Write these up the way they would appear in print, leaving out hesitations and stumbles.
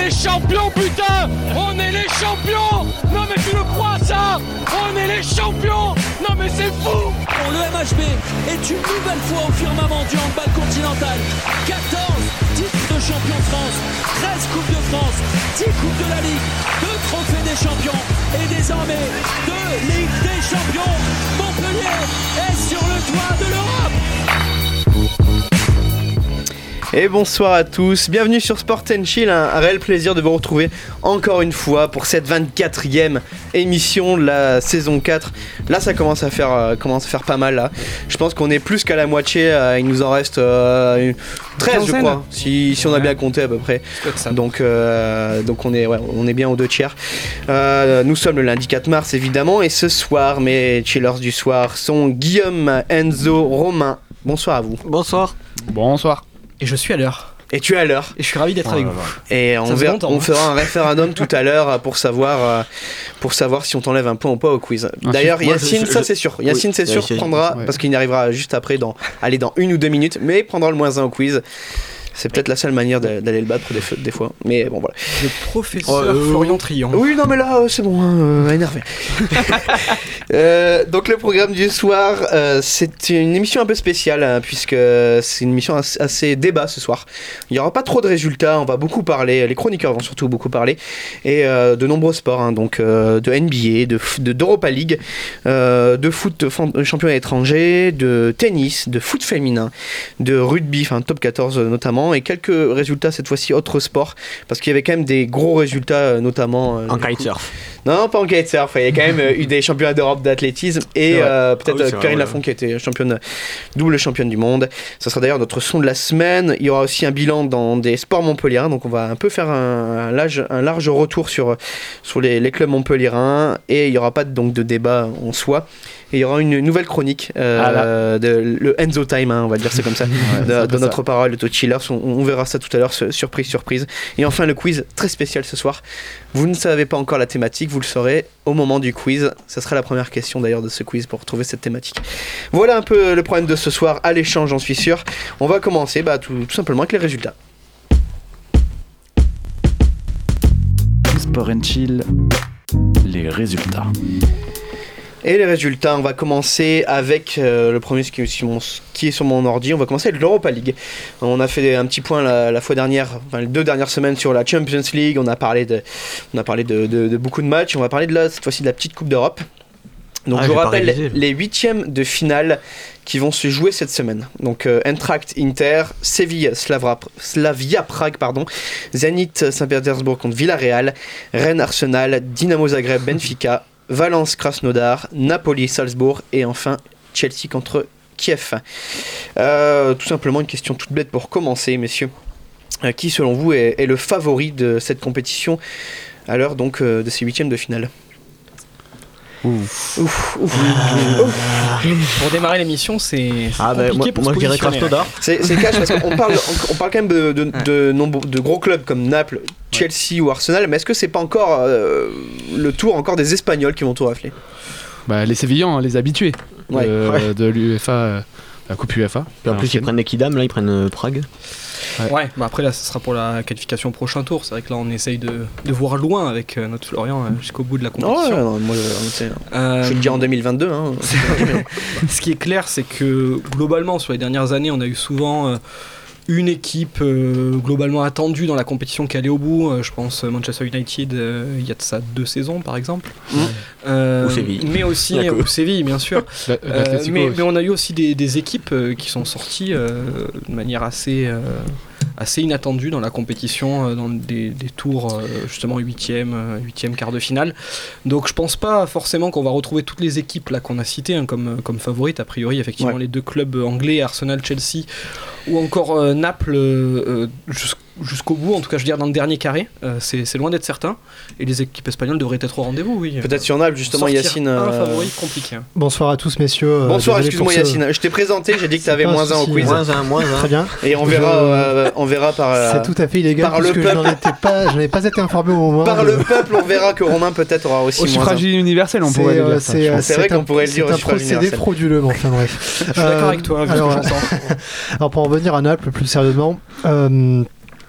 les champions, putain! On est les champions! Non mais tu le crois ça? On est les champions! Non mais c'est fou! Le MHB est une nouvelle fois au firmament du handball continental. 14 titres de champion de France, 13 Coupes de France, 10 Coupes de la Ligue, 2 trophées des champions et désormais 2 Ligues des champions. Montpellier est sur le toit de l'Europe. Et bonsoir à tous, bienvenue sur Sport & Chill, un réel plaisir de vous retrouver encore une fois pour cette 24e émission de la saison 4. Là ça commence à faire pas mal là. Je pense qu'on est plus qu'à la moitié, il nous en reste 13 je crois, si on a bien compté à peu près. Donc on est bien aux 2 tiers. Nous sommes le lundi 4 mars évidemment et ce soir mes chillers du soir sont Guillaume, Enzo, Romain. Bonsoir à vous. Bonsoir. Bonsoir. Et je suis à l'heure. Et tu es à l'heure. Et je suis ravi d'être avec vous. Et on fera un référendum tout à l'heure pour savoir si on t'enlève un point ou pas au quiz. D'ailleurs, Yacine, ça c'est sûr. Yacine, c'est sûr, prendra, parce qu'il y arrivera juste après, dans 1 ou 2 minutes, mais il prendra le -1 au quiz. C'est peut-être la seule manière d'aller le battre des fois. Mais bon, voilà. Le professeur Florian Trion. Oui, non, mais là, c'est bon, énervé. Donc, le programme du soir, c'est une émission un peu spéciale, puisque c'est une émission assez débat ce soir. Il n'y aura pas trop de résultats, on va beaucoup parler. Les chroniqueurs vont surtout beaucoup parler. Et de nombreux sports, donc de NBA, d'Europa League, de foot championnat étranger, de tennis, de foot féminin, de rugby, enfin top 14 notamment. Et quelques résultats cette fois-ci autres sports parce qu'il y avait quand même des gros résultats notamment en kitesurf. Non, pas en kitesurf, il y a quand même eu des championnats d'Europe d'athlétisme et peut-être Karine Lafont qui a été double championne du monde. Ça sera d'ailleurs notre son de la semaine. Il y aura aussi un bilan dans des sports montpelliérains, donc on va un peu faire un large retour sur les clubs montpelliérains et il n'y aura pas donc de débat en soi. Et il y aura une nouvelle chronique, le Enzo Time, on va dire c'est comme ça, de notre parole de Chillers. On verra ça tout à l'heure, surprise. Et enfin le quiz très spécial ce soir. Vous ne savez pas encore la thématique, vous le saurez au moment du quiz. Ça sera la première question d'ailleurs de ce quiz pour trouver cette thématique. Voilà un peu le problème de ce soir, à l'échange j'en suis sûr. On va commencer tout simplement avec les résultats. Sport & Chill, les résultats. Et les résultats, on va commencer avec le premier qui est sur mon ordi. On va commencer avec l'Europa League. On a fait un petit point la fois dernière, les 2 dernières semaines sur la Champions League. On a parlé de beaucoup de matchs. On va parler cette fois-ci de la petite Coupe d'Europe. Donc je vous rappelle les 8e de finale qui vont se jouer cette semaine. Donc Eintracht Inter, Séville Slavia Prague, Zenit Saint-Pétersbourg contre Villarreal, Rennes Arsenal, Dynamo Zagreb Benfica, Valence Krasnodar, Napoli Salzbourg et enfin Chelsea contre Kiev. Tout simplement une question toute bête pour commencer, messieurs. Qui selon vous est le favori de cette compétition à l'heure donc de ces 8e de finale? Pour démarrer l'émission, c'est compliqué pour moi je dirais Krasnodar. C'est cash parce qu'on parle quand même de gros clubs comme Naples, Chelsea ou Arsenal, mais est-ce que c'est pas encore le tour encore des Espagnols qui vont tout rafler? Les Sévillans, les habitués de l'UEFA, la Coupe UEFA. Et en plus ils prennent les Kidam, là ils prennent Prague. Après là ce sera pour la qualification au prochain tour. C'est vrai que là on essaye de voir loin avec notre Florian jusqu'au bout de la compétition. Moi, je suis déjà en 2022. Ce qui est clair, c'est que globalement sur les dernières années on a eu souvent une équipe globalement attendue dans la compétition qui allait au bout. Je pense Manchester United il y a de ça 2 saisons par exemple. Ou Séville. Mais aussi ou Séville bien sûr. Mais on a eu aussi des équipes qui sont sorties de manière assez inattendue dans la compétition, dans des tours justement 8e, quart de finale. Donc je pense pas forcément qu'on va retrouver toutes les équipes là qu'on a citées comme favorites. A priori effectivement les 2 clubs anglais, Arsenal, Chelsea ou encore Naples jusqu'au bout, en tout cas je veux dire dans le dernier carré, c'est loin d'être certain et les équipes espagnoles devraient être au rendez-vous. Peut-être sur Naples justement. Yacine, un favori compliqué. Bonsoir à tous messieurs. Bonsoir, excuse-moi Yacine, je t'ai présenté, j'ai dit que tu avais -1 au quiz. -1. Très bien. Et on verra par c'est tout à fait illégal parce que j'en ai pas été informé au moment. Par le peuple, on verra que Romain peut-être aura aussi au suffrage universel, on pourrait le dire. C'est vrai qu'on pourrait le dire. C'est un procédé frauduleux, enfin bref. Je suis d'accord avec toi. Alors pour en revenir à Naples plus sérieusement,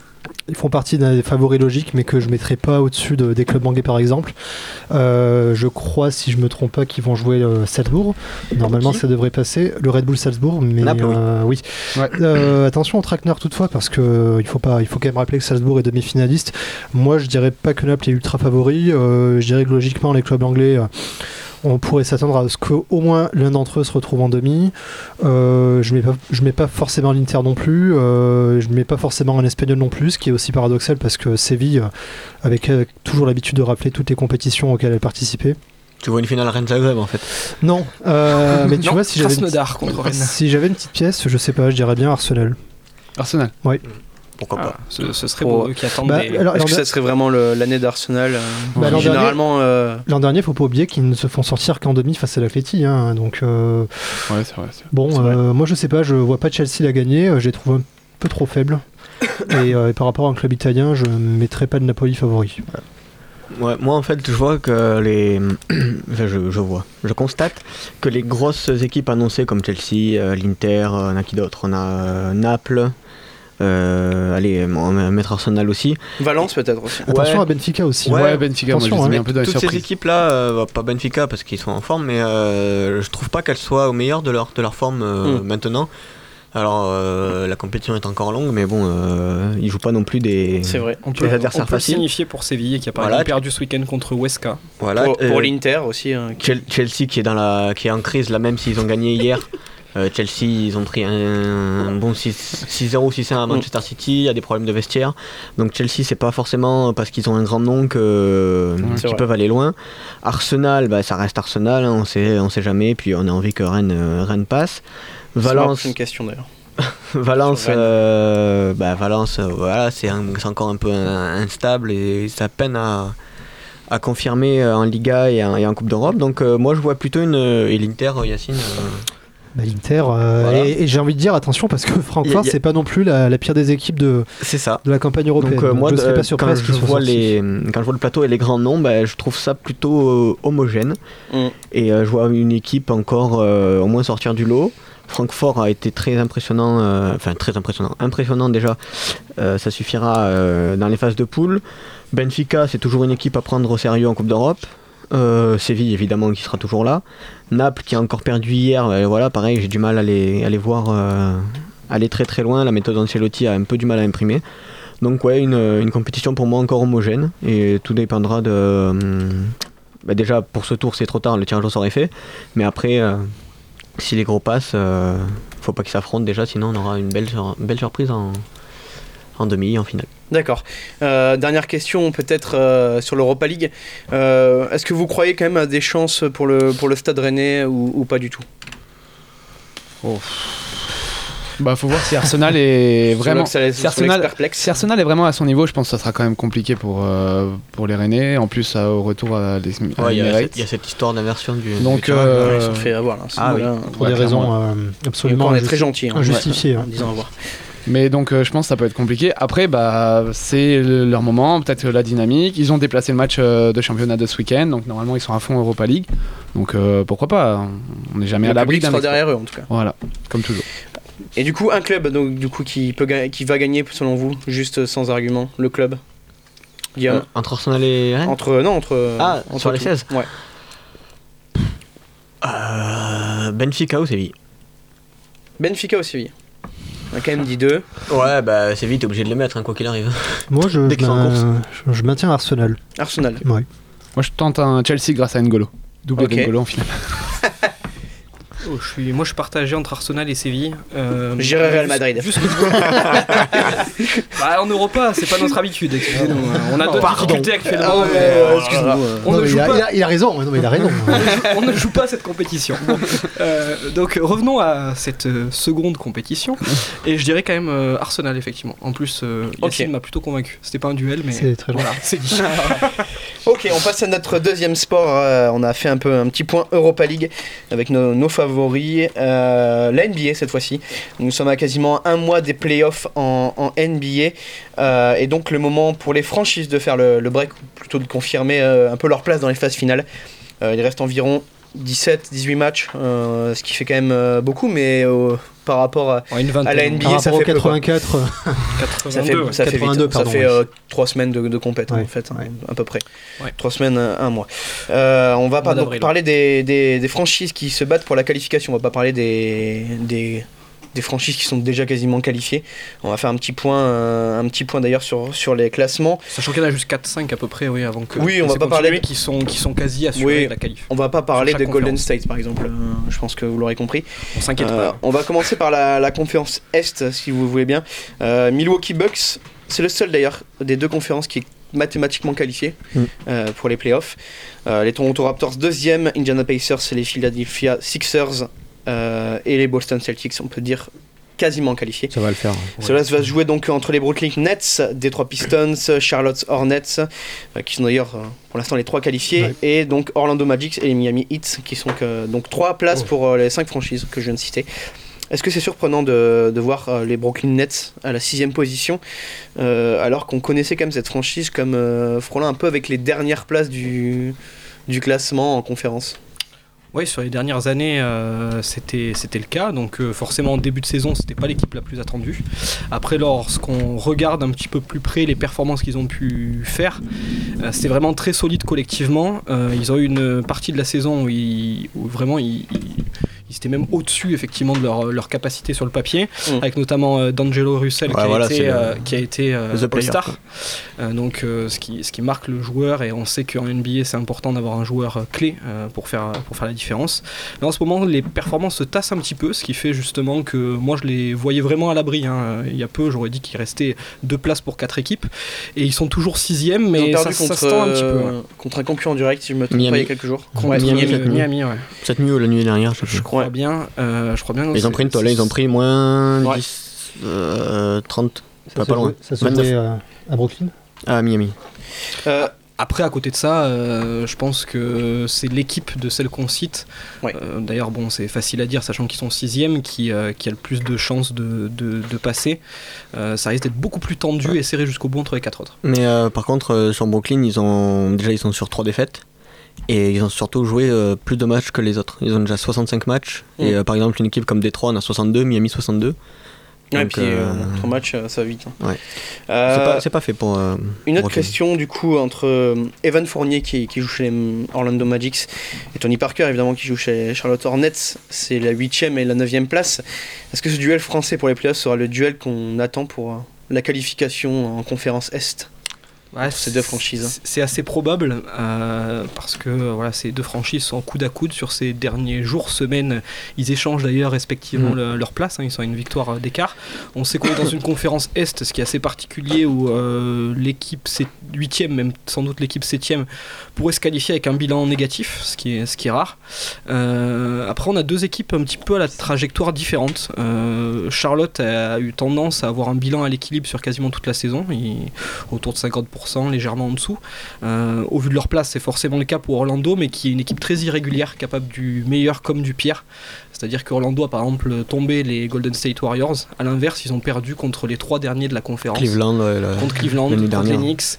ils font partie des favoris logiques, mais que je ne mettrai pas au-dessus des clubs anglais par exemple. Je crois, si je ne me trompe pas, qu'ils vont jouer Salzbourg. Normalement, ça devrait passer. Le Red Bull Salzbourg, mais oui. Ouais. Attention au Trackner toutefois, parce qu'il faut quand même rappeler que Salzbourg est demi-finaliste. Moi, je dirais pas que Naples est ultra favori. Je dirais que logiquement, les clubs anglais... on pourrait s'attendre à ce qu'au moins l'un d'entre eux se retrouve en demi. Je mets pas forcément l'Inter non plus. Je mets pas forcément un Espagnol non plus, ce qui est aussi paradoxal parce que Séville, avec toujours l'habitude de rappeler toutes les compétitions auxquelles elle participait. Tu vois une finale Rennes-Zagreb en fait. Non, mais tu vois, si j'avais une petite pièce, je sais pas, je dirais bien Arsenal. Arsenal. Oui. Pourquoi pas. Ce serait pour eux qui attendent Est-ce que ça serait vraiment l'année d'Arsenal généralement, l'an dernier, faut pas oublier qu'ils ne se font sortir qu'en demi face à l'Atleti. Donc, ouais, c'est vrai. Bon, c'est vrai. Moi, je sais pas, je vois pas Chelsea la gagner. Je les trouve un peu trop faibles. et par rapport à un club italien, je mettrais pas de Napoli favori. Ouais, moi en fait je vois que je constate que les grosses équipes annoncées comme Chelsea, l'Inter, on a qui d'autre, on a Naples. Allez, on va mettre Arsenal aussi. Valence peut-être aussi. Attention à Benfica aussi. Ouais, Benfica, attention, moi je un peu dans les toutes surprises. ces équipes-là, pas Benfica parce qu'ils sont en forme, mais je trouve pas qu'elles soient au meilleur de leur forme maintenant. Alors la compétition est encore longue, mais bon, ils jouent pas non plus des adversaires faciles. On peut signifier pour Séville qui a par exemple perdu ce week-end contre Huesca. Voilà, pour l'Inter aussi. Chelsea qui est en crise là, même s'ils ont gagné hier. Chelsea, ils ont pris un bon 6-0 ou 6-1 à Manchester City, il y a des problèmes de vestiaire. Donc Chelsea, c'est pas forcément parce qu'ils ont un grand nom qu'ils peuvent aller loin. Arsenal, ça reste Arsenal, hein, on sait jamais, puis on a envie que Rennes passe. Valence, c'est une question d'ailleurs. Valence, voilà, c'est encore un peu instable et ça peine à confirmer en Liga et en Coupe d'Europe. Donc moi je vois plutôt et l'Inter, Yacine. L'Inter, et j'ai envie de dire attention parce que Francfort c'est pas non plus la pire des équipes de la campagne européenne. Donc, moi, je serais pas surpris quand je vois le plateau et les grands noms, je trouve ça plutôt homogène. Et je vois une équipe encore au moins sortir du lot. Francfort a été très impressionnant, impressionnant déjà, ça suffira dans les phases de poule. Benfica, c'est toujours une équipe à prendre au sérieux en Coupe d'Europe. Séville évidemment qui sera toujours là. Naples qui a encore perdu hier, voilà, pareil, j'ai du mal à les voir aller très très loin. La méthode Ancelotti a un peu du mal à imprimer. Donc ouais, une compétition pour moi encore homogène et tout dépendra de... déjà pour ce tour c'est trop tard, le tirage au sort est fait, mais après si les gros passent, faut pas qu'ils s'affrontent déjà, sinon on aura une belle surprise en demi, en finale. D'accord. Dernière question peut-être sur l'Europa League. Est-ce que vous croyez quand même à des chances pour le Stade Rennais ou pas du tout? Faut voir si Arsenal est vraiment. Si Arsenal est vraiment à son niveau, je pense que ça sera quand même compliqué pour les Rennais. En plus, au retour à l'Emirates. Il y a cette histoire d'inversion du. Donc, ils sont fait avoir. Pour des raisons absolument. On est très gentil. Injustifiées. Disons avoir. Mais donc je pense que ça peut être compliqué. Après c'est leur moment, peut-être la dynamique. Ils ont déplacé le match de championnat de ce week-end, donc normalement ils sont à fond Europa League. Donc pourquoi pas, on n'est jamais à l'abri d'un. Le public sera derrière eux en tout cas. Voilà, comme toujours. Et du coup un club qui va gagner selon vous, juste sans argument, le club. Guillaume. Entre Arsenal et Rennes. Entre sur les 16. Ouais. Benfica ou Séville. Benfica ou Séville. On a quand même dit 2. Ouais, Séville, t'es obligé de les mettre, quoi qu'il arrive. Moi, je maintiens Arsenal. Arsenal. Ouais. Moi, je tente un Chelsea grâce à N'Golo. Double d'N'Golo en finale. Je suis partagé entre Arsenal et Séville. J'irai Real Madrid. En Europa, c'est pas notre habitude. Excusez-nous. On a d'autres difficultés actuellement. Il a raison. Non, mais il a raison. On ne joue pas cette compétition. Bon. Donc revenons à cette seconde compétition. Et je dirais quand même Arsenal effectivement. En plus, Yacine m'a plutôt convaincu. C'était pas un duel, mais c'est très voilà, c'est dit. Ok, on passe à notre deuxième sport. On a fait un petit point Europa League avec nos favoris. La NBA cette fois-ci. Nous sommes à quasiment un mois des playoffs en NBA et donc le moment pour les franchises de faire le break, ou plutôt de confirmer un peu leur place dans les phases finales. Il reste environ 17-18 matchs, ce qui fait quand même beaucoup, mais par rapport à la NBA, ça fait 84. 82, ça fait vite. Ça fait 3 semaines de compète en fait, à peu près. 3 semaines, 1 mois. On va parler des franchises qui se battent pour la qualification. On va pas parler des franchises qui sont déjà quasiment qualifiées. On va faire un petit point d'ailleurs sur les classements. Sachant qu'il y en a juste 4-5 à peu près, avant que. Oui, on va pas parler qui sont quasi assurés la qualif. On va pas parler de Golden State par exemple. Je pense que vous l'aurez compris. On s'inquiète pas. On va commencer par la conférence Est, si vous voulez bien. Milwaukee Bucks, c'est le seul d'ailleurs des deux conférences qui est mathématiquement qualifié pour les playoffs. Les Toronto Raptors 2e, Indiana Pacers et les Philadelphia Sixers et les Boston Celtics, on peut dire quasiment qualifiés. Ça va le faire. Cela va se jouer donc entre les Brooklyn Nets, Detroit Pistons, Charlotte Hornets, qui sont d'ailleurs pour l'instant les 3 qualifiés, et donc Orlando Magic et les Miami Heat, qui sont donc 3 places pour les 5 franchises que je viens de citer. Est-ce que c'est surprenant de voir les Brooklyn Nets à la 6e position, alors qu'on connaissait quand même cette franchise comme frôlant un peu avec les dernières places du classement en conférence? Oui, sur les dernières années, c'était le cas. Donc forcément, en début de saison, c'était pas l'équipe la plus attendue. Après, lorsqu'on regarde un petit peu plus près les performances qu'ils ont pu faire, c'était vraiment très solide collectivement. Ils ont eu une partie de la saison où vraiment ils étaient même au-dessus effectivement de leur capacité sur le papier, avec notamment D'Angelo Russell qui a été All-Star. Donc ce qui marque le joueur, et on sait qu'en NBA c'est important d'avoir un joueur clé pour faire la différence. Mais en ce moment les performances se tassent un petit peu, ce qui fait justement que moi je les voyais vraiment à l'abri. Il y a peu j'aurais dit qu'il restait 2 places pour 4 équipes, et ils sont toujours 6e, mais ça se tend un petit peu. Contre un concurrent direct, si je me trompe pas, il y a quelques jours. Miami, cette nuit ou la nuit dernière, je crois bien. Ils ont pris une toile, ils ont pris moins 10, 30, pas loin. Ça se jouait à Brooklyn, à Miami. Après, à côté de ça, je pense que c'est l'équipe de celle qu'on cite. D'ailleurs, bon, c'est facile à dire, sachant qu'ils sont 6e, qui a le plus de chances de passer. Ça risque d'être beaucoup plus tendu et serré jusqu'au bout entre les 4 autres. Mais par contre, sur Brooklyn, ils sont sur 3 défaites. Et ils ont surtout joué plus de matchs que les autres. Ils ont déjà 65 matchs. Et par exemple, une équipe comme Détroit en a 62, Miami 62. Et puis 3 matchs, ça va vite. C'est pas fait pour. Une autre question du coup entre Evan Fournier qui joue chez les Orlando Magic et Tony Parker évidemment qui joue chez les Charlotte Hornets. C'est la 8e et la 9e place. Est-ce que ce duel français pour les playoffs sera le duel qu'on attend pour la qualification en conférence Est? Ces deux franchises. C'est assez probable parce que ces deux franchises sont coude à coude sur ces derniers jours, semaines. Ils échangent d'ailleurs respectivement leur place. Ils sont à une victoire d'écart. On sait qu'on est dans une conférence Est, ce qui est assez particulier, où l'équipe 8e, même sans doute l'équipe 7e, pourrait se qualifier avec un bilan négatif, ce qui est rare. Après, on a 2 équipes un petit peu à la trajectoire différente. Charlotte a eu tendance à avoir un bilan à l'équilibre sur quasiment toute la saison, autour de 50%. Légèrement en dessous. Au vu de leur place, c'est forcément le cas pour Orlando, mais qui est une équipe très irrégulière, capable du meilleur comme du pire. C'est-à-dire qu'Orlando a par exemple tombé les Golden State Warriors. À l'inverse, ils ont perdu contre les 3 derniers de la conférence. Contre Cleveland, contre les Knicks.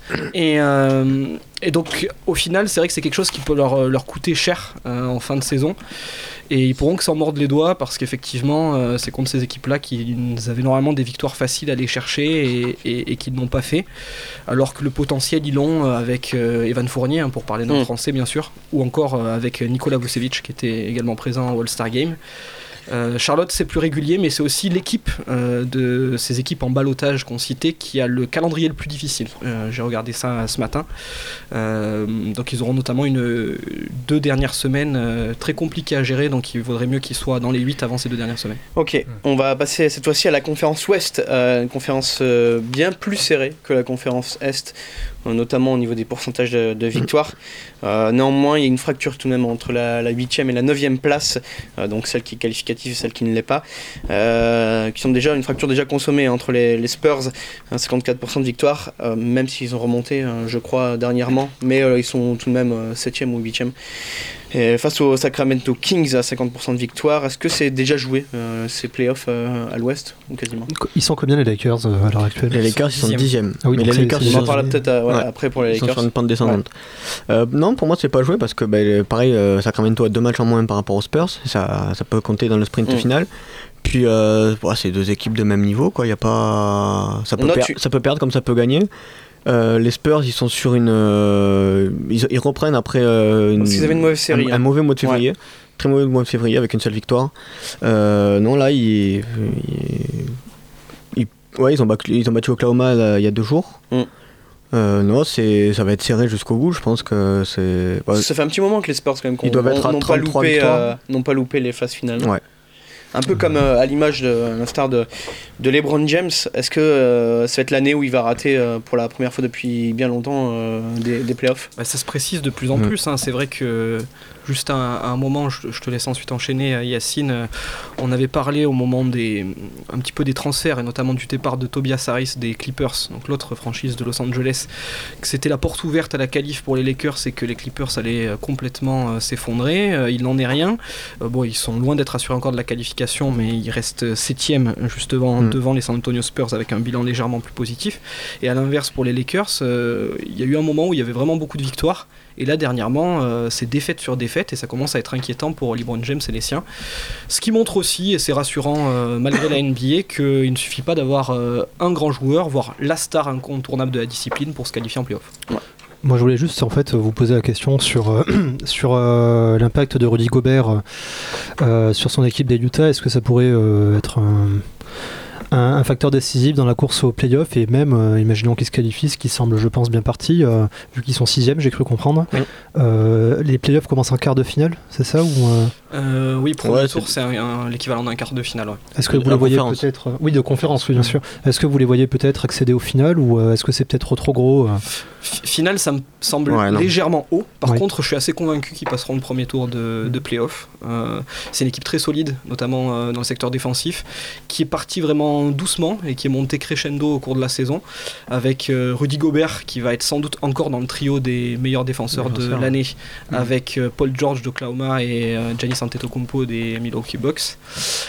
Et donc au final, c'est vrai que c'est quelque chose qui peut leur coûter cher en fin de saison. Et ils pourront que s'en mordre les doigts, parce qu'effectivement, c'est contre ces équipes-là qu'ils avaient normalement des victoires faciles à aller chercher et qu'ils n'ont pas fait. Alors que le potentiel, ils l'ont avec Evan Fournier, pour parler d'un français bien sûr, ou encore avec Nikola Vucevic qui était également présent au All-Star Game. Charlotte, c'est plus régulier, mais c'est aussi l'équipe de ces équipes en ballottage qu'on citait qui a le calendrier le plus difficile. J'ai regardé ça ce matin. Donc ils auront notamment 2 dernières semaines très compliquées à gérer, donc il vaudrait mieux qu'ils soient dans les 8 avant ces 2 dernières semaines. Ok, on va passer cette fois-ci à la conférence Ouest, une conférence bien plus serrée que la conférence Est, notamment au niveau des pourcentages de victoires. Néanmoins, il y a une fracture tout de même entre la 8e et la 9e place, donc celle qui est qualificative et celle qui ne l'est pas, qui sont déjà une fracture déjà consommée entre les Spurs, 54% de victoire, même s'ils ont remonté, je crois, dernièrement, mais ils sont tout de même 7e ou 8e. Et face aux Sacramento Kings à 50% de victoire, est-ce que c'est déjà joué ces playoffs à l'ouest ou quasiment? Ils sont combien les Lakers à l'heure actuelle? Les Lakers ils sont 10e. Ah oui, mais les Lakers, on en parlera peut-être après pour les Lakers. Ils sont sur une pente descendante. Non, pour moi c'est pas joué parce que pareil, Sacramento a 2 matchs en moins par rapport aux Spurs, ça peut compter dans le sprint final. Puis c'est 2 équipes de même niveau, quoi. Y a pas... ça peut perdre comme ça peut gagner. Les Spurs ils sont sur une ils reprennent après parce qu'ils avaient une mauvaise série, un mauvais mois de février, très mauvais mois de février avec une seule victoire. Non là ils ont battu Oklahoma il y a 2 jours. Non, ça va être serré jusqu'au bout. Je pense que c'est. Ça fait un petit moment que les Spurs quand même n'ont pas loupé les phases finales. Ouais. Un peu comme à l'image de l'instar de LeBron James. Est-ce que ça va être l'année où il va rater pour la première fois depuis bien longtemps des playoffs? Ça se précise de plus en plus. C'est vrai que juste à un moment, je te laisse ensuite enchaîner, Yacine. On avait parlé au moment un petit peu des transferts et notamment du départ de Tobias Harris des Clippers, donc l'autre franchise de Los Angeles, que c'était la porte ouverte à la qualif pour les Lakers et que les Clippers allaient complètement s'effondrer. Il n'en est rien. Ils sont loin d'être assurés encore de la qualification, mais ils restent 7e justement devant les San Antonio Spurs avec un bilan légèrement plus positif. Et à l'inverse pour les Lakers, il y a eu un moment où il y avait vraiment beaucoup de victoires. Et là, dernièrement, c'est défaite sur défaite et ça commence à être inquiétant pour LeBron James et les siens. Ce qui montre aussi, et c'est rassurant malgré la NBA, qu'il ne suffit pas d'avoir un grand joueur, voire la star incontournable de la discipline pour se qualifier en play-off. Ouais. Moi, je voulais juste vous poser la question sur l'impact de Rudy Gobert sur son équipe des Utah. Est-ce que ça pourrait être un facteur décisif dans la course aux playoffs et même, imaginons qu'ils se qualifient, ce qui semble, je pense, bien parti, vu qu'ils sont 6e, j'ai cru comprendre. Oui. Les playoffs commencent en quart de finale, c'est ça ou oui, pour le tour, c'est l'équivalent d'un quart de finale. Ouais. Est-ce que vous les voyez peut-être... Oui, de conférence, oui, bien sûr. Est-ce que vous les voyez peut-être accéder au final ou est-ce que c'est peut-être trop gros Finale, ça me semble légèrement haut. Par contre, je suis assez convaincu qu'ils passeront le premier tour de play-off. C'est une équipe très solide, notamment dans le secteur défensif, qui est partie vraiment doucement et qui est montée crescendo au cours de la saison, avec Rudy Gobert qui va être sans doute encore dans le trio des meilleurs défenseurs de l'année, avec Paul George d'Oklahoma et Giannis Antetokounmpo des Milwaukee Bucks.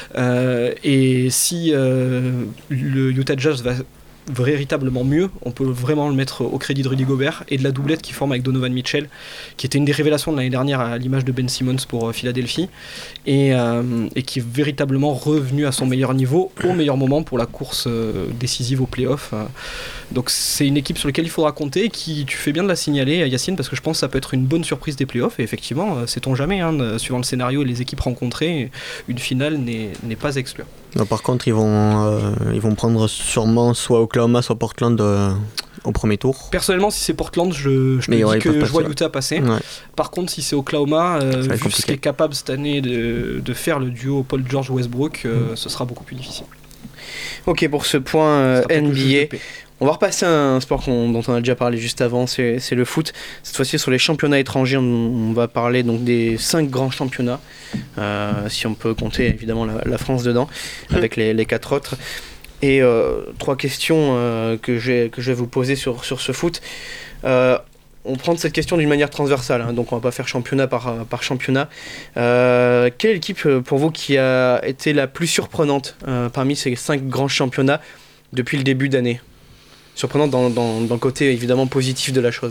Et si le Utah Jazz va véritablement mieux, on peut vraiment le mettre au crédit de Rudy Gobert et de la doublette qu'il forme avec Donovan Mitchell, qui était une des révélations de l'année dernière à l'image de Ben Simmons pour Philadelphie, et qui est véritablement revenu à son meilleur niveau au meilleur moment pour la course décisive au play-off. Donc c'est une équipe sur laquelle il faudra compter et qui, tu fais bien de la signaler, Yacine, parce que je pense que ça peut être une bonne surprise des play-offs, et effectivement, sait-on jamais, suivant le scénario et les équipes rencontrées, une finale n'est pas à exclure. Non, par contre, ils vont prendre sûrement soit Oklahoma, soit Portland au premier tour. Personnellement, si c'est Portland, je dis que je vois Utah passer. Ouais. Par contre, si c'est Oklahoma, vu ce qui est capable cette année de faire le duo Paul George-Westbrook, ce sera beaucoup plus difficile. Ok, pour ce point NBA. On va repasser à un sport dont on a déjà parlé juste avant, c'est le foot. Cette fois-ci sur les championnats étrangers, on va parler donc des 5 grands championnats, si on peut compter évidemment la France dedans, avec les 4 autres. Et 3 questions que je vais vous poser sur ce foot. On prend cette question d'une manière transversale, donc on va pas faire championnat par championnat. Quelle équipe pour vous qui a été la plus surprenante parmi ces 5 grands championnats depuis le début d'année? Surprenante dans le côté évidemment positif de la chose.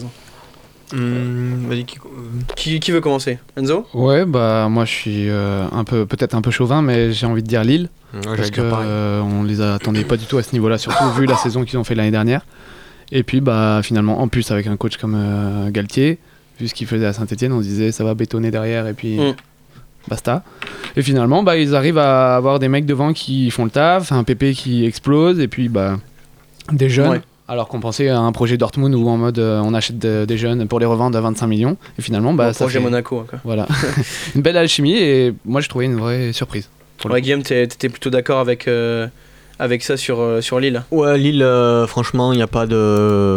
Vas-y, qui veut commencer? Enzo? Ouais, moi je suis peut-être un peu chauvin, mais j'ai envie de dire Lille. Parce qu'on les attendait pas du tout à ce niveau-là, surtout vu la saison qu'ils ont fait l'année dernière. Et puis finalement, en plus avec un coach comme Galtier, vu ce qu'il faisait à Saint-Etienne, on se disait ça va bétonner derrière et puis basta. Et finalement, ils arrivent à avoir des mecs devant qui font le taf, un Pépé qui explose et puis des jeunes. Ouais. Alors qu'on pensait à un projet Dortmund où en mode on achète des jeunes pour les revendre à 25 millions et finalement ça projet Monaco quoi. Voilà. Une belle alchimie et moi je trouvais une vraie surprise. Ouais, Guillaume, t'étais plutôt d'accord avec ça sur Lille? Ouais, Lille franchement il n'y a pas de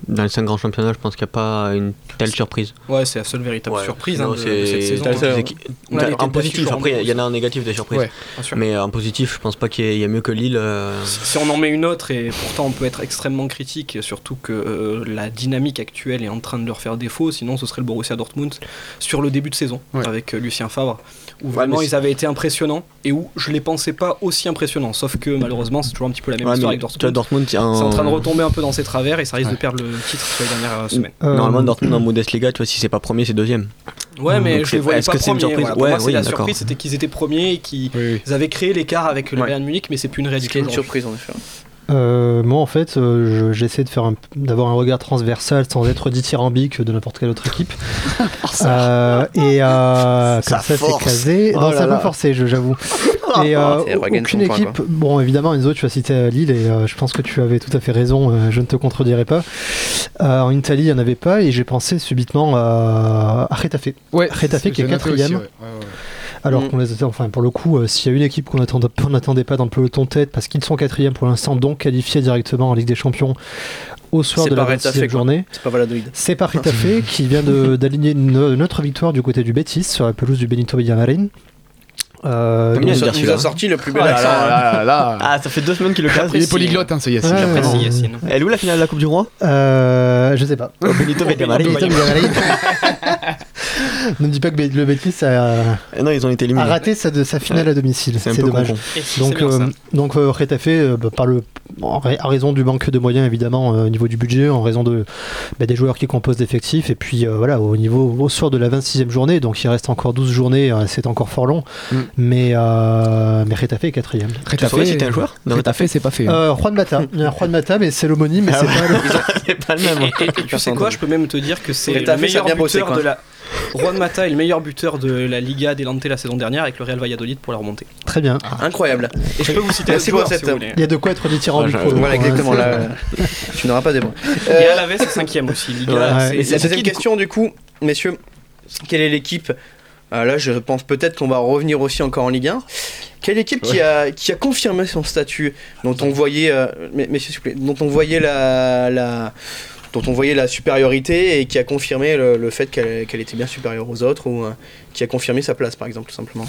dans les 5 grands championnats, je pense qu'il n'y a pas une telle surprise. Ouais, c'est la seule véritable surprise de cette saison. En positif, après il y en a en négatif des surprises. Mais en positif, je pense pas qu'il y ait mieux que Lille. Si on en met une autre, et pourtant on peut être extrêmement critique, surtout que la dynamique actuelle est en train de leur faire défaut, sinon ce serait le Borussia Dortmund sur le début de saison, avec Lucien Favre, où vraiment ils avaient été impressionnants, et où je les pensais pas aussi impressionnants, sauf que malheureusement c'est toujours un petit peu la même histoire avec Dortmund. C'est en train de retomber un peu dans ses travers, et ça risque de perdre le titre sur les dernières semaines. Normalement Dortmund en Bundesliga, tu vois, si c'est pas premier, c'est deuxième. Ouais, mais donc je les voyais pas premiers. Pour moi, la d'accord. surprise, c'était qu'ils étaient premiers et qu'ils avaient créé l'écart avec le Bayern Munich, mais c'est plus une réalité. C'est une surprise en effet. Moi en fait j'essaie d'avoir un regard transversal sans être dithyrambique de n'importe quelle autre équipe comme ça c'est casé. Non, ça peut forcer, j'avoue. Et aucune équipe, bon évidemment Enzo, tu as cité Lille et je pense que tu avais tout à fait raison, je ne te contredirai pas. En Italie il n'y en avait pas, et j'ai pensé subitement à Getafe. Getafe qui est 4ème. Alors qu'on les attend, enfin pour le coup, s'il y a une équipe qu'on n'attendait pas dans le peloton tête, parce qu'ils sont 4ème pour l'instant, donc qualifiés directement en Ligue des Champions au soir de la 26e journée. C'est pas Valladolid. C'est pas Getafe qui vient d'aligner une autre victoire du côté du Betis sur la pelouse du Benito Villamarín. Il nous a sorti le plus bel accent. Ah, ça fait 2 semaines qu'il le casse. Il est polyglotte, ce Yacine. J'apprécie Yacine. Elle est où la finale de la Coupe du Roi? Je sais pas. Benito Villamarín. Ne me dis pas que le Betis non, ils ont été éliminés. A raté sa finale à domicile. C'est dommage. Donc Getafe, à raison du manque de moyens évidemment au niveau du budget, en raison des joueurs qui composent l'effectif, et puis voilà, au soir de la 26e journée, donc il reste encore 12 journées, c'est encore fort long, mais Getafe est 4ème. Tu saurais si t'es un joueur de Getafe, c'est pas fait. Juan Mata, mais c'est l'homonyme, mais c'est pas le même. Et tu sais quoi, je peux même te dire que c'est le meilleur buteur de la... Juan Mata est le meilleur buteur de la Liga Adelante la saison dernière avec le Real Valladolid pour la remontée. Très bien. Incroyable. Et je peux vous citer si vous voulez. Il y a de quoi être dithyrambique. Voilà, exactement. Là, tu n'auras pas des bons. Et à la vez, c'est 5ème aussi. Liga, Et la deuxième question, du coup, messieurs, quelle est l'équipe? Là, je pense peut-être qu'on va revenir aussi encore en Ligue 1. Quelle équipe qui a confirmé son statut, dont on voyait, messieurs, s'il vous plaît, dont on voyait la supériorité, et qui a confirmé le fait qu'elle était bien supérieure aux autres, ou qui a confirmé sa place, par exemple, tout simplement.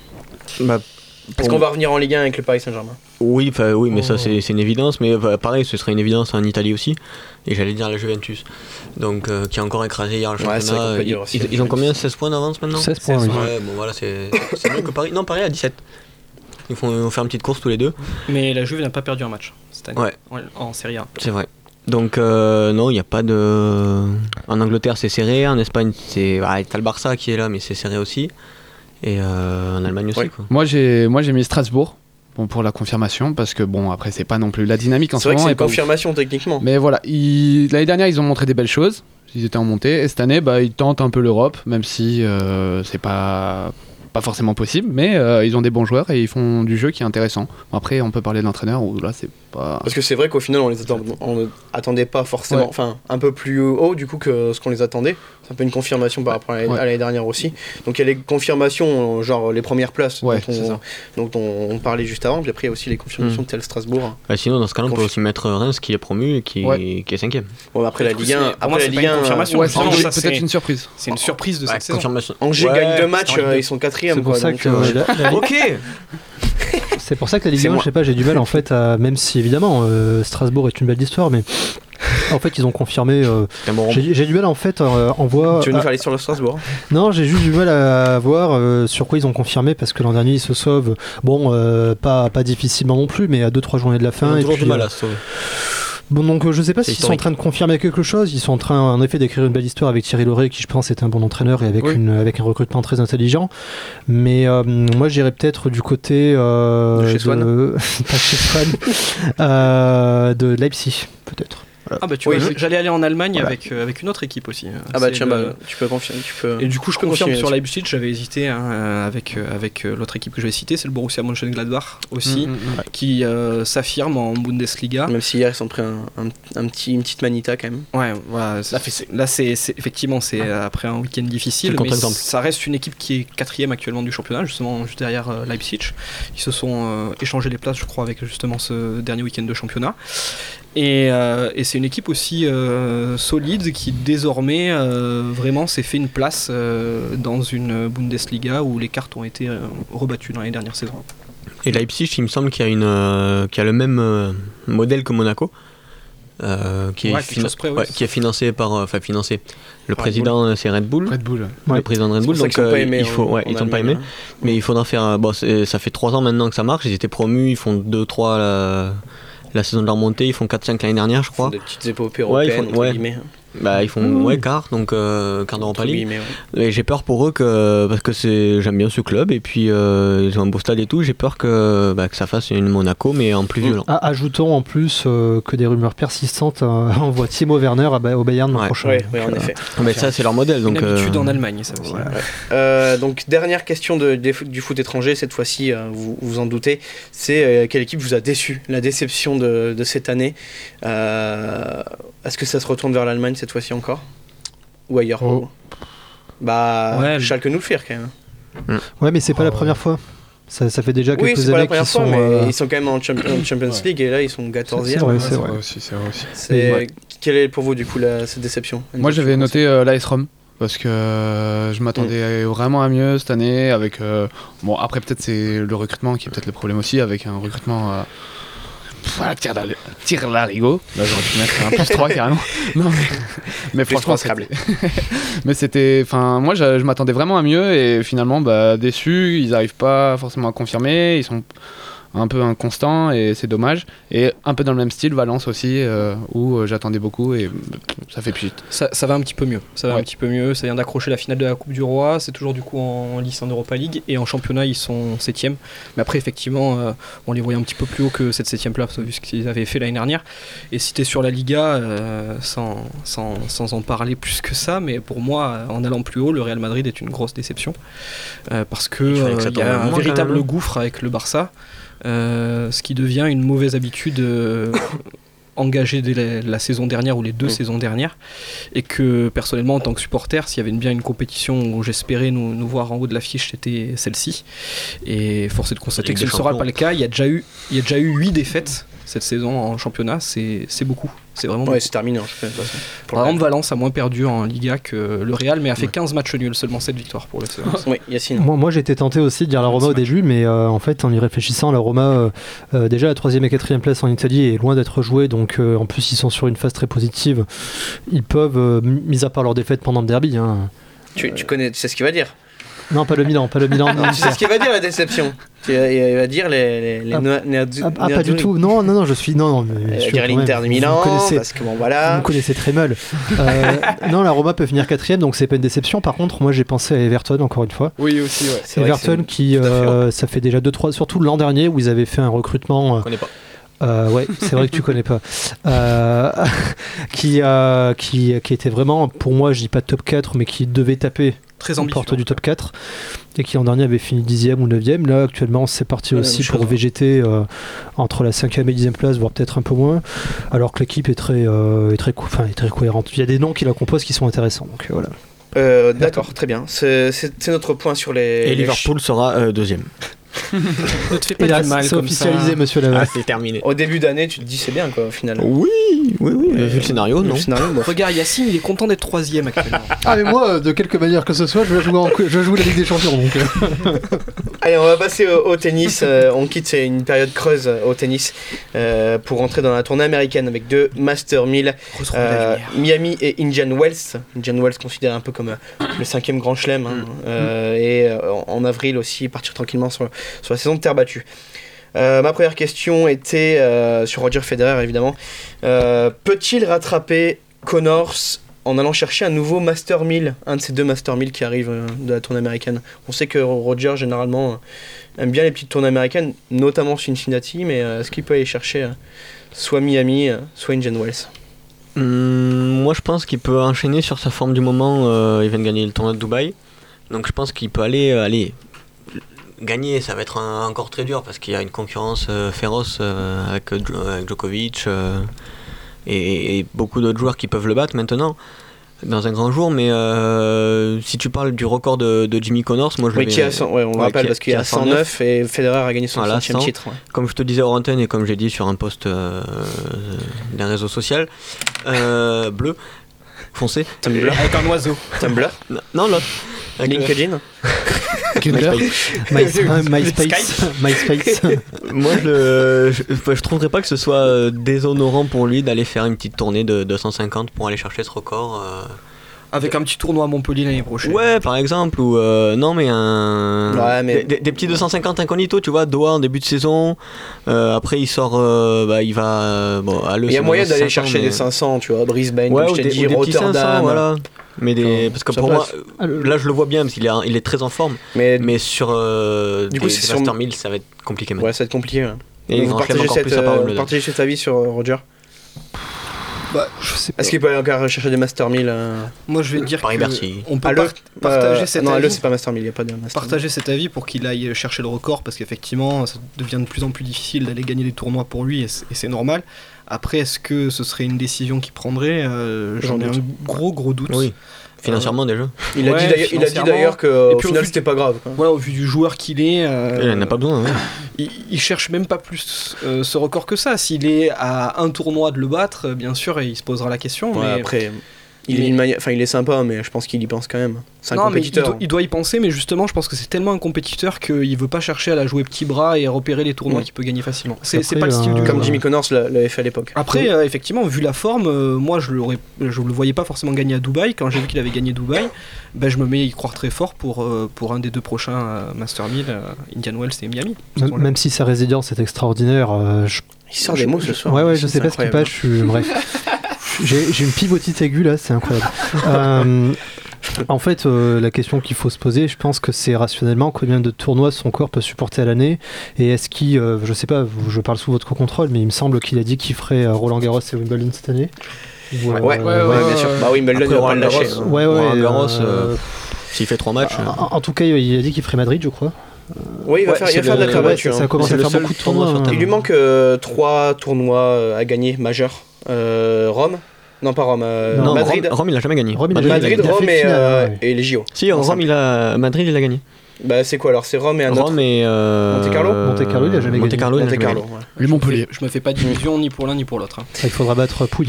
Est-ce qu'on va revenir en Ligue 1 avec le Paris Saint-Germain? Oui, mais ça c'est une évidence, mais pareil, ce serait une évidence en Italie aussi, et j'allais dire la Juventus, donc qui a encore écréasé hier le championnat. Ils ont combien, 16 points d'avance maintenant? 16 points, oui. Ouais, bon voilà, c'est mieux que Paris. Non, Paris à 17. Ils vont faire une petite course tous les deux. Mais la Juve n'a pas perdu un match cette année en Serie A. C'est vrai. Donc non, il n'y a pas de... En Angleterre c'est serré, en Espagne t'as le Barça qui est là, mais c'est serré aussi. Et en Allemagne aussi. Quoi. Moi j'ai mis Strasbourg pour la confirmation, parce que bon, après c'est pas non plus la dynamique en ce moment. C'est vrai que c'est une confirmation techniquement. Mais voilà, l'année dernière ils ont montré des belles choses, ils étaient en montée, et cette année ils tentent un peu l'Europe, même si c'est pas forcément possible, mais ils ont des bons joueurs et ils font du jeu qui est intéressant. Après on peut parler de l'entraîneur, où là c'est pas... Parce que c'est vrai qu'au final on ne attendait pas forcément, enfin un peu plus haut du coup que ce qu'on les attendait. C'est un peu une confirmation par rapport à l'année dernière aussi. Donc il y a les confirmations, genre les premières places dont on parlait juste avant, puis après il y a aussi les confirmations de tel Strasbourg. Sinon dans ce cas-là on peut aussi mettre Reims qui est promu et qui est 5ème. Bon, après la Ligue 1, c'est peut-être une surprise. C'est une surprise de cette saison. Angers gagne 2 matchs, ils sont 4ème. C'est pour ça que ok. C'est pour ça que la Ligue 1, je sais pas, j'ai du mal en fait même si évidemment Strasbourg est une belle histoire, mais en fait ils ont confirmé. J'ai du mal en fait en voir. Tu veux nous faire l'histoire de Strasbourg? Non, j'ai juste du mal à voir sur quoi ils ont confirmé, parce que l'an dernier ils se sauvent. Bon, pas difficilement non plus, mais à 2-3 journées de la fin. Ils ont toujours du mal à se sauver. Bon, donc je sais pas s'ils sont en train de confirmer quelque chose. Ils sont en train en effet d'écrire une belle histoire avec Thierry Laurey, qui je pense est un bon entraîneur, et avec un recrutement très intelligent. Mais moi j'irais peut-être du côté de chez Swan. Pas chez Swan, de Leipzig peut-être. Ah bah tu vois, j'allais aller en Allemagne avec une autre équipe aussi. Ah bah tiens, tu peux confirmer. Et du coup je confirme sur Leipzig, j'avais hésité avec l'autre équipe que je vais citer, c'est le Borussia Mönchengladbach aussi, qui s'affirme en Bundesliga. Même si hier ils ont pris une petite manita quand même. Ouais, voilà. Là c'est effectivement c'est après un week-end difficile, mais ça reste une équipe qui est 4ème actuellement du championnat, justement juste derrière Leipzig. Ils se sont échangé les places, je crois, avec justement ce dernier week-end de championnat. Et c'est une équipe aussi solide qui désormais vraiment s'est fait une place dans une Bundesliga où les cartes ont été rebattues dans les dernières saisons. Et Leipzig, il me semble qu'il y a le même modèle que Monaco. Qui est financé par le président, c'est Red Bull. Le président de Red Bull, donc ils sont pas aimés, mais il faudra faire ça fait 3 ans maintenant que ça marche, ils étaient promus, ils font 2-3 la saison de leur montée, ils font 4-5 l'année dernière, je crois. Des petites épopées européennes, entre guillemets. Ils font quart d'Europa League. Et j'ai peur pour eux parce que j'aime bien ce club et puis ils ont un beau stade et tout. J'ai peur que ça fasse une Monaco mais en plus violent. Ajoutons en plus que des rumeurs persistantes envoient Timo Werner au Bayern l'an prochain. Oui, en effet. Mais ça c'est leur modèle. Donc, une habitude en Allemagne, ça aussi. Donc dernière question du foot étranger, cette fois-ci, vous vous en doutez, c'est quelle équipe vous a déçu, la déception de cette année. Est-ce que ça se retourne vers l'Allemagne cette fois-ci encore ou ailleurs? Schalke nous le fait quand même. Ouais, mais c'est pas la première fois. Ça fait déjà quelques années qu'ils sont. Mais ils sont quand même en Champions League et là ils sont 14e. C'est vrai aussi. Quelle est pour vous du coup cette déception? Moi j'avais noté l'AS Rome. Parce que je m'attendais vraiment à mieux cette année. Avec, après peut-être c'est le recrutement qui est peut-être le problème aussi. Avec un recrutement. Tire l'arigot. Là j'aurais pu mettre un +3 carrément. Non mais franchement mais c'était, moi je m'attendais vraiment à mieux et finalement déçus, ils n'arrivent pas forcément à confirmer, ils sont un peu inconstants et c'est dommage. Et un peu dans le même style, Valence aussi, où j'attendais beaucoup et ça fait pchit. Ça va un petit peu mieux. Ça vient d'accrocher la finale de la Coupe du Roi. C'est toujours du coup en lice en Europa League. Et en championnat, ils sont 7e. Mais après, effectivement, on les voyait un petit peu plus haut que cette 7e place, vu ce qu'ils avaient fait l'année dernière. Et si t'es sur la Liga, sans en parler plus que ça, mais pour moi, en allant plus haut, le Real Madrid est une grosse déception. Parce qu'il y a un véritable gouffre avec le Barça. Ce qui devient une mauvaise habitude engagée dès la saison dernière ou les 2 saisons dernières, et que personnellement en tant que supporter, s'il y avait bien une compétition où j'espérais nous voir en haut de l'affiche, c'était celle-ci, et force est de constater que ce ne sera pas le cas. Il y a déjà eu 8 défaites cette saison en championnat, c'est beaucoup. C'est vraiment c'est terminé en fait. Par exemple, Valence a moins perdu en Liga que le Real, mais a fait 15 matchs nuls, seulement 7 victoires pour le FC. Oui, Yacine. Moi j'étais tenté aussi de dire la Roma au début, mais en fait en y réfléchissant, la Roma déjà la 3e et 4e place en Italie est loin d'être jouée, donc en plus ils sont sur une phase très positive. Ils peuvent, mis à part leur défaite pendant le derby. Tu sais ce qu'il va dire? Non, pas le Milan. Tu sais ce qu'il va dire, la déception? Il va dire pas du tout. Non, je suis. Non, mais je dirais l'Inter de Milan, parce que voilà. Vous me connaissez très mal. Non, la Roma peut finir 4e, donc c'est pas une déception. Par contre, moi j'ai pensé à Everton, encore une fois. Oui, aussi, ouais. C'est Everton qui, ça fait déjà 2-3, surtout l'an dernier, où ils avaient fait un recrutement. Je connais pas. C'est vrai que tu connais pas. Qui était vraiment, pour moi, je dis pas top 4, mais qui devait taper aux portes du top 4, et qui l'an dernier avait fini 10e ou 9e. Là, actuellement, c'est parti aussi pour végéter entre la 5e et 10e place, voire peut-être un peu moins, alors que l'équipe est très cohérente. Il y a des noms qui la composent qui sont intéressants. Donc voilà. D'accord, très bien. C'est notre point sur les. Et Liverpool sera 2e. Ne te fais pas du mal, c'est comme officialisé, ça. monsieur Lavas. C'est terminé. Au début d'année, tu te dis c'est bien quoi, au final. Oui. Vu le scénario, non. Regarde, Yacine, il est content d'être 3e actuellement. Mais moi, de quelque manière que ce soit, je joue la Ligue des Champions. Donc. Allez, on va passer au tennis. On quitte une période creuse au tennis pour rentrer dans la tournée américaine avec 2 Master 1000, Miami et Indian Wells. Indian Wells considéré un peu comme le 5e grand chelem. Et en avril aussi, partir tranquillement sur la saison de terre battue. Ma première question était sur Roger Federer, évidemment. Peut-il rattraper Connors en allant chercher un nouveau Master 1000, un de ces 2 Master 1000 qui arrivent de la tournée américaine? On sait que Roger, généralement, aime bien les petites tournées américaines, notamment Cincinnati, mais est-ce qu'il peut aller chercher soit Miami, soit Indian Wells? Moi, je pense qu'il peut enchaîner sur sa forme du moment. Il vient de gagner le tournoi de Dubaï. Donc je pense qu'il peut aller gagner, ça va être encore très dur parce qu'il y a une concurrence féroce avec Djokovic et beaucoup d'autres joueurs qui peuvent le battre maintenant. dans un grand jour, mais si tu parles du record de Jimmy Connors, moi je on le rappelle parce qu'il y a 109 et Federer a gagné son 100e titre. Ouais. Comme je te disais hors antenne et comme j'ai dit sur un post d'un réseau social, bleu, foncé. Tumblr. Avec un oiseau. Tumblr. Non, l'autre. LinkedIn. MySpace. Moi, je trouverais pas que ce soit déshonorant pour lui d'aller faire une petite tournée de 250 pour aller chercher ce record. Avec un petit tournoi à Montpellier l'année prochaine. Ouais, par exemple, ou non, mais des petits 250 incognito, tu vois, Doha en début de saison. Après, il sort, il va à Il y a moyen d'aller chercher des 500, tu vois, Brisbane, ouais, comme je t'ai dit, Rotterdam. 500, voilà. Mais parce que pour moi, là je le vois bien parce qu'il il est très en forme. Mais sur du coup, c'est Master 1000, ça va être compliqué maintenant. Ouais, ça va être compliqué. Ouais. Et vous partagez cet avis sur Roger? Je sais pas. Est-ce qu'il peut aller encore chercher des Master 1000 Moi je vais dire qu'on peut partager cet avis. Non, c'est pas Master 1000, il n'y a pas de Master 1000. Partager cet avis pour qu'il aille chercher le record parce qu'effectivement ça devient de plus en plus difficile d'aller gagner des tournois pour lui et c'est normal. Après, est-ce que ce serait une décision qu'il prendrait J'en ai un gros doute. Oui. Financièrement déjà. Il a dit d'ailleurs qu'au final c'était pas grave. Voilà, au vu du joueur qu'il est. Il en a pas besoin. Ouais. Il cherche même pas plus ce record que ça. S'il est à un tournoi de le battre, bien sûr, il se posera la question. Ouais, mais après. Il est sympa, mais je pense qu'il y pense quand même. C'est un compétiteur. Il doit y penser, mais justement, je pense que c'est tellement un compétiteur qu'il veut pas chercher à la jouer petit bras et à repérer les tournois qu'il peut gagner facilement. C'est pas le style du comme Jimmy Connors l'avait fait à l'époque. Après, effectivement, vu la forme, moi je le voyais pas forcément gagner à Dubaï. Quand j'ai vu qu'il avait gagné Dubaï, je me mets à y croire très fort pour un des deux prochains Master 1000, Indian Wells et Miami. Même si sa résilience est extraordinaire. Il sort des mots ce soir. Ouais, je sais pas ce qui passe. Bref. J'ai une pivotite aiguë là, c'est incroyable. En fait, la question qu'il faut se poser, je pense que c'est rationnellement combien de tournois son corps peut supporter à l'année et est-ce qu'il, je sais pas, je parle sous votre contrôle, mais il me semble qu'il a dit qu'il ferait Roland Garros et Wimbledon cette année. Ouais, bien sûr. Bah Wimbledon, il va pas le lâcher. Roland Garros, s'il fait 3 matchs. En tout cas, il a dit qu'il ferait Madrid, je crois. Oui, il va faire de la terre. Ça commence à faire beaucoup de tournois. Il lui manque 3 tournois à gagner majeurs. Rome. Non, pas Rome. Non, Madrid. Rome, il a jamais gagné. Madrid, Rome et les JO. Si, Rome, Madrid, il a gagné. Bah, c'est quoi alors? C'est Rome et un autre. Rome et. Monte Carlo. Monte Carlo, il a jamais gagné. Monte Carlo. Lui, Montpellier. Je me fais pas d'illusion ni pour l'un ni pour l'autre. Il faudra battre Pouille.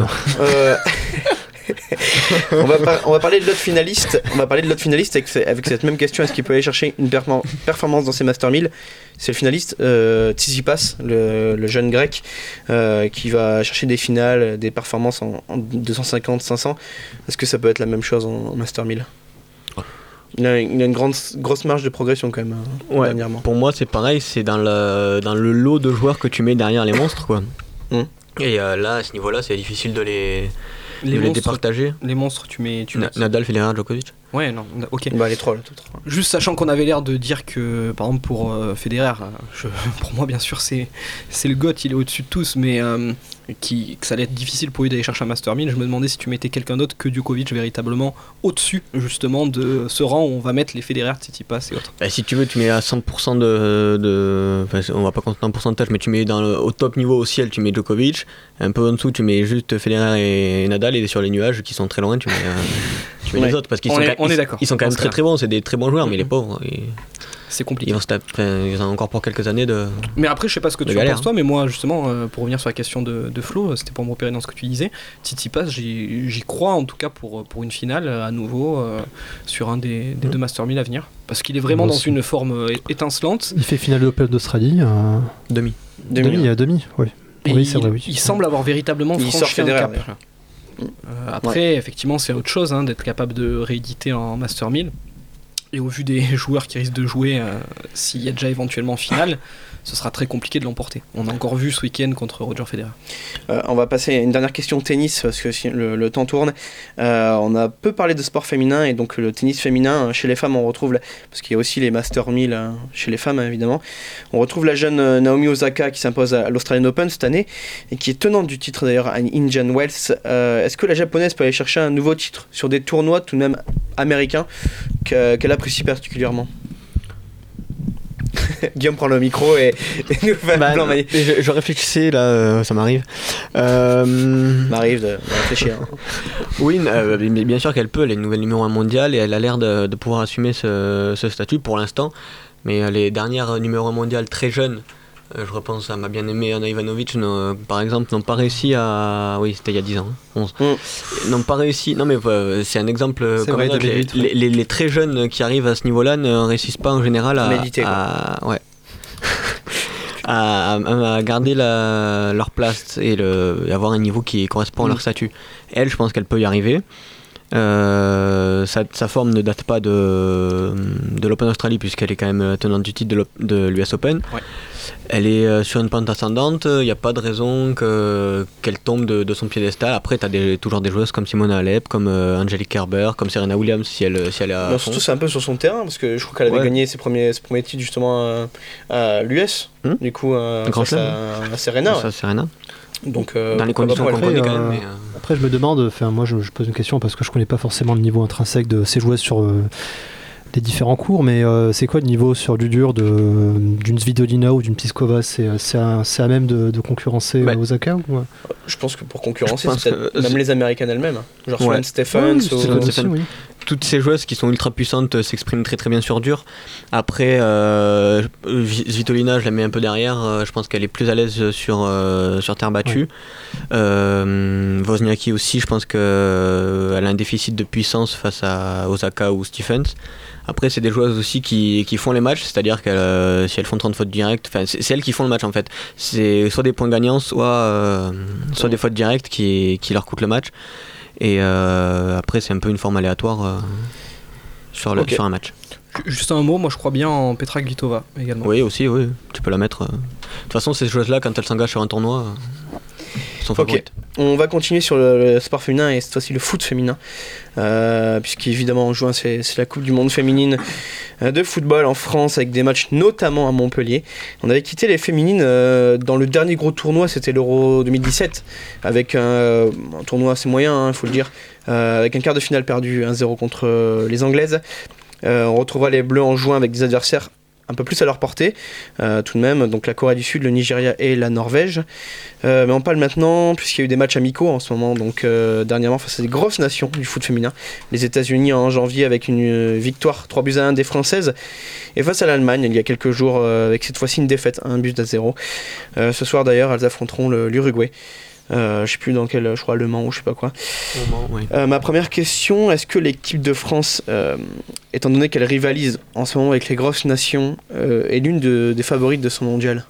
On va parler de l'autre finaliste. Avec cette même question. Est-ce qu'il peut aller chercher une performance dans ces Master 1000? C'est le finaliste Tsitsipas, le jeune grec, qui va chercher des finales, des performances en 250, 500. Est-ce que ça peut être la même chose en Master 1000? Il a une grosse marge de progression quand même dernièrement. Pour moi, c'est pareil. C'est dans le lot de joueurs que tu mets derrière les monstres, quoi. Et là, à ce niveau-là, c'est difficile de les départager. Les monstres, tu mets Nadal, Federer, Djokovic. Ouais, non, ok. Les trois. Juste sachant qu'on avait l'air de dire que, par exemple, pour Federer, pour moi, bien sûr, c'est le GOAT, il est au-dessus de tous, mais que ça allait être difficile pour lui d'aller chercher un Master 1000. Je me demandais si tu mettais quelqu'un d'autre que Djokovic véritablement au-dessus, justement, de ce rang où on va mettre les Federer, Tsitsipas et autres. Si tu veux, tu mets à 100% on va pas compter un pourcentage, mais tu mets au top niveau au ciel, tu mets Djokovic. Un peu en dessous, tu mets juste Federer et Nadal, et sur les nuages qui sont très loin, tu mets les autres, parce qu'ils sont quand même très très bons, c'est des très bons joueurs, mais les pauvres, c'est compliqué. Ils ont encore pour quelques années de. Mais après, je sais pas ce que tu en penses toi, mais moi, justement, pour revenir sur la question de Flo, c'était pour me repérer dans ce que tu disais. Tsitsipas, j'y crois en tout cas pour une finale à nouveau sur un des deux Master 1000 à venir, parce qu'il est vraiment dans une forme étincelante. Il fait finale de l'Open d'Australie. Demi, oui. Oui, c'est vrai, oui. Il semble avoir véritablement franchi un cap. Après, effectivement, c'est autre chose d'être capable de rééditer en Master 1000. Et au vu des joueurs qui risquent de jouer, s'il y a déjà éventuellement finale, ce sera très compliqué de l'emporter. On a encore vu ce week-end contre Roger Federer. On va passer à une dernière question tennis, parce que le temps tourne. On a peu parlé de sport féminin, et donc le tennis féminin, chez les femmes, on retrouve, parce qu'il y a aussi les Master 1000 chez les femmes, évidemment. On retrouve la jeune Naomi Osaka qui s'impose à l'Australian Open cette année, et qui est tenante du titre d'ailleurs à Indian Wells. Est-ce que la japonaise peut aller chercher un nouveau titre sur des tournois tout de même américains qu'elle apprécie particulièrement? Guillaume prend le micro et nous fait un plan magnifique. Je réfléchissais là, ça m'arrive. M'arrive de réfléchir. Oui, mais bien sûr qu'elle peut, elle est nouvelle numéro 1 mondiale et elle a l'air de pouvoir assumer ce statut pour l'instant. Mais les dernières numéro 1 mondiales très jeunes, je repense à ma bien-aimée Anna Ivanovic, par exemple, n'ont pas réussi à... Oui, c'était il y a 10 ans, 11. N'ont pas réussi... Non mais c'est un exemple... C'est vrai, les très jeunes qui arrivent à ce niveau-là ne réussissent pas en général à garder leur place et avoir un niveau qui correspond à leur statut. Elle, je pense qu'elle peut y arriver. Sa forme ne date pas de l'Open Australie puisqu'elle est quand même tenante du titre de l'US Open. Ouais. Elle est sur une pente ascendante, il n'y a pas de raison qu'elle tombe de son piédestal. Après, tu as toujours des joueuses comme Simona Halep, comme Angelique Kerber, comme Serena Williams si elle est à surtout c'est un peu sur son terrain parce que je crois qu'elle avait gagné ses premiers titres justement à l'US, du coup face à Serena. Serena. Donc, dans les conditions qu'on connaît quand même. Après, je me demande, moi je pose une question parce que je connais pas forcément le niveau intrinsèque de ces joueuses sur les différents cours, mais c'est quoi le niveau sur du dur d'une Svitolina ou d'une Pliskova? C'est à même de concurrencer Osaka ou... Je pense que pour concurrencer, c'est peut-être même les Américaines elles-mêmes. Genre Sloane Stephens ou... Toutes ces joueuses qui sont ultra puissantes s'expriment très très bien sur dur. Après, Svitolina, je la mets un peu derrière. Je pense qu'elle est plus à l'aise sur terre battue. Wozniacki aussi, je pense qu'elle a un déficit de puissance face à Osaka ou Stephens. Après, c'est des joueuses aussi qui font les matchs, c'est-à-dire que si elles font 30 fautes directes, c'est elles qui font le match en fait. C'est soit des points gagnants, soit des fautes directes qui leur coûtent le match. Et après, c'est un peu une forme aléatoire sur un match. Juste un mot, moi je crois bien en Petra Kvitova également. Oui, aussi, oui. Tu peux la mettre. De toute façon, ces joueuses-là, quand elles s'engagent sur un tournoi, sont favorites. On va continuer sur le sport féminin et cette fois-ci le foot féminin. Puisqu'évidemment en juin, c'est la Coupe du Monde féminine de football en France avec des matchs notamment à Montpellier. On avait quitté les féminines dans le dernier gros tournoi, c'était l'Euro 2017, avec un tournoi assez moyen, il faut le dire, avec un quart de finale perdu 1-0 contre les Anglaises. On retrouvera les Bleus en juin avec des adversaires un peu plus à leur portée, tout de même, donc la Corée du Sud, le Nigeria et la Norvège. Mais on parle maintenant, puisqu'il y a eu des matchs amicaux en ce moment, donc dernièrement face à des grosses nations du foot féminin. Les États-Unis en janvier avec une victoire 3-1 des Françaises, et face à l'Allemagne il y a quelques jours avec cette fois-ci une défaite 1-0. Ce soir d'ailleurs elles affronteront l'Uruguay. Je sais plus dans quel, je crois Le Mans ou je sais pas quoi. Oui. Ma première question, est-ce que l'équipe de France, étant donné qu'elle rivalise en ce moment avec les grosses nations, est l'une des favorites de son mondial?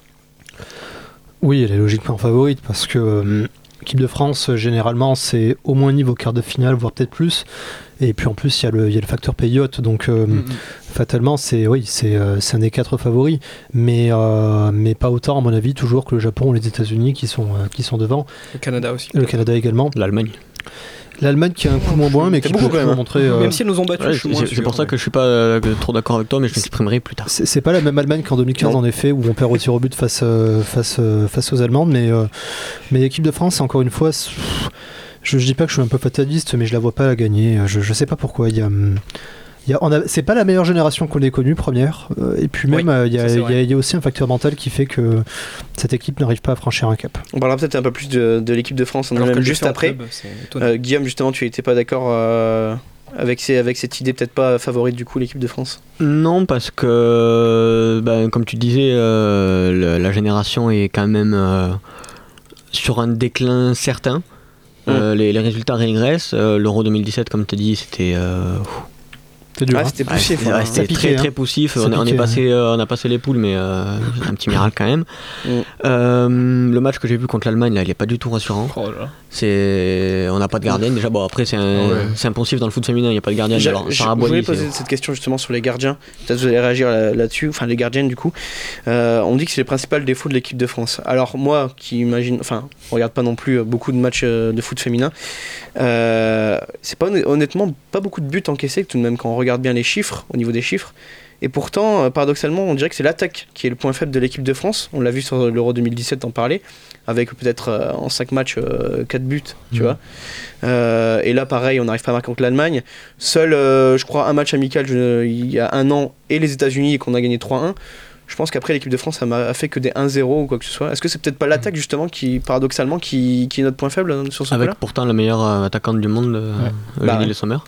Oui, elle est logiquement favorite parce que l'équipe de France, généralement, c'est au moins niveau quart de finale, voire peut-être plus. Et puis en plus, il y a le facteur payote, donc fatalement, c'est un des 4 favoris, mais pas autant, à mon avis, toujours que le Japon ou les États-Unis qui sont devant. Le Canada aussi. Le Canada également. L'Allemagne qui a un coup moins bon, mais qui peut montrer. Même si elles nous ont battus, c'est pour ça que je suis pas trop d'accord avec toi, mais je m'exprimerai plus tard. C'est pas la même Allemagne qu'en 2015, en effet, où on perd au tir au but face aux Allemandes, mais l'équipe de France, encore une fois, je dis pas que je suis un peu fataliste, mais je la vois pas la gagner. Je sais pas pourquoi. C'est pas la meilleure génération qu'on ait connue, première. Et puis même, il y a aussi un facteur mental qui fait que cette équipe n'arrive pas à franchir un cap. On parlera peut-être un peu plus de l'équipe de France même juste après. Guillaume, justement, tu n'étais pas d'accord avec cette idée peut-être pas favorite du coup, l'équipe de France? Non, parce que, comme tu disais, la génération est quand même sur un déclin certain. Les résultats régressent. L'Euro 2017, comme tu as dit, c'était... C'était poussif. C'était très poussif. On a passé les poules, mais un petit miracle quand même. Le match que j'ai vu contre l'Allemagne, là, il est pas du tout rassurant. On n'a pas de gardienne. Déjà, après, c'est un poncif dans le foot féminin, il n'y a pas de gardienne. Je voulais poser cette question justement sur les gardiens. Peut-être vous allez réagir là-dessus. Enfin, les gardiennes, du coup. On dit que c'est le principal défaut de l'équipe de France. Alors, moi, qui imagine. Enfin, on regarde pas non plus beaucoup de matchs de foot féminin. C'est pas honnêtement pas beaucoup de buts encaissés, tout de même, quand on regarde bien les chiffres, au niveau des chiffres. Et pourtant, paradoxalement, on dirait que c'est l'attaque qui est le point faible de l'équipe de France. On l'a vu sur l'Euro 2017 en parler, avec peut-être en 5 matchs 4 buts, tu vois. Et là, pareil, on n'arrive pas à marquer contre l'Allemagne. Seul, je crois, un match amical il y a un an, et les États-Unis, et qu'on a gagné 3-1. je pense qu'après l'équipe de France a fait que des 1-0 ou quoi que ce soit. Est-ce que c'est peut-être pas l'attaque justement qui paradoxalement qui est notre point faible sur ce avec coup-là pourtant la meilleure attaquante du monde, Eugénie Le Sommer.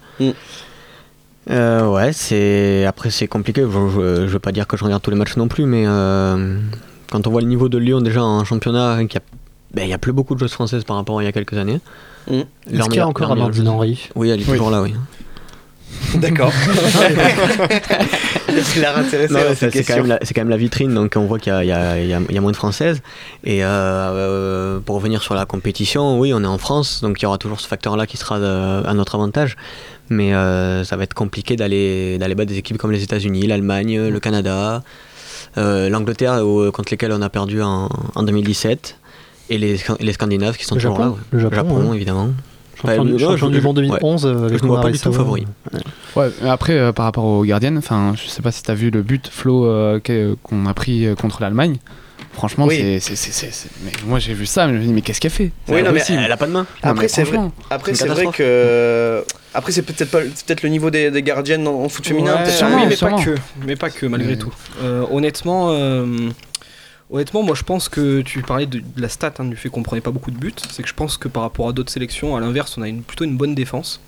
Après c'est compliqué. Je veux pas dire que je regarde tous les matchs non plus, mais quand on voit le niveau de Lyon déjà en championnat, il y a plus beaucoup de joueuses françaises par rapport à il y a quelques années. Est-ce qu'il y a encore Amandine Henry ? Oui, elle est toujours là, oui. D'accord. Il a intéressé c'est quand même la vitrine, donc on voit qu'il y a moins de Françaises. Et pour revenir sur la compétition, oui, on est en France, donc il y aura toujours ce facteur-là qui sera à notre avantage. Mais ça va être compliqué d'aller battre des équipes comme les États-Unis, l'Allemagne, le Canada, l'Angleterre contre lesquelles on a perdu en 2017, et les Scandinaves qui sont toujours là. Le Japon, évidemment. Champion du monde 2011, je ne vois pas du tout favori. Ouais, après, par rapport aux gardiennes, je sais pas si tu as vu le but, Flo, qu'on a pris contre l'Allemagne. Franchement, oui. Mais moi j'ai vu ça, mais je me dis, mais qu'est-ce qu'elle fait ? Oui, non, mais elle a pas de main. Après, c'est vrai. Après, c'est vrai que. Après, c'est peut-être le niveau des gardiennes en foot féminin. Mais pas que, malgré tout. Honnêtement, moi je pense que tu parlais de la stat, du fait qu'on prenait pas beaucoup de buts. C'est que je pense que par rapport à d'autres sélections, à l'inverse, on a plutôt une bonne défense.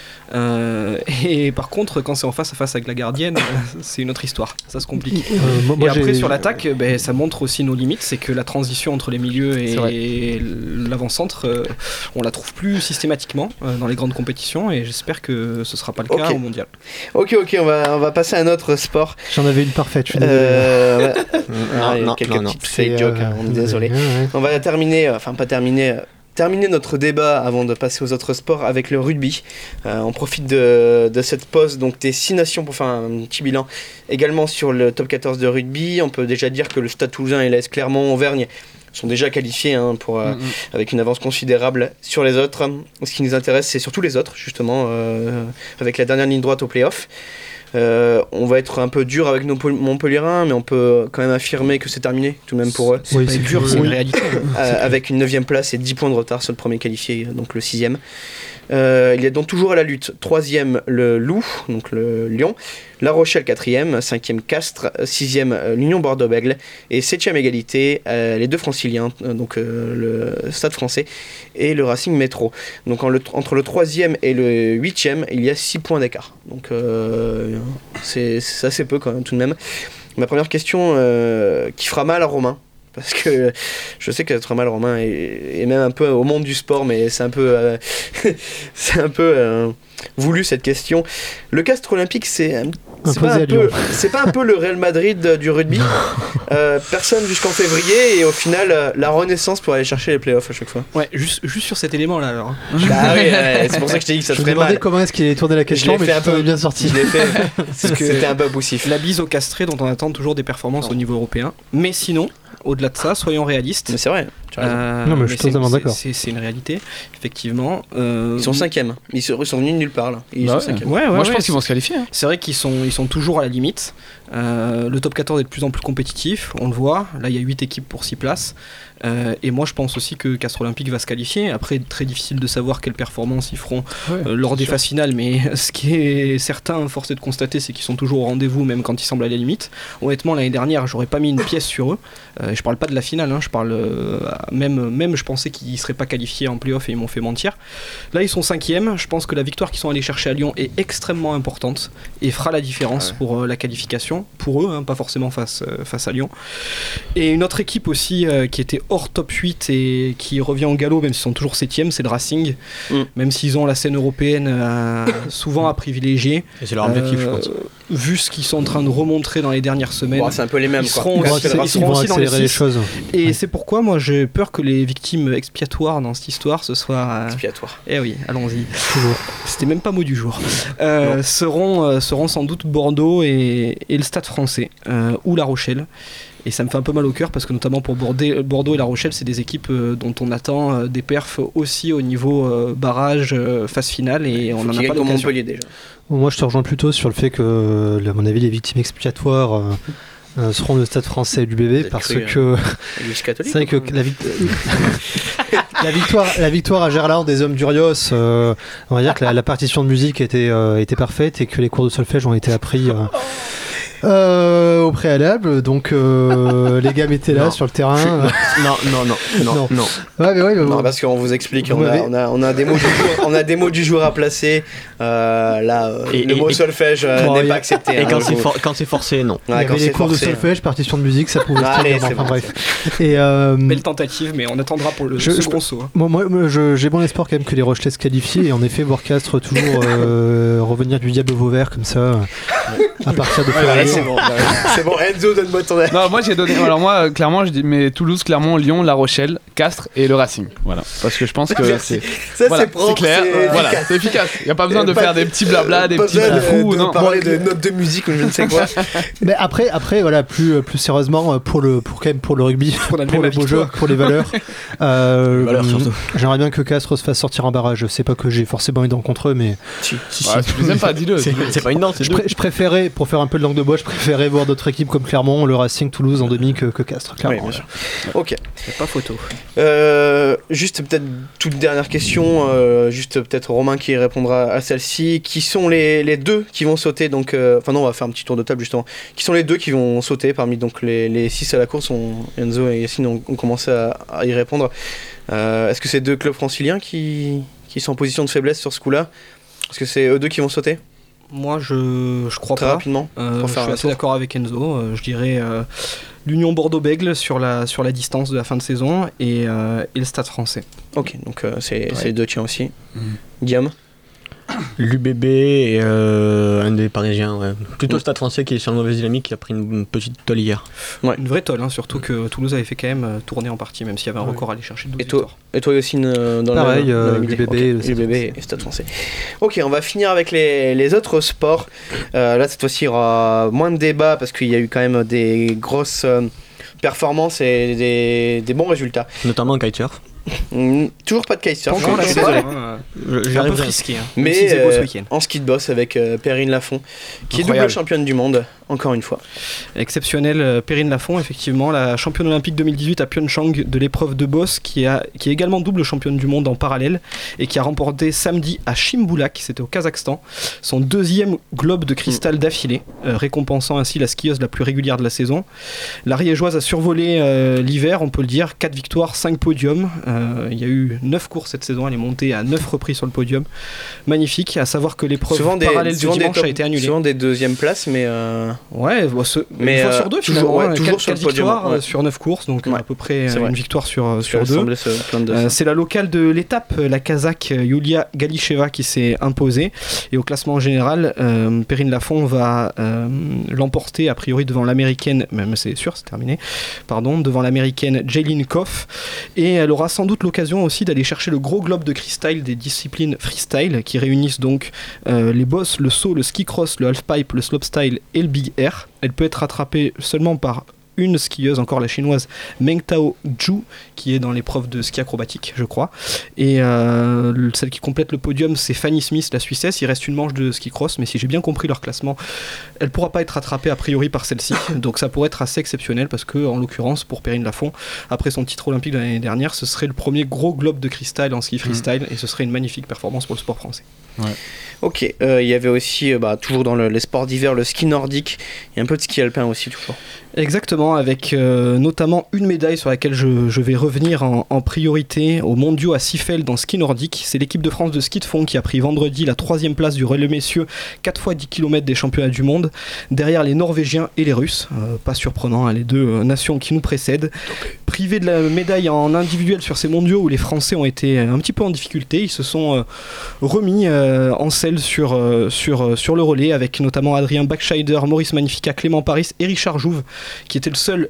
Et par contre, quand c'est en face à face avec la gardienne, c'est une autre histoire. Ça se complique. Et après, sur l'attaque, ça montre aussi nos limites. C'est que la transition entre les milieux et l'avant-centre, on la trouve plus systématiquement dans les grandes compétitions. Et j'espère que ce sera pas le cas au mondial. Ok, on va passer à un autre sport. J'en avais une parfaite, je suis désolé. Quelques petites fake jokes, on est désolé. On va terminer notre débat avant de passer aux autres sports avec le rugby. On profite de cette pause, donc des 6 nations pour faire un petit bilan également sur le top 14 de rugby. On peut déjà dire que le Stade Toulousain et l'AS Clermont-Auvergne sont déjà qualifiés avec une avance considérable sur les autres. Ce qui nous intéresse, c'est surtout les autres, justement, avec la dernière ligne droite au play-off. On va être un peu dur avec nos Montpellierins, mais on peut quand même affirmer que c'est terminé tout de même pour eux. C'est dur, c'est une réalité. Avec une 9ème place et 10 points de retard sur le premier qualifié, donc le 6ème. Il est donc toujours à la lutte. 3ème le Loup, donc le Lyon. La Rochelle 4ème, 5ème Castres, 6ème l'Union Bordeaux-Bègles et 7ème égalité les deux franciliens, donc le Stade Français et le Racing Métro. Donc entre le 3ème et le 8ème, il y a 6 points d'écart. Donc c'est assez peu quand même tout de même. Ma première question qui fera mal à Romain. Parce que je sais que ça te fera mal, Romain, et même un peu au monde du sport, mais c'est un peu, voulu cette question. Le Castres Olympique, c'est pas un peu le Real Madrid du rugby. Personne jusqu'en février, et au final, la renaissance pour aller chercher les playoffs à chaque fois. Ouais, juste sur cet élément-là alors. Bah oui, c'est pour ça que je t'ai dit que ça te ferait mal. Je me demandais comment est-ce qu'il est tourné la question, mais tu t'en es bien sorti. Je l'ai fait, c'était un peu poussif. La bise au Castré dont on attend toujours des performances au niveau européen. Mais sinon, au-delà de ça, soyons réalistes. Mais c'est vrai. Non, mais je suis totalement d'accord. C'est une réalité, effectivement. Ils sont 5ème. Ils sont venus de nulle part là. Ils sont 5ème. Moi, je pense qu'ils vont se qualifier. C'est vrai qu'ils sont toujours à la limite. Le top 14 est de plus en plus compétitif, on le voit. Là, il y a 8 équipes pour 6 places. Et moi, je pense aussi que Castres Olympique va se qualifier. Après, très difficile de savoir quelles performances ils feront lors des phases finales. Mais ce qui est certain, force est de constater, c'est qu'ils sont toujours au rendez-vous, même quand ils semblent à la limite. Honnêtement, l'année dernière, j'aurais pas mis une pièce sur eux. Je parle pas de la finale, je parle même je pensais qu'ils seraient pas qualifiés en play-off et ils m'ont fait mentir. Là, ils sont 5ème. Je pense que la victoire qu'ils sont allés chercher à Lyon est extrêmement importante et fera la différence pour la qualification. Pour eux, pas forcément face à Lyon. Et une autre équipe aussi qui était hors top 8 et qui revient au galop, même s'ils sont toujours 7ème, c'est le Racing. Même s'ils ont la scène européenne souvent à privilégier. Et c'est leur objectif, je pense. Vu ce qu'ils sont en train de remonter dans les dernières semaines, c'est un peu les mêmes. Ils seront aussi dans les choses. Et c'est pourquoi moi j'ai peur que les victimes expiatoires dans cette histoire ce soit expiatoire. Eh oui, allons-y. C'était même pas mot du jour. Seront sans doute Bordeaux et le Stade Français ou La Rochelle. Et ça me fait un peu mal au cœur parce que notamment pour Bordeaux et La Rochelle, c'est des équipes dont on attend des perfs aussi au niveau barrage, phase finale, et on en a pas d'occasion. Montpellier déjà. Moi, je te rejoins plutôt sur le fait que, à mon avis, les victimes expiatoires seront le Stade Français et du bébé, parce que c'est vrai que la victoire à Gerland des hommes d'Urios, on va dire que la partition de musique était parfaite et que les cours de solfège ont été appris Au préalable, donc les gars étaient là sur le terrain. Non. Ouais, mais non, parce qu'on vous explique, on a des mots du jour, on a des mots du jour à placer. Le mot solfège n'est pas accepté. Et quand c'est forcé, non. Il y avait les cours de solfège, partition de musique, ça pouvait se enfin bref. Et belle tentative, mais on attendra pour le second saut. Moi, j'ai bon espoir quand même que les Rochelais se qualifient et en effet voir Castres toujours revenir du diable Vauvert comme ça à partir de c'est bon, Enzo, donne-moi ton avis. Non, moi j'ai donné. Alors moi, clairement, je dis mais Toulouse, Clermont, Lyon, La Rochelle, Castres et le Racing. Voilà, parce que je pense que c'est propre, clair. Voilà, c'est efficace. Il y a pas besoin de faire des petits blabla, des petits fous. Non, parler de notes de musique ou je ne sais quoi. Mais après, voilà, plus sérieusement pour le rugby, pour le beau jeu, pour les valeurs. J'aimerais bien que Castres se fasse sortir un barrage. Je sais pas que j'ai forcément une dent contre eux, mais si tu les aimes pas, dis-le. C'est pas une dent. Je préférais, pour faire un peu de langue de bois, je préférais voir d'autres équipes comme Clermont, le Racing, Toulouse en demi que Castres. Clairement. Oui, bien sûr. Ok. C'est pas photo. Juste peut-être toute dernière question, juste peut-être Romain qui répondra à celle-ci. Qui sont les deux qui vont sauter donc enfin non, on va faire un petit tour de table justement. Qui sont les deux qui vont sauter parmi donc les 6 à la course? Enzo et Yacine ont commencé à y répondre. Est-ce que c'est deux clubs franciliens qui sont en position de faiblesse sur ce coup-là? Est-ce que c'est eux deux qui vont sauter? Moi, je crois très pas. Rapidement. Je suis assez d'accord avec Enzo. Je dirais l'Union Bordeaux-Bègles sur la distance de la fin de saison et le Stade Français. Ok, donc c'est les deux tiens aussi. Guillaume? L'UBB et un des Parisiens, plutôt le Stade Français qui est sur une mauvaise dynamique, qui a pris une petite tolle hier. Ouais. Une vraie tolle, surtout que Toulouse avait fait quand même tourner en partie, même s'il y avait un record à aller chercher de 12 victoires. Et toi aussi dans pareil, l'UBB et le Stade Français. Ok, on va finir avec les autres sports. Là cette fois-ci il y aura moins de débats parce qu'il y a eu quand même des grosses performances et des bons résultats. Notamment en kitesurf. Toujours pas de kitesurf, je suis désolé. J'ai un peu frisqué. Mais en ski de boss avec Perrine Lafont, qui est double championne du monde, encore une fois. Exceptionnelle Perrine Lafont, effectivement, la championne olympique 2018 à Pyeongchang de l'épreuve de boss, qui est également double championne du monde en parallèle, et qui a remporté samedi à Chimbulak, c'était au Kazakhstan, son deuxième globe de cristal d'affilée, récompensant ainsi la skieuse la plus régulière de la saison. L'Ariégeoise a survolé l'hiver, on peut le dire, 4 victoires, 5 podiums. Il y a eu 9 courses cette saison, elle est montée à 9 reprises sur le podium. Magnifique, à savoir que l'épreuve parallèle du dimanche a été annulée. Souvent des deuxièmes places, mais ouais, une fois sur deux finalement, toujours sur 4 victoires sur 9 courses, donc à peu près une victoire sur 2. C'est la locale de l'étape, la Kazakh Yulia Galicheva, qui s'est imposée, et au classement général, Perrine Lafont va l'emporter a priori devant l'américaine, même c'est sûr, c'est terminé, devant l'américaine Jaylin Koff, et elle aura sans doute l'occasion aussi d'aller chercher le gros globe de cristal des disciplines freestyle qui réunissent donc les bosses, le saut, le ski cross, le halfpipe, le slopestyle et le big air. Elle peut être rattrapée seulement par une skieuse, encore la chinoise Meng Tao Zhu, qui est dans l'épreuve de ski acrobatique, je crois. Et celle qui complète le podium, c'est Fanny Smith, la Suissesse. Il reste une manche de ski cross, mais si j'ai bien compris leur classement, elle ne pourra pas être rattrapée a priori par celle-ci. Donc ça pourrait être assez exceptionnel parce que, en l'occurrence, pour Perrine Lafont, après son titre olympique de l'année dernière, ce serait le premier gros globe de cristal en ski freestyle et ce serait une magnifique performance pour le sport français. Ouais. Ok, il y avait aussi, toujours dans les sports d'hiver, le ski nordique et un peu de ski alpin aussi, toujours. Exactement, avec notamment une médaille sur laquelle je vais revenir en priorité aux mondiaux à Seefeld en ski nordique. C'est l'équipe de France de ski de fond qui a pris vendredi la 3e place du relais messieurs 4 x 10 km des championnats du monde, derrière les Norvégiens et les Russes. Pas surprenant, les deux nations qui nous précèdent. Privés de la médaille en individuel sur ces mondiaux où les Français ont été un petit peu en difficulté, ils se sont remis en selle sur le relais, avec notamment Adrien Backscheider, Maurice Magnifica, Clément Paris et Richard Jouve, qui était le seul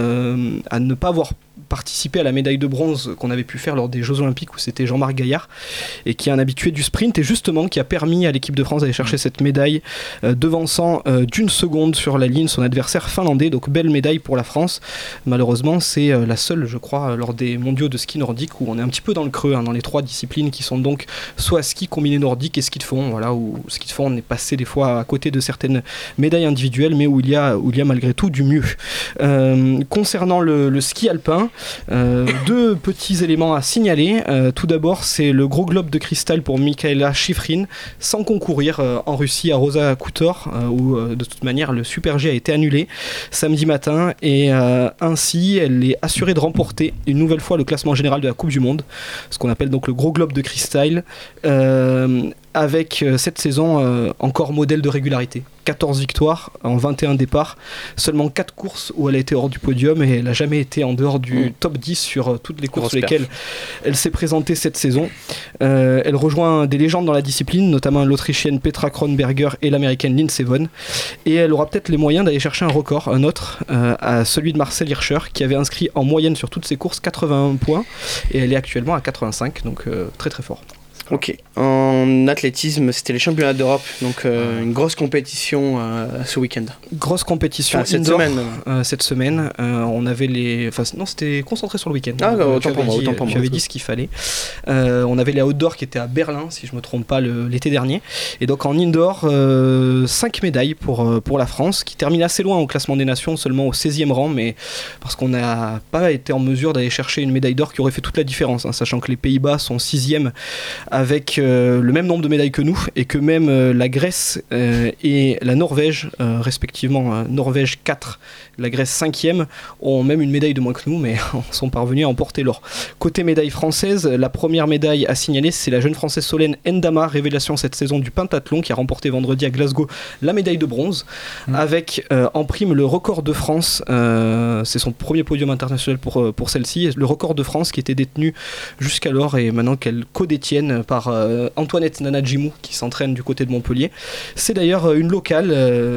à ne pas avoir participé à la médaille de bronze qu'on avait pu faire lors des Jeux Olympiques, où c'était Jean-Marc Gaillard, et qui est un habitué du sprint, et justement qui a permis à l'équipe de France d'aller chercher cette médaille, devançant d'1 seconde sur la ligne son adversaire finlandais. Donc belle médaille pour la France. Malheureusement, c'est la seule, je crois, lors des mondiaux de ski nordique où on est un petit peu dans le creux, dans les 3 disciplines qui sont donc soit ski combiné nordique et ski de fond, voilà, où ski de fond on est passé des fois à côté de certaines médailles individuelles, mais où il y a malgré tout du mieux. Concernant le ski alpin, Deux petits éléments à signaler. Tout d'abord, c'est le gros globe de cristal pour Mikaela Shiffrin, sans concourir en Russie à Rosa Khutor, où de toute manière le Super G a été annulé samedi matin, et ainsi elle est assurée de remporter une nouvelle fois le classement général de la Coupe du Monde, ce qu'on appelle donc le gros globe de cristal, avec cette saison encore modèle de régularité. 14 victoires en 21 départs, seulement 4 courses où elle a été hors du podium, et elle n'a jamais été en dehors du top 10 sur toutes les courses sur lesquelles elle s'est présentée cette saison. Elle rejoint des légendes dans la discipline, notamment l'Autrichienne Petra Kronberger et l'Américaine Lindsey Vonn, et elle aura peut-être les moyens d'aller chercher un record, un autre, à celui de Marcel Hirscher, qui avait inscrit en moyenne sur toutes ses courses 81 points, et elle est actuellement à 85, donc très très fort. Ok, en athlétisme, c'était les championnats d'Europe, donc une grosse compétition ce week-end. Grosse compétition cette indoor, semaine. Cette semaine, on avait les... Enfin non, c'était concentré sur le week-end. Ah, autant pour moi. J'avais dit ce qu'il fallait. On avait les outdoors qui étaient à Berlin, si je ne me trompe pas, l'été dernier. Et donc en indoor, 5 médailles pour la France, qui termine assez loin au classement des nations, seulement au 16e rang, mais parce qu'on n'a pas été en mesure d'aller chercher une médaille d'or qui aurait fait toute la différence, sachant que les Pays-Bas sont 6e, avec le même nombre de médailles que nous, et que même la Grèce et la Norvège, respectivement Norvège 4, la Grèce 5e, ont même une médaille de moins que nous, mais sont parvenus à emporter l'or. Côté médaille française, la première médaille à signaler, c'est la jeune française Solène Ndama, révélation cette saison du pentathlon, qui a remporté vendredi à Glasgow la médaille de bronze, avec en prime le record de France. C'est son premier podium international pour celle-ci, le record de France qui était détenu jusqu'alors, et maintenant qu'elle co-détienne par Antoinette Nanadjimou, qui s'entraîne du côté de Montpellier. C'est d'ailleurs une locale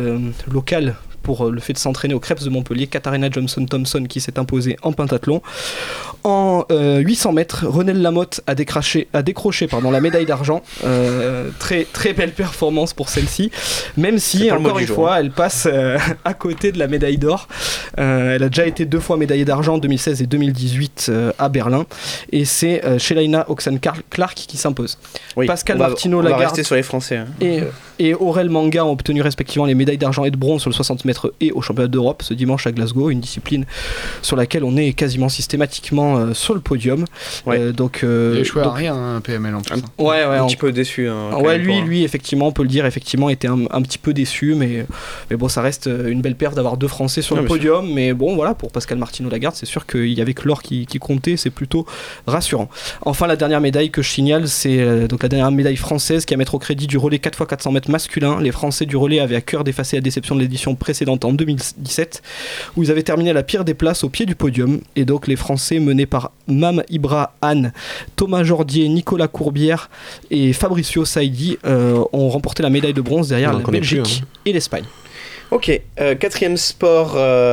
pour le fait de s'entraîner aux Crêpes de Montpellier, Katharina Johnson-Thompson, qui s'est imposée en pentathlon. En 800 mètres, Renelle Lamotte a décroché la médaille d'argent. Très, très belle performance pour celle-ci, même si, encore une fois, elle passe à côté de la médaille d'or. Elle a déjà été 2 fois médaillée d'argent en 2016 et 2018 à Berlin, et c'est Shelaina Oxen-Clark qui s'impose. Oui, Pascal Martino Lagarde, on va rester sur les Français, et Aurel Manga ont obtenu respectivement les médailles d'argent et de bronze sur le 60 mètres et au championnat d'Europe ce dimanche à Glasgow, une discipline sur laquelle on est quasiment systématiquement sur le podium. Donc, il a échoué à rien, un PML en plus. Un petit peu déçu. Lui, effectivement, on peut le dire, effectivement, était un petit peu déçu, mais bon, ça reste une belle perf d'avoir 2 Français sur le podium. Sûr. Mais bon, voilà, pour Pascal Martino Lagarde, c'est sûr qu'il y avait que l'or qui comptait, c'est plutôt rassurant. Enfin, la dernière médaille que je signale, c'est donc la dernière médaille française qui est à mettre au crédit du relais 4x400 mètres masculin. Les Français du relais avaient à cœur d'effacer la déception de l'édition précédente en 2017, où ils avaient terminé à la pire des places au pied du podium, et donc les Français menés par Mam Ibra Anne, Thomas Jordier, Nicolas Courbière et Fabricio Saidi ont remporté la médaille de bronze derrière la Belgique et l'Espagne. Ok, 4e sport,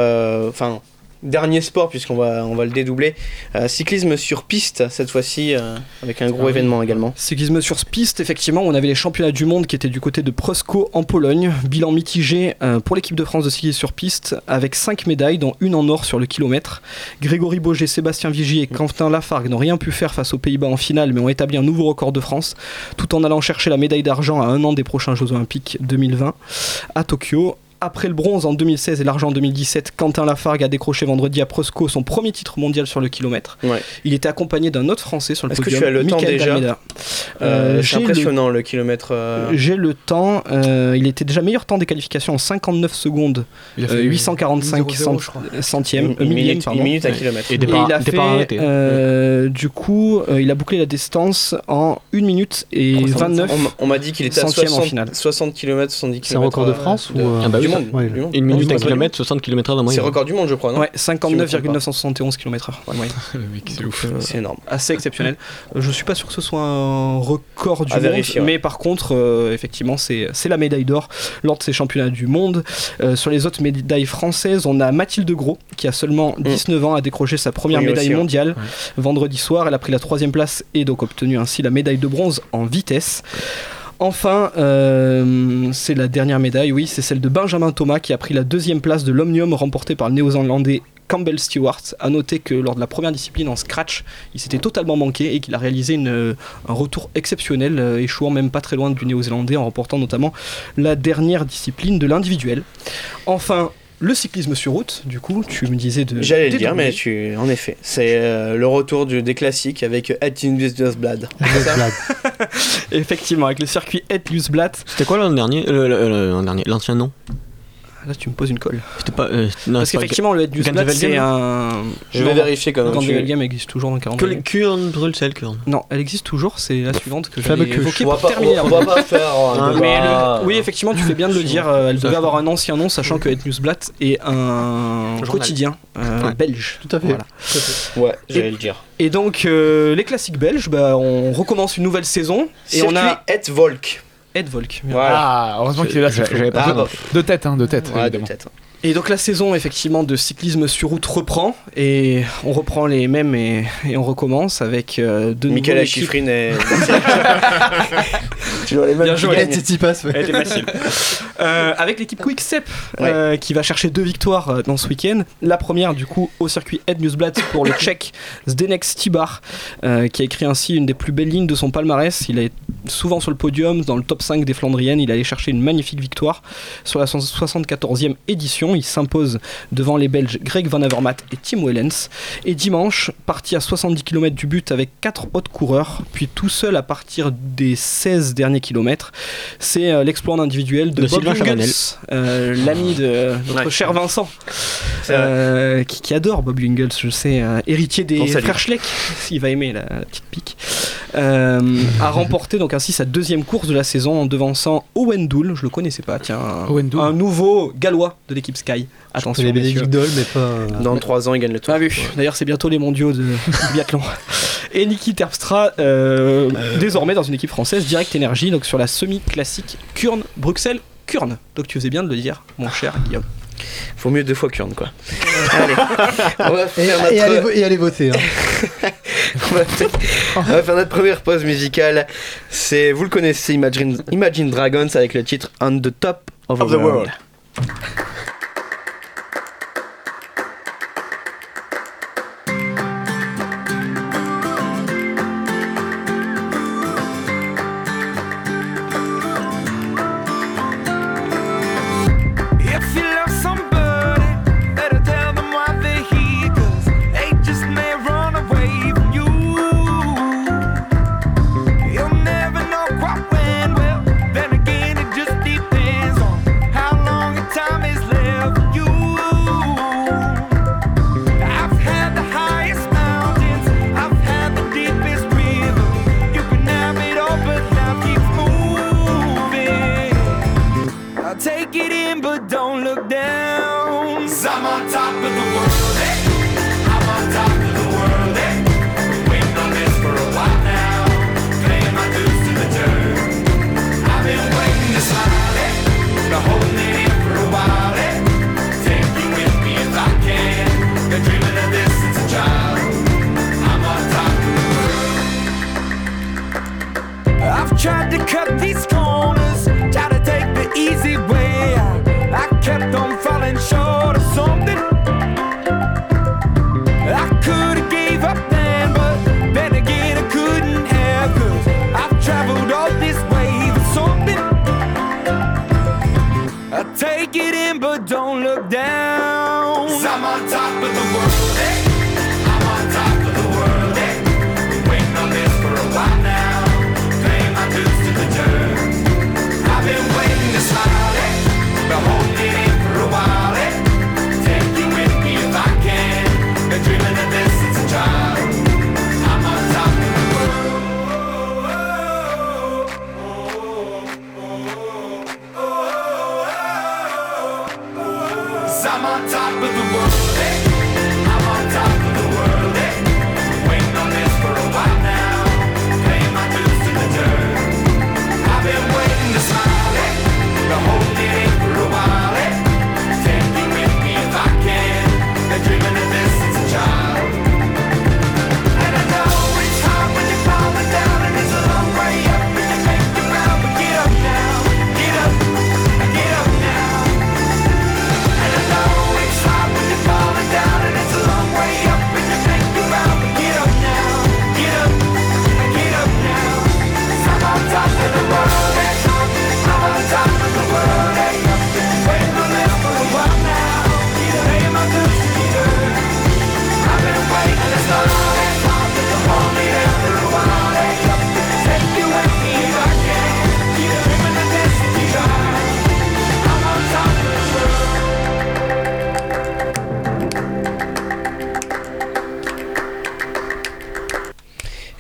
dernier sport, puisqu'on va le dédoubler, cyclisme sur piste cette fois-ci, avec un gros événement également. Cyclisme sur piste, effectivement, on avait les championnats du monde qui étaient du côté de Pruszko en Pologne, bilan mitigé pour l'équipe de France de cyclisme sur piste, avec 5 médailles dont une en or sur le kilomètre. Grégory Boget, Sébastien Vigier et Quentin Lafargue n'ont rien pu faire face aux Pays-Bas en finale, mais ont établi un nouveau record de France, tout en allant chercher la médaille d'argent à 1 an des prochains Jeux Olympiques 2020 à Tokyo. Après le bronze en 2016 et l'argent en 2017, Quentin Lafargue a décroché vendredi à Pruszko son premier titre mondial sur le kilomètre. Il était accompagné d'un autre Français sur le podium. Est-ce que tu as le temps déjà Dalmeda. C'est impressionnant le kilomètre. J'ai le temps. Il était déjà meilleur temps des qualifications en 59 secondes, 845 centièmes, millième, une minute à kilomètre. Et il a fait, du coup, il a bouclé la distance en 1 minute et 29. On m'a dit qu'il était à 60 km, 70 km. C'est un record de France ou du monde. 1 minute à kilomètre, 60 km/h de moyenne. C'est record du monde, je crois, non ? 59,971 km/h. C'est ouf. C'est énorme. Assez exceptionnel. Je suis pas sûr que ce soit un record du monde, mais par contre, effectivement, c'est la médaille d'or lors de ces championnats du monde. Sur les autres médailles françaises, on a Mathilde Gros, qui a seulement 19 ans, a décroché sa première médaille mondiale vendredi soir. Elle a pris la 3e place et donc obtenu ainsi la médaille de bronze en vitesse. Enfin, c'est la dernière médaille, c'est celle de Benjamin Thomas qui a pris la 2e place de l'Omnium remportée par le néo-zélandais Campbell Stewart. A noter que lors de la première discipline en scratch, il s'était totalement manqué et qu'il a réalisé un retour exceptionnel, échouant même pas très loin du néo-zélandais en remportant notamment la dernière discipline de l'individuel. Enfin, le cyclisme sur route, du coup, tu me disais de... J'allais le dire, mais en effet, c'est le retour des classiques avec Het Nieuwsblad. Effectivement, avec le circuit Het Nieuwsblad. C'était quoi l'an dernier, l'ancien nom? Là, tu me poses une colle. C'était pas. Parce qu'effectivement, le Het Nieuwsblad, c'est un. Je vais vérifier quand même. Quand Game existe toujours dans 40 ans. Kurn, Bruxelles, Kurn. Non, elle existe toujours, c'est la suivante que j'avais évoquée pour terminer. On va pas faire. Oui, effectivement, tu fais bien de le dire. Elle devait avoir un ancien nom, sachant que Het Nieuwsblad est un quotidien belge. Tout à fait. Voilà. Ouais, j'allais le dire. Et donc, les classiques belges, on recommence une nouvelle saison. Et on a Het Volk. Het Volk. Voilà. Ah, heureusement qu'il est là. J'avais pas de tête. Ouais, de tête. Et donc la saison effectivement de cyclisme sur route reprend et on reprend les mêmes et on recommence avec de Michaela Schifrin et toujours les mêmes. Bien joué, elle était facile. Avec l'équipe Quick-Step qui va chercher 2 victoires dans ce week-end. La première du coup au circuit Het Nieuwsblad pour le Tchèque Zdeněk Štibar qui a écrit ainsi une des plus belles lignes de son palmarès. Il est souvent sur le podium, dans le top 5 des Flandriennes. Il allait chercher une magnifique victoire sur la 74e édition. Il s'impose devant les Belges Greg Van Avermaet et Tim Wellens. Et dimanche, parti à 70 km du but avec 4 autres coureurs, puis tout seul à partir des 16 derniers kilomètres. C'est l'exploit individuel de Bob Jungels, l'ami de notre cher Vincent, qui adore Bob Jungels, je sais, héritier des frères Schleck, il va aimer la petite pique. A remporté donc ainsi sa 2e course de la saison en devançant Owen Dool, je le connaissais pas, tiens, un nouveau gallois de l'équipe Sky. Attention, les Bénédicte Doll, mais pas. Dans 3 ans, il gagne le Tour. Ah, vu. D'ailleurs, c'est bientôt les mondiaux de biathlon. Et Niki Terpstra, désormais dans une équipe française, Direct Energy, donc sur la semi-classique Kurn-Bruxelles-Kurn. Donc tu faisais bien de le dire, mon cher Guillaume. Faut mieux 2 fois Kurn, quoi. Allez, on va faire et allez voter. Hein. On va faire notre première pause musicale. C'est, vous le connaissez, Imagine Dragons avec le titre On the Top of the World. Tried to cut these corners, tried to take the easy way out. I kept on falling short of something. I could have gave up then, but then again I couldn't have, 'cause I've traveled all this way for something. I take it in but don't look down, 'cause I'm on top of the world, hey. I'm on top of the world, hey. Been waiting on this for a while now. I've been waiting to smile, been holding it in for a while, take you with me if I can, been dreaming of this since a child. I'm on top of the world, 'cause I'm on top of the world, I'm on top of the world, been waiting on this for a while now, paying my dues to the dirt. I've been waiting to smile, been holding it in for a while, take you with me if I can, been dreaming of this since a child. And I know it's hard when you're falling down and it's a long way up and you make it round, but get up now, get up now. And I know it's hard when you're falling down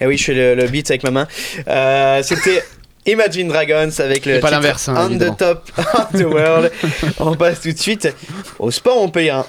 Eh oui, je fais le beat avec ma main. C'était Imagine Dragons avec le pas titre l'inverse, hein, On évidemment. the Top of the World. On passe tout de suite au sport montpelliérain.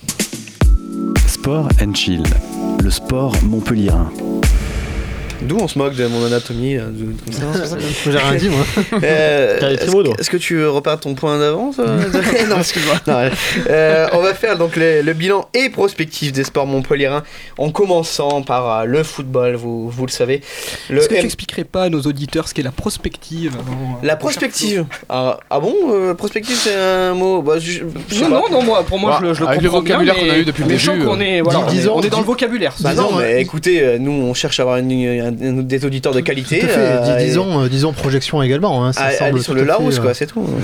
Sport and Chill, le sport montpelliérain. D'où on se moque de mon anatomie comme ça. J'ai rien dit, moi. Est-ce que tu repars ton point d'avance Non, excuse-moi. Non, on va faire donc le bilan et prospectif des sports montpelliérains en commençant par le football, vous le savez. Est-ce que tu expliquerais pas à nos auditeurs ce qu'est la prospective La prospective. Ah bon, prospective c'est un mot. Non, pour moi je le comprends avec le vocabulaire qu'on a eu depuis le début. On est dans le vocabulaire. Bah non, mais écoutez, nous on cherche à avoir des auditeurs de qualité. Tout à fait. Disons projection également. Hein, aller sur le Larousse, quoi, c'est tout.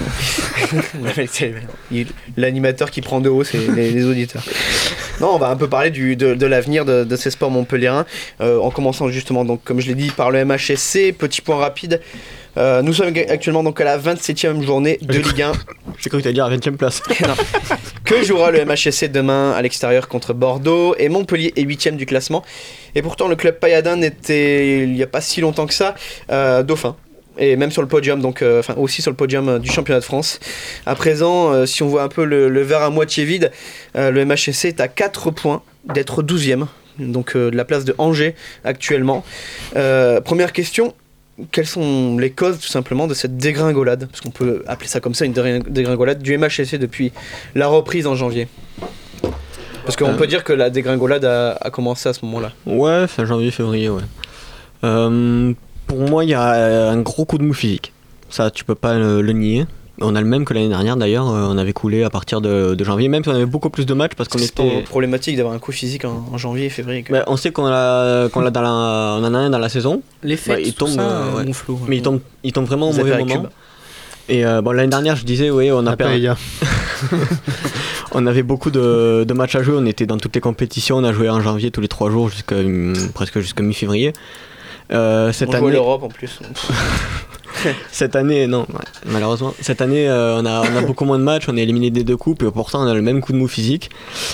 L'animateur qui prend de haut, c'est les auditeurs. Non, on va un peu parler de l'avenir de ces sports montpelliérains, en commençant justement, donc, comme je l'ai dit, par le MHSC. Petit point rapide. Nous sommes actuellement donc à la 27e journée de Ligue 1. J'ai cru que tu allais dire à la 20e place. Non. Que jouera le MHSC demain à l'extérieur contre Bordeaux, et Montpellier est 8e du classement. Et pourtant le club pailladin n'était il n'y a pas si longtemps que ça dauphin. Et même sur le podium, donc aussi sur le podium du championnat de France. À présent, si on voit un peu le verre à moitié vide, le MHSC est à 4 points d'être 12e, donc de la place de Angers actuellement. Première question. Quelles sont les causes tout simplement de cette dégringolade, parce qu'on peut appeler ça comme ça, une dégringolade du MHSC depuis la reprise en janvier? Parce qu'on peut dire que la dégringolade a commencé à ce moment-là. Ouais, fin janvier, février, ouais. Pour moi, il y a un gros coup de mou physique. Ça, tu peux pas le nier. On a le même que l'année dernière d'ailleurs, on avait coulé à partir de janvier, même si on avait beaucoup plus de matchs parce qu'on était... problématique d'avoir un coup physique en janvier et février. Bah, on sait qu'on l'a on en a un dans la saison. Les fêtes, il tombe, ça, ouais. mon Flo. Mais il tombe vraiment au mauvais moment. Et l'année dernière, je disais, oui, on a perdu. On avait beaucoup de matchs à jouer, on était dans toutes les compétitions, on a joué en janvier tous les 3 jours presque jusqu'à mi-février. Cette année, joue à l'Europe en plus. Cette année, non, ouais, malheureusement. Cette année, on a beaucoup moins de matchs, on est éliminé des 2 coupes et pourtant on a le même coup de mou physique.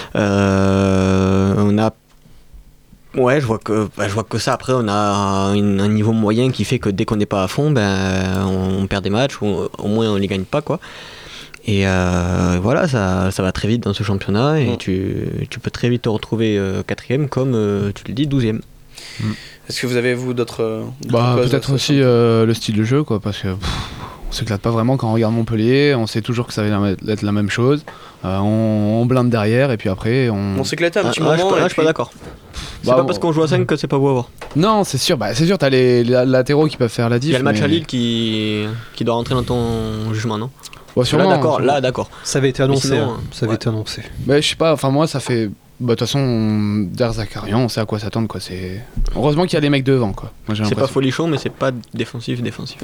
Ouais, je vois que ça. Après, on a un niveau moyen qui fait que dès qu'on n'est pas à fond, on perd des matchs ou au moins on les gagne pas, quoi. Et voilà, ça va très vite dans ce championnat et tu peux très vite te retrouver 4ème comme tu le dis 12ème. Est-ce que vous avez d'autres peut-être aussi le style de jeu, quoi, parce que on s'éclate pas vraiment quand on regarde Montpellier, on sait toujours que ça va être la même chose, on blinde derrière et puis après on s'éclate un petit moment. Je suis pas d'accord. C'est pas parce qu'on joue à 5 que c'est pas beau à voir. Non, c'est sûr, t'as les latéraux qui peuvent faire la diff. Il y a le match à Lille qui doit rentrer dans ton jugement, non? Ouais, sûrement, là d'accord. Ça avait été annoncé. Sinon, ça avait été annoncé. Je sais pas, moi ça fait... de toute façon, Der Zakarian, on sait à quoi s'attendre, quoi. C'est... Heureusement qu'il y a les mecs devant, quoi. Moi, c'est pas folichon, mais c'est pas défensif.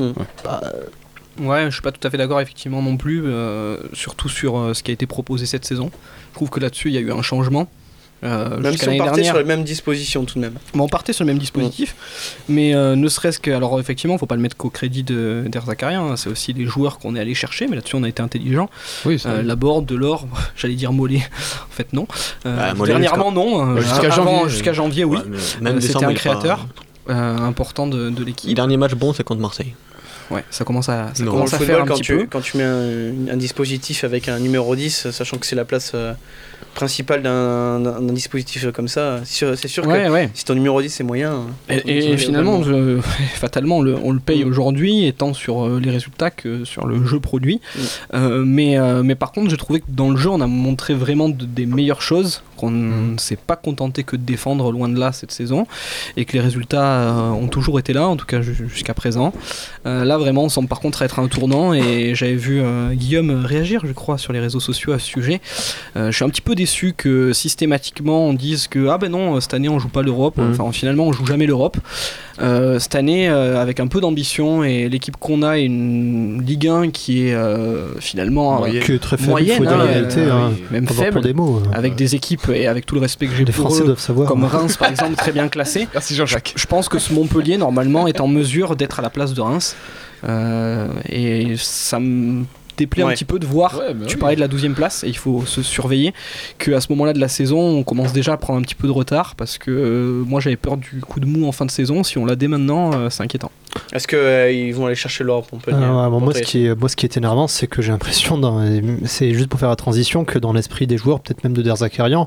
Ouais, je suis pas tout à fait d'accord effectivement non plus, surtout sur ce qui a été proposé cette saison. Je trouve que là-dessus il y a eu un changement. Même si on partait sur les mêmes dispositions tout de même. On partait sur le même dispositif, mais ne serait-ce que... Alors effectivement, faut pas le mettre qu'au crédit de Der Zakarian, hein, c'est aussi les joueurs qu'on est allé chercher, mais là-dessus on a été intelligent. Oui, Laborde, Delors, j'allais dire Mollet, en fait non. Mollet, dernièrement non, jusqu'à janvier oui. Ouais, même c'était un créateur important de l'équipe. Le dernier match bon c'est contre Marseille. Ouais, ça commence à football, faire un petit peu. Quand tu mets un dispositif avec un numéro 10, sachant que c'est la place principale d'un dispositif comme ça, c'est sûr que si ton numéro 10 c'est moyen... Et finalement, fatalement, on le paye aujourd'hui, étant sur les résultats que sur le jeu produit. Mais par contre, j'ai trouvé que dans le jeu, on a montré vraiment des meilleures choses, qu'on ne s'est pas contenté que de défendre loin de là cette saison, et que les résultats ont toujours été là, en tout cas jusqu'à présent. Là, vraiment, on semble par contre être un tournant, et j'avais vu Guillaume réagir, je crois, sur les réseaux sociaux à ce sujet. Je suis un petit peu déçu que systématiquement on dise que cette année on joue pas l'Europe, enfin finalement on joue jamais l'Europe. Cette année, avec un peu d'ambition et l'équipe qu'on a, une Ligue 1 qui est finalement très faible, moyenne, même faible, des mots, avec des équipes, et avec tout le respect que j'ai les pour Français eux, doivent savoir, comme Reims par exemple, très bien classé. Merci Jean-Jacques. Je pense que ce Montpellier normalement est en mesure d'être à la place de Reims, et ça me déplaît un petit peu de voir. Tu parlais de la 12e place et il faut se surveiller qu'à ce moment-là de la saison, on commence déjà à prendre un petit peu de retard parce que moi j'avais peur du coup de mou en fin de saison. Si on l'a dès maintenant, c'est inquiétant. Est-ce qu'ils vont aller chercher l'Europe moi, ce qui est énervant, c'est que j'ai l'impression, c'est juste pour faire la transition, que dans l'esprit des joueurs, peut-être même de Der Zakarian,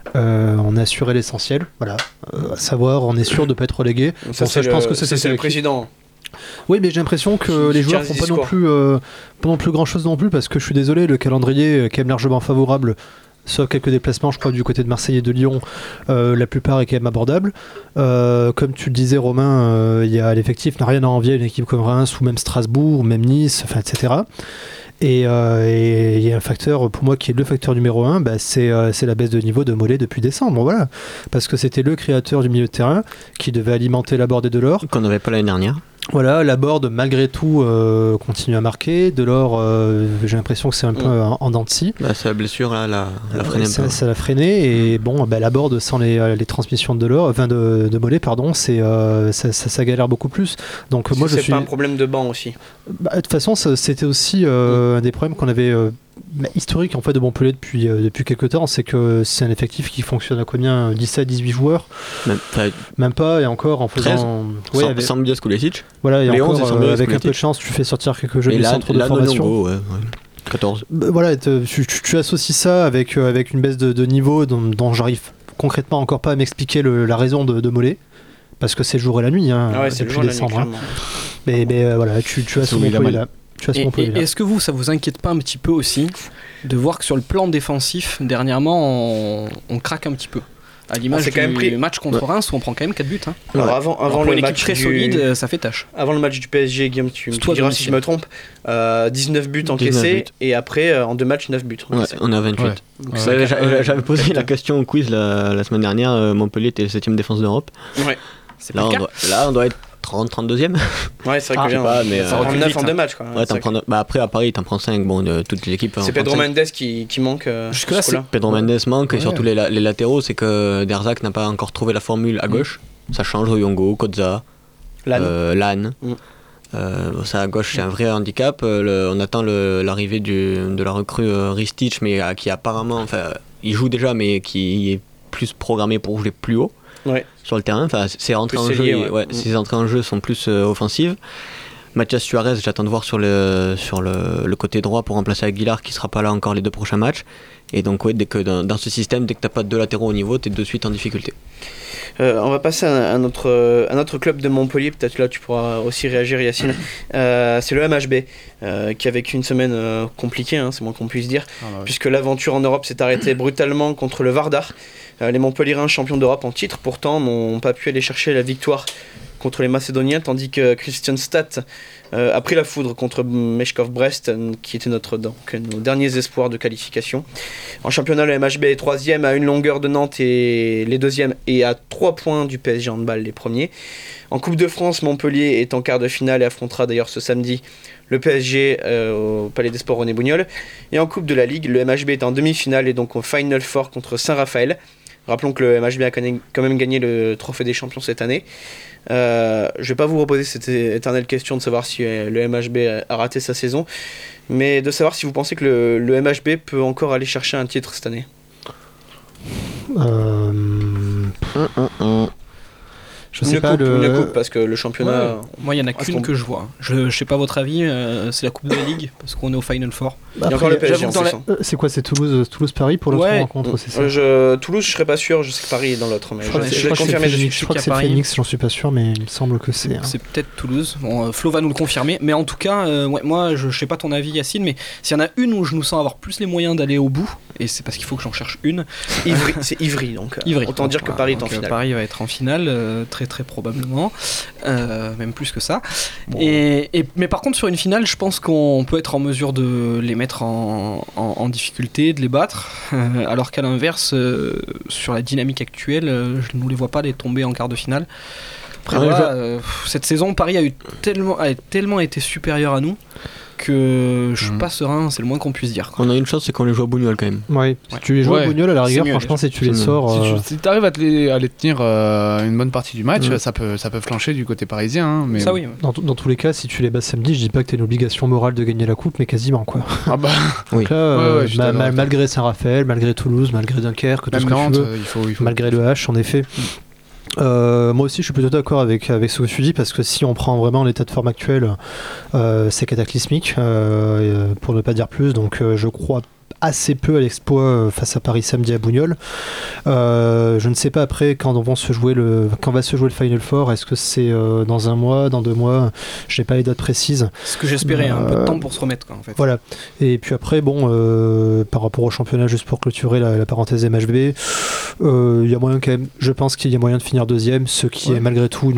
on a assuré l'essentiel. Voilà. À savoir, on est sûr de ne pas être relégué. Je pense que c'est le président. Oui, mais j'ai l'impression que les joueurs font pas non plus grand chose non plus, parce que je suis désolé, le calendrier est quand même largement favorable. Sauf quelques déplacements, je crois, du côté de Marseille et de Lyon, la plupart est quand même abordable. Comme tu le disais, Romain, l'effectif n'a rien à envier à une équipe comme Reims ou même Strasbourg, ou même Nice, etc. Et il y a un facteur, pour moi, qui est le facteur numéro 1, c'est la baisse de niveau de Mollet depuis décembre. Voilà. Parce que c'était le créateur du milieu de terrain qui devait alimenter Laborde et Delors. Qu'on n'avait pas l'année dernière. Voilà, Laborde, malgré tout, continue à marquer. Delors, j'ai l'impression que c'est un peu en dents de scie. Sa blessure, là, l'a freiné un peu. Ça l'a freiné. Et bon, Laborde, sans les transmissions de Mollet, pardon, ça galère beaucoup plus. Donc, moi, c'est pas un problème de banc aussi. De toute façon, c'était aussi un des problèmes qu'on avait historique en fait de Montpellier depuis quelques temps, c'est que c'est un effectif qui fonctionne à combien, 17-18 joueurs, même pas, et encore en faisant 13, sans Bias Kulesic. Voilà, et encore avec un peu de chance tu fais sortir quelques jeunes du centre de formation. 14. Voilà, tu associes ça avec une baisse de niveau dont j'arrive concrètement encore pas à m'expliquer la raison de Mollet, parce que c'est le jour et la nuit c'est depuis décembre. Mais voilà, tu as ce Montpellier là. Et est-ce que ça vous inquiète pas un petit peu aussi de voir que sur le plan défensif, dernièrement, on craque un petit peu, à l'image du match contre Reims où on prend quand même 4 buts. Alors avant le match très solide, ça fait tâche. Avant le match du PSG, Guillaume, tu me diras si je me trompe, 19 buts encaissés et après en 2 matchs 9 buts. On a 28. J'avais posé la question au quiz la semaine dernière. Montpellier était 7ème défense d'Europe. Là on doit être 32ème. Ouais, c'est vrai que ça prend 9 en 2 matchs quoi. Après à Paris t'en prends 5, toutes les équipes. C'est Pedro Mendes qui manque jusque-là. Pedro Mendes manque et surtout les latéraux, c'est que Derzak n'a pas encore trouvé la formule à gauche. Ça change, Oyongo, Koza, Lannes. Ça à gauche c'est un vrai handicap. On attend l'arrivée de la recrue Ristich, mais qui apparemment, il joue déjà mais qui est plus programmé pour jouer plus haut. Sur le terrain, ses entrées en jeu, ses entrées en jeu sont plus offensives. Mathias Suarez, j'attends de voir sur le côté droit pour remplacer Aguilar, qui sera pas là encore les 2 prochains matchs. Et donc dès que dans ce système, dès que t'as pas de 2 latéraux au niveau, t'es de suite en difficulté. On va passer à un autre club de Montpellier, peut-être là tu pourras aussi réagir, Yacine. C'est le MHB qui a vécu une semaine compliquée, c'est moins qu'on puisse dire, puisque l'aventure en Europe s'est arrêtée brutalement contre le Vardar. Les Montpelliérains, champions d'Europe en titre, pourtant n'ont pas pu aller chercher la victoire contre les Macédoniens, tandis que Christian Stadt a pris la foudre contre Meshkov Brest, qui était nos derniers espoirs de qualification. En championnat, le MHB est 3e à une longueur de Nantes et les 2e, et à 3 points du PSG handball, les premiers. En Coupe de France, Montpellier est en quart de finale et affrontera d'ailleurs ce samedi le PSG au Palais des Sports René Bougnol. Et en Coupe de la Ligue, le MHB est en demi-finale et donc au Final Four contre Saint-Raphaël. Rappelons que le MHB a quand même gagné le Trophée des Champions cette année. Je ne vais pas vous reposer cette éternelle question de savoir si le MHB a raté sa saison, mais de savoir si vous pensez que le MHB peut encore aller chercher un titre cette année. Je sais pas une coupe parce que le championnat. Moi, il y en a qu'une que je vois. Je sais pas votre avis. C'est la Coupe de la Ligue parce qu'on est au Final Four. Il y a encore le PSG. C'est quoi, c'est Toulouse-Paris pour l'autre rencontre, c'est ça Toulouse, je serais pas sûr. Je sais que Paris est dans l'autre, mais je crois que c'est Phoenix. J'en suis pas sûr, mais il me semble que c'est. C'est peut-être Toulouse. Bon, Flo va nous le confirmer, mais en tout cas, moi, je sais pas ton avis, Yacine, mais s'il y en a une où je nous sens avoir plus les moyens d'aller au bout, et c'est parce qu'il faut que j'en cherche une. C'est Ivry, donc. Autant dire que Paris est en finale. Paris va être en finale, très probablement, même plus que ça. Bon. Mais par contre sur une finale, je pense qu'on peut être en mesure de les mettre en difficulté, de les battre, alors qu'à l'inverse, sur la dynamique actuelle, je ne les vois pas les tomber en quart de finale. Après, cette saison, Paris a tellement été supérieur à nous que je suis pas serein, c'est le moins qu'on puisse dire. On a une chance, c'est qu'on les joue à Bougnols quand même. Ouais. Si tu les joues à Bougnols, à la rigueur, franchement, si tu les sors. Si tu arrives à les tenir une bonne partie du match, ça peut flancher du côté parisien. Hein, mais ça, oui. Dans tous les cas, si tu les bats samedi, je dis pas que t'as une obligation morale de gagner la coupe, mais quasiment quoi. Ah bah. Donc là, malgré Saint-Raphaël, malgré Toulouse, malgré Dunkerque, tout ce que Nantes, tu veux, il faut malgré le H, en effet. Moi aussi je suis plutôt d'accord avec ce que tu dis, parce que si on prend vraiment l'état de forme actuel, c'est cataclysmique, pour ne pas dire plus, donc je crois assez peu à l'exploit face à Paris samedi à Bougnols. Je ne sais pas après quand va se jouer le Final Four, est-ce que c'est dans un mois, dans 2 mois, je n'ai pas les dates précises. C'est ce que j'espérais, un peu de temps pour se remettre quoi, en fait. Voilà, et puis après par rapport au championnat, juste pour clôturer la parenthèse MHB, il y a moyen quand même, je pense qu'il y a moyen de finir deuxième, ce qui est malgré tout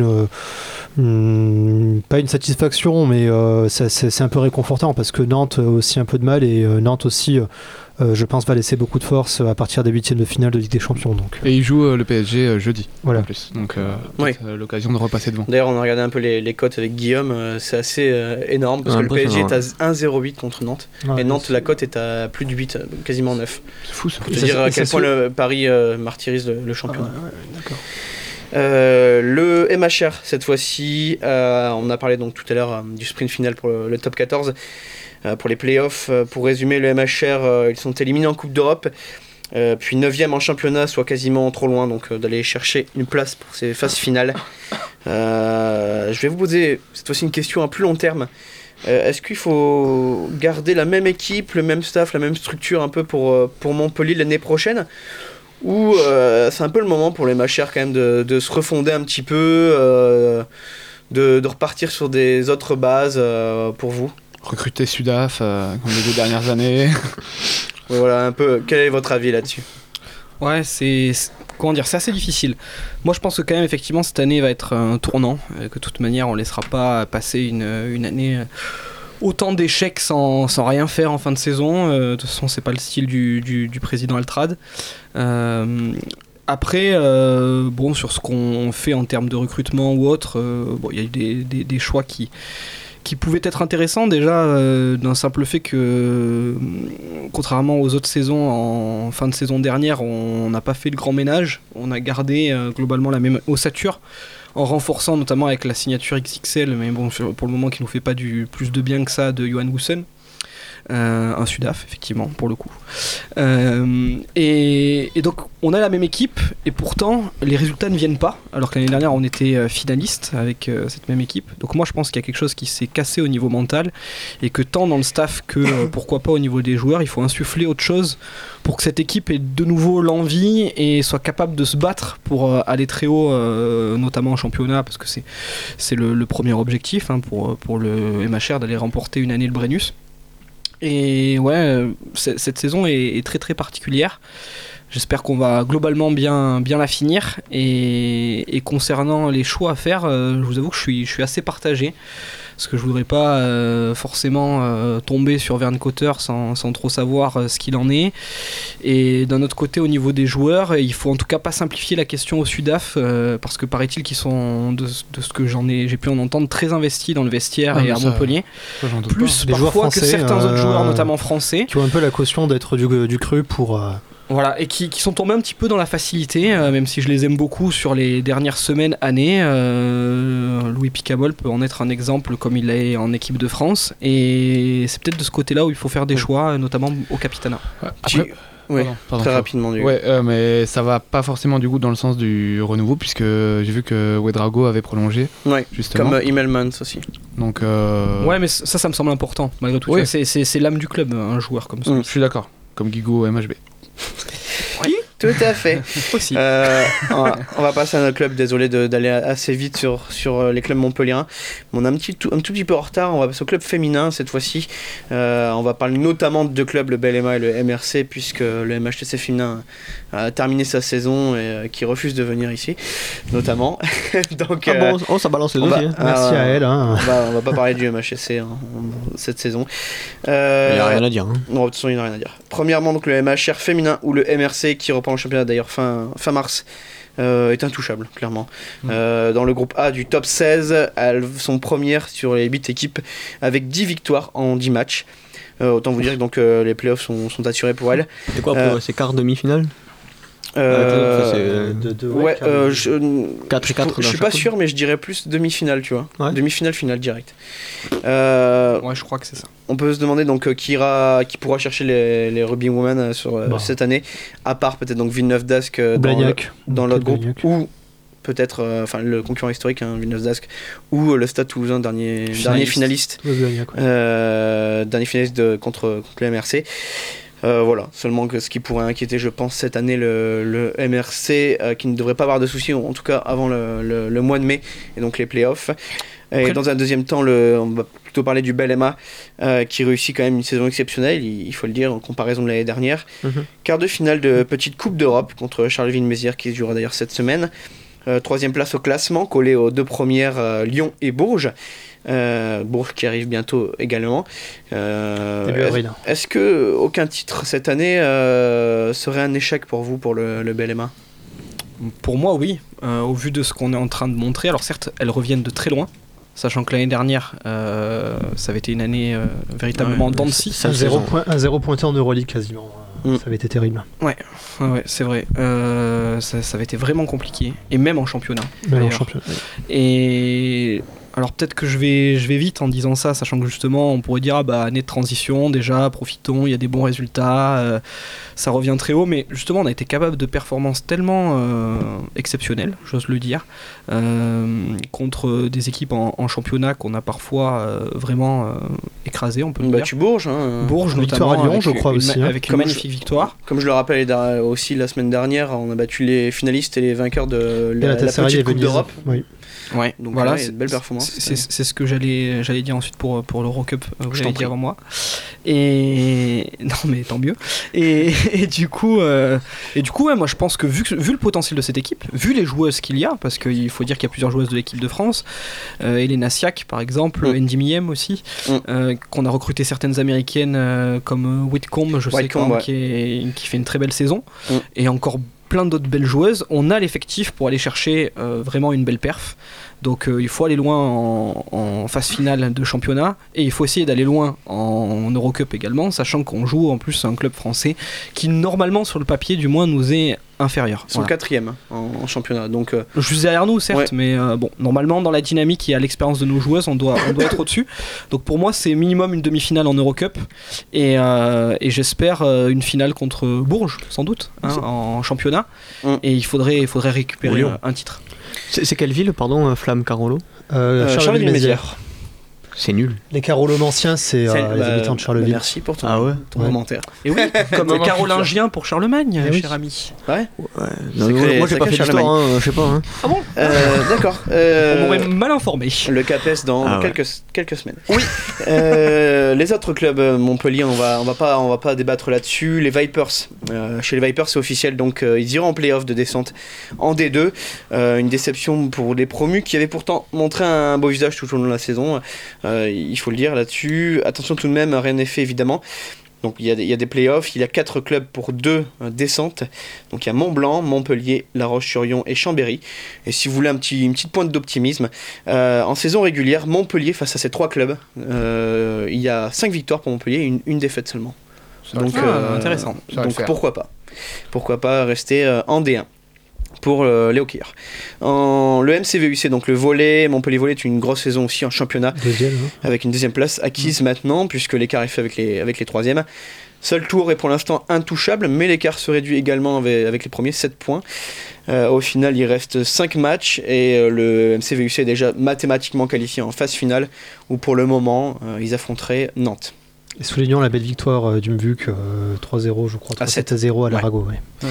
pas une satisfaction, mais c'est un peu réconfortant, parce que Nantes a aussi un peu de mal, et Nantes aussi je pense va laisser beaucoup de force à partir des 8e de finale de Ligue des Champions. Donc. Et il joue le PSG jeudi, voilà. En plus, donc l'occasion de repasser devant. D'ailleurs on a regardé un peu les cotes avec Guillaume, c'est assez énorme, parce que le PSG est à 1,08 contre Nantes, et Nantes la cote est à plus de 8, quasiment 9. C'est fou, pour te dire à quel point le Paris martyrise le championnat. D'accord. Le MHR cette fois-ci, on a parlé donc tout à l'heure du sprint final pour le top 14, pour les playoffs. Pour résumer, le MHR ils sont éliminés en Coupe d'Europe, puis 9e en championnat, soit quasiment trop loin donc d'aller chercher une place pour ces phases finales. Je vais vous poser cette fois-ci une question à plus long terme. Est-ce qu'il faut garder la même équipe, le même staff, la même structure un peu pour Montpellier l'année prochaine, ou c'est un peu le moment pour les MHR quand même de se refonder un petit peu, de repartir sur des autres bases pour vous? Recruter Sudaf comme les 2 dernières années. Voilà un peu, quel est votre avis là-dessus? Ouais, c'est assez difficile. Moi je pense que quand même effectivement cette année va être un tournant, que de toute manière on laissera pas passer une année autant d'échecs sans rien faire en fin de saison. De toute façon c'est pas le style du président Altrad. Après, sur ce qu'on fait en termes de recrutement ou autre, il y a eu des choix qui pouvaient être intéressants déjà, d'un simple fait que, contrairement aux autres saisons, en fin de saison dernière, on n'a pas fait le grand ménage. On a gardé globalement la même ossature, en renforçant notamment avec la signature XXL, mais bon, pour le moment qui nous fait pas plus de bien que ça, de Johan Goussen. Un Sudaf effectivement pour le coup, et donc on a la même équipe, et pourtant les résultats ne viennent pas, alors que l'année dernière on était finaliste avec cette même équipe. Donc moi je pense qu'il y a quelque chose qui s'est cassé au niveau mental, et que tant dans le staff que pourquoi pas au niveau des joueurs, il faut insuffler autre chose pour que cette équipe ait de nouveau l'envie et soit capable de se battre pour aller très haut, notamment en championnat, parce que c'est le premier objectif pour le MHR, d'aller remporter une année le Brennus. Et ouais, cette saison est très très particulière. J'espère qu'on va globalement bien la finir. Et concernant les choix à faire, je vous avoue que je suis assez partagé. Parce que je voudrais pas forcément tomber sur Vern Cotter sans trop savoir ce qu'il en est. Et d'un autre côté, au niveau des joueurs, il faut en tout cas pas simplifier la question au Sudaf, parce que paraît-il qu'ils sont, de ce que j'ai pu en entendre, très investis dans le vestiaire et à Montpellier. Plus parfois que certains autres joueurs, notamment français. Qui ont un peu la caution d'être du cru pour... Voilà, et qui sont tombés un petit peu dans la facilité, même si je les aime beaucoup sur les dernières semaines, années. Louis Picamol peut en être un exemple, comme il est en équipe de France, et c'est peut-être de ce côté-là où il faut faire des choix, notamment au Capitanat. Oui, très rapidement. Mais ça va pas forcément du coup dans le sens du renouveau, puisque j'ai vu que Ouedraogo avait prolongé. Ouais, justement. Comme Immelmans aussi. Donc ouais, mais ça me semble important, malgré tout. Ouais. C'est l'âme du club, un joueur comme ça. Je suis d'accord, comme Guigo au MHB. Oui, tout à fait. Aussi. On va passer à notre club, désolé d'aller assez vite sur les clubs montpelliérains. On est un tout petit peu en retard, on va passer au club féminin cette fois-ci. On va parler notamment de 2 clubs, le BLMA et le MRC, puisque le MHTC féminin a terminé sa saison et qui refuse de venir ici, notamment. Donc, ça balance les dossiers. Merci à elle. On va pas parler du MHTC cette saison. Il n'y a rien à dire. Non, de toute façon, il n'y a rien à dire. Premièrement, donc, le MHR féminin ou le MRC qui reprend le championnat d'ailleurs fin mars est intouchable, clairement. Dans le groupe A du top 16, elles sont premières sur les 8 équipes avec 10 victoires en 10 matchs. Autant vous dire que donc, les playoffs sont assurés pour elles. C'est quoi pour ces quarts demi-finales? Ouais, 4 et 4. Je suis pas sûr, mais je dirais plus demi-finale, tu vois. Ouais. Demi-finale, finale direct. Ouais, je crois que c'est ça. On peut se demander donc qui pourra chercher les Rugby Women cette année, à part peut-être donc Villeneuve d'Ascq dans l'autre groupe, ou peut-être le concurrent historique, Villeneuve d'Ascq, ou le Stade Toulousain, dernier finaliste, dernier finaliste contre le MRC. Voilà, seulement que ce qui pourrait inquiéter, je pense, cette année le MRC, qui ne devrait pas avoir de soucis, en tout cas avant le mois de mai, et donc les playoffs. Et dans un deuxième temps, on va plutôt parler du Bel-Emma, qui réussit quand même une saison exceptionnelle, il faut le dire, en comparaison de l'année dernière. Quart de finale de petite Coupe d'Europe contre Charleville-Mézières, qui se jouera d'ailleurs cette semaine. Troisième place au classement, collé aux deux premières, Lyon et Bourges. Bourges qui arrive bientôt également. Est-ce que aucun titre cette année serait un échec pour vous, pour le Bel-Emma? Pour moi, oui. Au vu de ce qu'on est en train de montrer, alors certes, elles reviennent de très loin, sachant que l'année dernière, ça avait été une année véritablement dents de scie. Un 0 pointé en Euroleague quasiment. Ça avait été terrible. Ouais, c'est vrai. Ça avait été vraiment compliqué, et même en championnat. Et alors peut-être que je vais vite en disant ça, sachant que justement on pourrait dire année de transition, déjà profitons, il y a des bons résultats, ça revient très haut, mais justement on a été capable de performances tellement exceptionnelles, j'ose le dire, contre des équipes en championnat qu'on a parfois vraiment écrasées, on peut le dire. Tu Bourges, Bourges victoire notamment, à Lyon, je crois aussi. Avec une magnifique victoire. Comme je le rappelle aussi la semaine dernière, on a battu les finalistes et les vainqueurs de la petite Coupe d'Europe. Oui. Ouais, donc voilà, c'est une belle performance. C'est ce que j'allais dire ensuite pour l'Eurocup, vous l'avez dit avant moi. Et non mais tant mieux. Et du coup, moi je pense que vu le potentiel de cette équipe, vu les joueuses qu'il y a, parce qu'il faut dire qu'il y a plusieurs joueuses de l'équipe de France, Elena Siak par exemple, Andy Miem aussi, qu'on a recruté certaines américaines comme Whitcomb, qui fait une très belle saison, et encore plein d'autres belles joueuses. On a l'effectif pour aller chercher vraiment une belle perf. Donc il faut aller loin en phase finale de championnat, et il faut essayer d'aller loin en Eurocup également, sachant qu'on joue en plus un club français qui normalement sur le papier du moins nous est inférieur. Ils sont 4e en championnat. Donc, juste derrière nous certes, mais normalement dans la dynamique et à l'expérience de nos joueuses, on doit être au-dessus. Donc pour moi c'est minimum une demi-finale en Eurocup, et j'espère une finale contre Bourges sans doute, en championnat, et il faudrait récupérer un titre. C'est quelle ville, pardon, Flamme Carolo? Charleville-Mézières. C'est nul. Les Carolomanciens, c'est les habitants de Charleville. Merci pour ton commentaire. Et oui, comme Carolingiens pour Charlemagne, cher ami. Ouais. Moi j'ai pas fait d'histoire, je sais pas. Ah bon? D'accord. On m'aurait mal informé. Le CAPES dans quelques semaines. Oui. Les autres clubs, Montpellier, on va pas débattre là-dessus. Les Vipers, chez les Vipers c'est officiel, donc ils iront en play-off de descente en D2. Une déception pour les promus qui avaient pourtant montré un beau visage tout au long de la saison. Il faut le dire là-dessus. Attention tout de même, rien n'est fait évidemment. Donc il y a des playoffs, il y a 4 clubs pour 2 descentes. Donc il y a Mont-Blanc, Montpellier, La Roche-sur-Yon et Chambéry. Et si vous voulez une petite pointe d'optimisme, en saison régulière, Montpellier face à ces 3 clubs, il y a 5 victoires pour Montpellier et une défaite seulement. Donc intéressant. Donc pourquoi pas rester en D1 pour les hockeyeurs. Le MCVUC, donc le volley, Montpellier volley est une grosse saison aussi en championnat, avec une deuxième place acquise maintenant, puisque l'écart est fait avec les troisièmes. Seul tour est pour l'instant intouchable, mais l'écart se réduit également avec les premiers, 7 points. Au final, il reste 5 matchs, et le MCVUC est déjà mathématiquement qualifié en phase finale, où pour le moment, ils affronteraient Nantes. Et soulignons la belle victoire du MVUC, 3-0, je crois, 3-7-0 à l'Arago.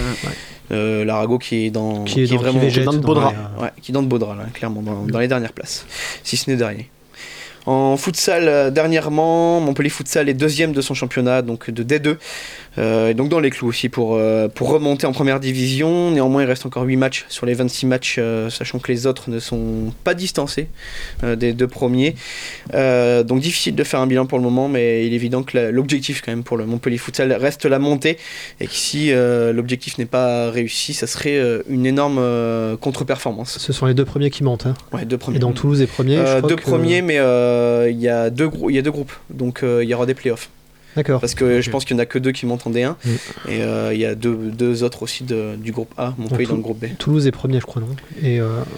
L'Arago qui est vraiment dans le beau drap. qui est dans le beau drap, là, clairement, dans les dernières places, si ce n'est dernier. En futsal, dernièrement, Montpellier Futsal est 2e de son championnat, donc de D2. Et donc dans les clous aussi pour remonter en première division. Néanmoins, il reste encore 8 matchs sur les 26 matchs, sachant que les autres ne sont pas distancés des 2 premiers. Donc difficile de faire un bilan pour le moment, mais il est évident que l'objectif quand même pour le Montpellier Futsal reste la montée, et que si l'objectif n'est pas réussi, ça serait une énorme contre-performance. Ce sont les 2 premiers qui montent. Hein. Ouais, 2 premiers. Et donc Toulouse est premier. 2 premiers, mais il y a deux groupes, donc il y aura des playoffs. D'accord. Parce que je pense qu'il n'y en a que 2 qui montent en D1, et il y a deux autres aussi du groupe A, Montpellier dans le groupe B. Toulouse est premier, je crois, non? Et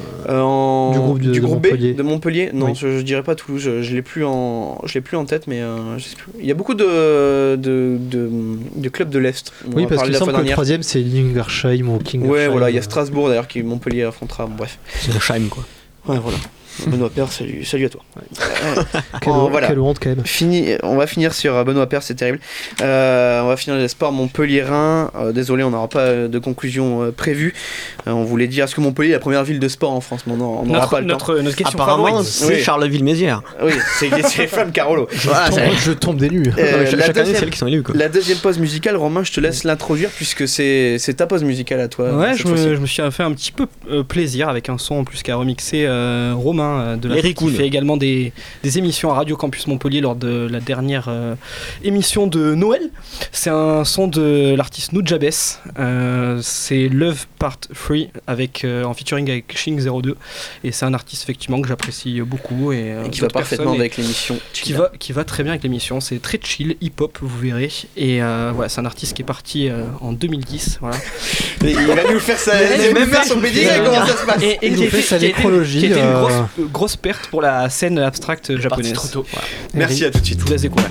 du groupe B Montpellier. de Montpellier. Non, oui. je dirais pas Toulouse, je l'ai plus en tête, mais je sais plus. Il y a beaucoup de clubs de l'Est. Oui, parce qu'il semble que le 3e c'est Lingersheim ou Kingersheim. Ouais, voilà, il y a Strasbourg d'ailleurs qui Montpellier affrontera. Bref. C'est le Scheim, quoi. Ouais, voilà. Benoît Paire, salut à toi. Quelle honte quand même. On va finir sur Benoît Paire, c'est terrible. On va finir les sports Montpelliérain. Désolé, on n'aura pas de conclusion prévue. On voulait dire, est-ce que Montpellier est la première ville de sport en France? Mais on n'aura pas le temps. Notre question apparemment, favorite, c'est Charleville-Mézières. Oui, c'est Flamme Carolo. Je tombe des nues. Chaque année, c'est elles qui sont élues, quoi. La deuxième pause musicale, Romain, je te laisse l'introduire puisque c'est ta pause musicale à toi. Ouais, je me suis fait un petit peu plaisir avec un son en plus qu'a remixé Romain de la qui fait également des émissions à Radio Campus Montpellier lors de la dernière émission de Noël. C'est un son de l'artiste Nujabes. C'est Love Part 3 en featuring avec Shing 02, et c'est un artiste effectivement que j'apprécie beaucoup et qui va parfaitement avec l'émission. Qui va très bien avec l'émission. C'est très chill, hip-hop, vous verrez. Et voilà, c'est un artiste qui est parti en 2010. Voilà. Il va nous faire son BD, comment ça se passe. Et il nous fait sa nécrologie. Qui était une grosse perte pour la scène abstracte japonaise. Trop tôt. Voilà. Merci, à tout de suite. Je vous laisse découvrir.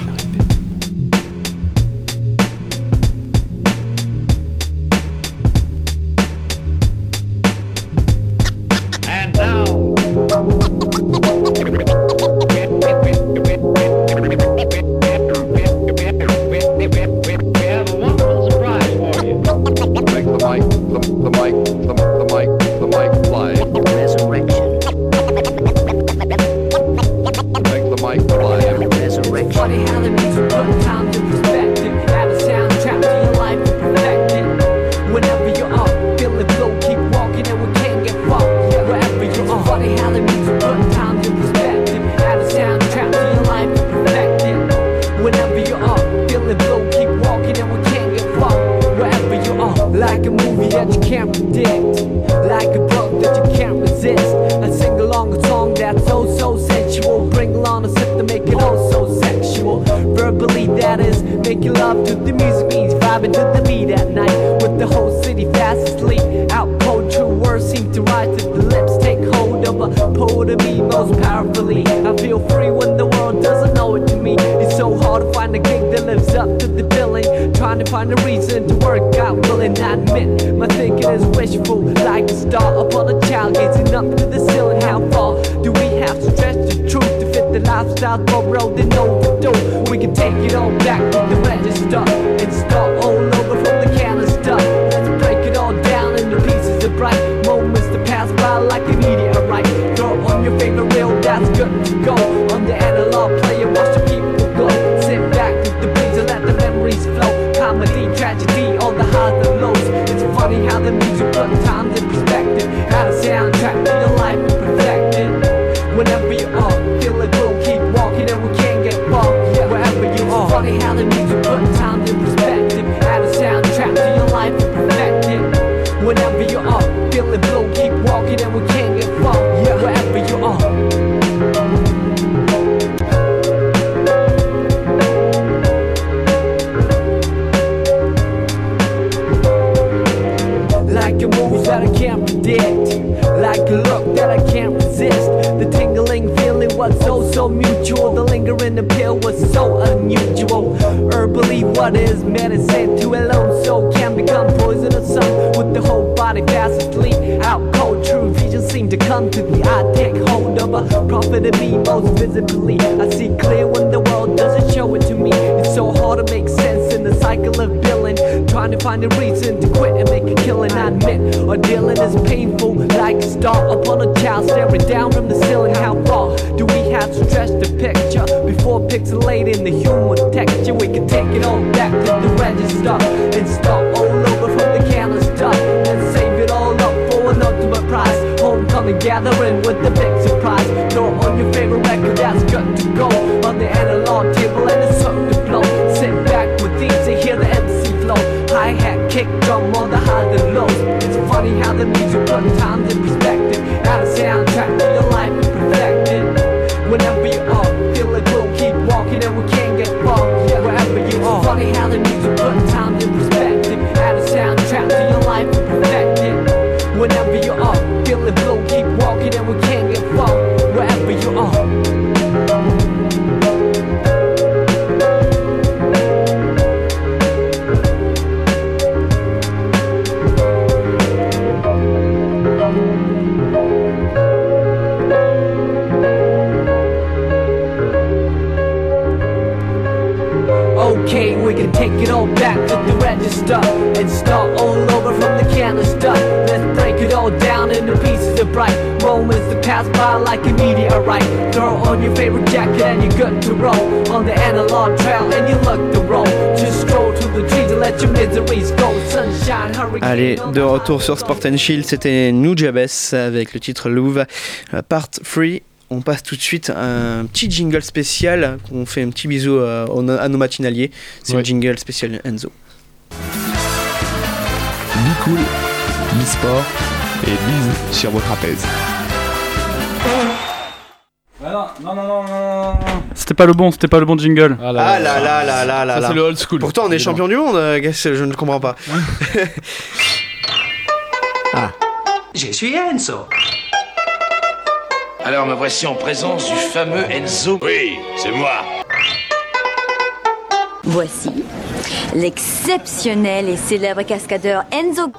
And now, we have a wonderful surprise for you. Make the mic fly. Resurrection. Make the mic fly. Resurrection. Funny how the music put time to perspective. Add a soundtrack to your life and perfect it. Whenever you're up, feel the flow, keep walking and we can't get far. Wherever you are. Funny how the music put time to perspective. Add a soundtrack to your life and perfect it. Whenever you're up, feel the flow, keep walking and we can't get far. Wherever you are. Like a movie that you can't predict. Like a book that you can't resist. I sing along a song that's so sensual. Bring along a sip to make it oh so sexual. Verbally that is making love to the music means vibing to the beat at night. With the whole city fast asleep. Out cold true words seem to rise to the lips. Take hold of a poet of me most powerfully. I feel free when the world doesn't know it to me. It's so hard to find a gig that lives up to the billing. Trying to find a reason to work out, willing I admit my thinking is wishful. Like a star upon a child gazing up to the ceiling. How far do we have to stretch the truth to fit the lifestyle road and overdue? We can take it all back to the register and start all over from the canister. Let's break it all down into pieces of bright moments that pass by like a meteorite. Throw on your favorite reel, that's good to go. On the analog player, watch the people glow. Sit back with the breeze and let the memories flow. Comedy, tragedy, all the highs and lows. It's funny how the music put times in perspective. Add a soundtrack to your life and perfect it. Whenever you are, feel it will keep walking and we can't get far. Wherever you are. It's funny how the music put times in perspective. Add a soundtrack to your life and perfect it. Whenever you are, feel it will keep walking and we can't get far. Wherever you are. Like a move that I can't predict. Like a look that I can't resist. The tingling feeling was so mutual. The lingering appeal was so unusual. Herbally what is medicine to alone so can become poisonous. Some with the whole body fast asleep. Out cold true vision seem to come to the eye. Take hold of a prophet of me most visibly. I see clear when the world doesn't show it to me. It's so hard to make sense in the like a little villain, trying to find a reason to quit and make a killing. I admit, our dealing is painful, like a star upon a child staring down from the ceiling. How far do we have to stretch the picture before pixelating the human texture? We can take it all back to the register and start all over from the careless stuff and save it all up for an ultimate prize. Homecoming gathering with the big surprise. Throw on your favorite record that's good to go on the analog table and it's up to blow. Sit back with these and hear the MC flow. Hi-hat, kick, drum on the highs and lows. It's funny how the music puts times in perspective. Add a soundtrack to your life and perfect it. Whenever you are, feel it, we'll keep walking and we can't get far. Wherever you are, funny how the music puts times in perspective. Add a soundtrack to your life and perfect it. Whenever you are, feel it, we'll keep walking and we can't get far. Wherever you are. Okay, we can take it all back to the register and start all over from the canister. Let's break it all down into pieces of bright moments that pass by like a meteorite. Throw on your favorite jacket and you're good to roll on the analog trail and you look the roll. Just stroll to the trees and let your miseries go. Sunshine, hurricane. Allez, de retour sur Sport & Shield, c'était Nujabes avec le titre Louvre, Part 3. On passe tout de suite à un petit jingle spécial, on fait un petit bisou à nos matinaliers. C'est le jingle spécial Enzo. Be cool, e-sport et bise sur vos trapèzes. Non. C'était pas le bon jingle. Ah là là. Ça c'est le old school. Pourtant on est champion du monde, je ne comprends pas. Je suis Enzo. Alors me voici en présence du fameux Enzo. Oui, c'est moi. Voici l'exceptionnel et célèbre cascadeur Enzo.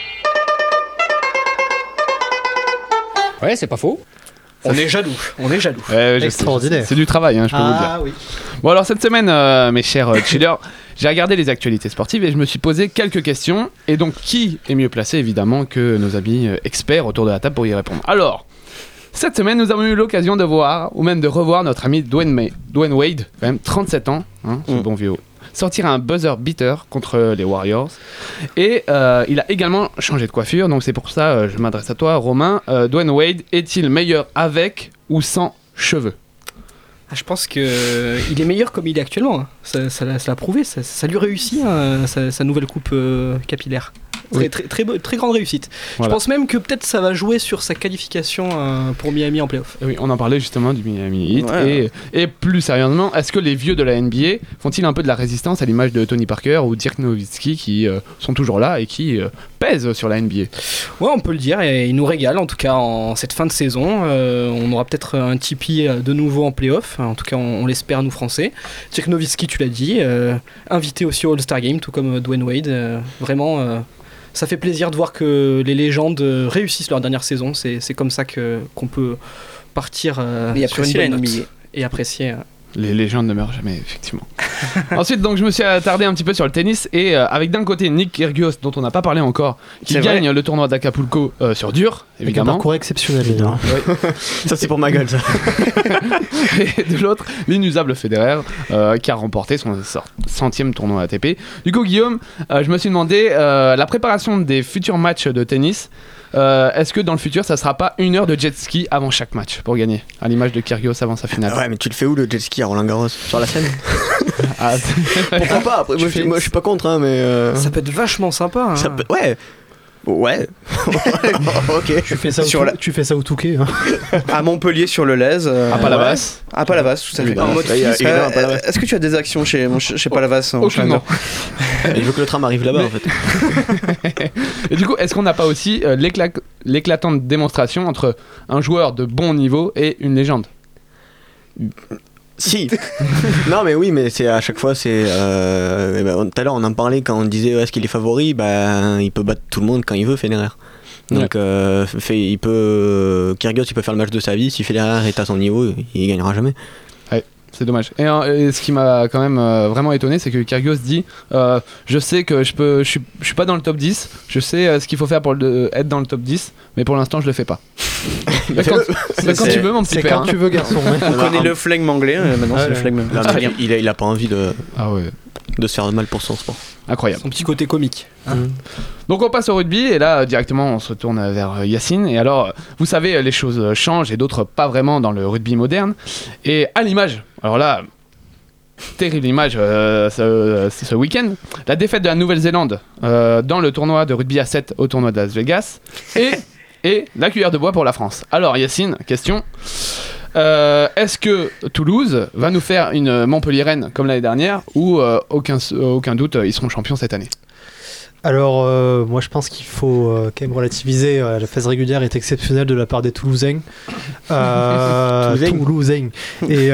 Ouais, c'est pas faux. On est jaloux. Extraordinaire. C'est du travail, je peux vous le dire. Oui. Bon alors cette semaine, mes chers chillers, j'ai regardé les actualités sportives et je me suis posé quelques questions. Et donc qui est mieux placé évidemment que nos amis experts autour de la table pour y répondre. Alors, cette semaine, nous avons eu l'occasion de voir, ou même de revoir notre ami Dwayne Wade, quand même 37 ans, ce bon vieux, sortir un buzzer beater contre les Warriors. Et il a également changé de coiffure, donc c'est pour ça je m'adresse à toi, Romain. Dwayne Wade est-il meilleur avec ou sans cheveux ? Je pense qu'il est meilleur comme il est actuellement. Ça l'a prouvé, ça lui réussit, sa nouvelle coupe capillaire. Très grande réussite. Voilà. Je pense même que peut-être ça va jouer sur sa qualification pour Miami en playoff. Oui, on en parlait justement du Miami Heat. Ouais. Et plus sérieusement, est-ce que les vieux de la NBA font-ils un peu de la résistance à l'image de Tony Parker ou Dirk Nowitzki qui sont toujours là et qui pèsent sur la NBA ? Ouais, on peut le dire, et ils nous régalent en tout cas en cette fin de saison. On aura peut-être un Tipeee de nouveau en playoff, en tout cas on l'espère nous français. Dirk Nowitzki, tu l'as dit, invité aussi au All-Star Game, tout comme Dwayne Wade. Vraiment... ça fait plaisir de voir que les légendes réussissent leur dernière saison. C'est comme ça qu'on peut partir sur une bonne note et apprécier. Les légendes ne meurent jamais, effectivement. Ensuite, donc, je me suis attardé un petit peu sur le tennis et avec d'un côté Nick Kyrgios, dont on n'a pas parlé encore, qui gagne le tournoi d'Acapulco sur dur, évidemment. Un parcours exceptionnel, d'ailleurs. Ouais. Ça, c'est pour ma gueule, ça. Et de l'autre, l'inusable Federer, qui a remporté son 100e tournoi ATP. Du coup, Guillaume, je me suis demandé la préparation des futurs matchs de tennis. Est-ce que dans le futur ça sera pas 1 heure de jet ski avant chaque match pour gagner, à l'image de Kyrgios avant sa finale? Ouais, mais tu le fais où le jet ski à Roland Garros? Sur la scène? Pourquoi pas? Après, moi je suis pas contre, hein, mais ça peut être vachement sympa. Hein. Ça peut... Ouais. Ok. Tu fais ça au Touquet. Hein. À Montpellier sur le Lez. À Palavas. À Palavas, tout à fait. Est-ce que tu as des actions chez Palavas? Aucunement. Il veut que le tram arrive là-bas en fait. Et du coup, est-ce qu'on n'a pas aussi l'éclatante démonstration entre un joueur de bon niveau et une légende? Si. Non mais oui, mais c'est à chaque fois c'est tout à l'heure on en parlait quand on disait est-ce qu'il est favori, il peut battre tout le monde quand il veut, Federer. Donc Kyrgios il peut faire le match de sa vie, si Federer est à son niveau, il gagnera jamais. Ouais. C'est dommage. Et ce qui m'a quand même vraiment étonné, c'est que Kyrgios dit je sais que je suis pas dans le top 10, je sais ce qu'il faut faire pour être dans le top 10, mais pour l'instant je le fais pas. Quand tu veux, mon petit père. C'est quand tu veux, garçon. On connaît le flegme anglais, maintenant c'est le flegme. Il a pas envie de se faire mal pour son sport. Incroyable. Son petit côté comique. Donc on passe au rugby et là directement on se tourne vers Yacine. Et alors vous savez, les choses changent et d'autres pas vraiment dans le rugby moderne. Et à l'image, alors là, terrible image ce week-end, la défaite de la Nouvelle-Zélande dans le tournoi de rugby à 7 au tournoi de Las Vegas et la cuillère de bois pour la France. Alors Yacine, question. Est-ce que Toulouse va nous faire une Montpellier-Rennes comme l'année dernière ou aucun doute, ils seront champions cette année? Alors, moi je pense qu'il faut quand même relativiser. La phase régulière est exceptionnelle de la part des Toulousains. Toulousains. Et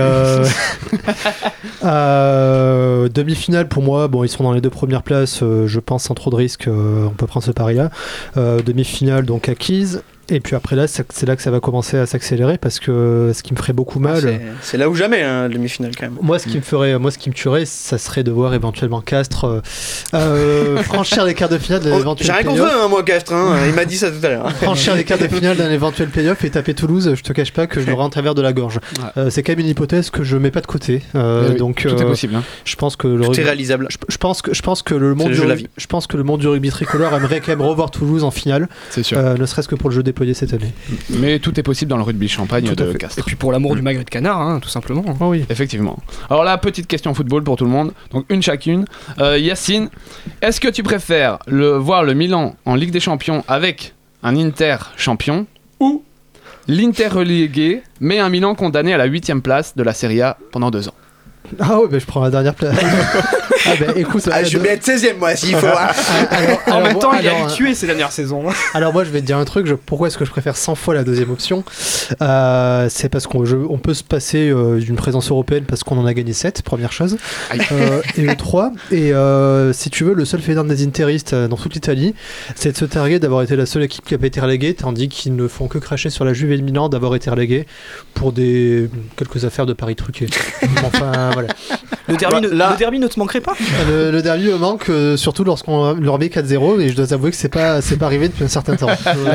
demi-finale pour moi, bon, ils sont dans les 2 premières places, je pense sans trop de risques, on peut prendre ce pari-là. Demi-finale donc acquise. Et puis après là, c'est là que ça va commencer à s'accélérer parce que ce qui me ferait beaucoup mal. C'est là ou jamais, hein, demi-finale quand même. Moi, ce qui me tuerait, ça serait de voir éventuellement Castres franchir les quarts de finale d'un éventuel J'ai rien contre eux, moi, Castres. Il m'a dit ça tout à l'heure. Franchir les quarts de finale d'un éventuel play-off et taper Toulouse, je te cache pas que je l'aurai en travers de la gorge. C'est quand même une hypothèse que je mets pas de côté. Donc, tout est possible. Hein. Je pense que le tout est réalisable. Je pense que le monde du rugby tricolore aimerait quand même revoir Toulouse en finale. C'est sûr. Ne serait-ce que pour le jeu déployé cette année. Mais tout est possible dans le rugby Champagne de Castres. Et puis pour l'amour du magret de canard, hein, tout simplement. Oh oui. Effectivement. Alors là, petite question football pour tout le monde, donc une chacune. Yacine, est-ce que tu préfères voir le Milan en Ligue des Champions avec un Inter champion ou l'Inter relégué mais un Milan condamné à la 8ème place de la Serie A pendant 2 ans? Ah ouais, je prends la dernière place. Écoute, je vais être 16ème moi s'il faut. En même temps, il a tué ces dernières saisons. Alors moi je vais te dire un truc, pourquoi est-ce que je préfère 100 fois la deuxième option? C'est parce qu'on peut se passer d'une présence européenne parce qu'on en a gagné 7, première chose. Et 3, et si tu veux, le seul fait d'armes des interistes dans toute l'Italie, c'est de se targuer d'avoir été la seule équipe qui n'a pas été reléguée, tandis qu'ils ne font que cracher sur la Juve et le Milan d'avoir été relégués pour quelques affaires de paris truqués. Enfin voilà. Le derby ne te manquerait pas? Le derby me manque, surtout lorsqu'on leur met 4-0, et je dois avouer que c'est pas arrivé depuis un certain temps.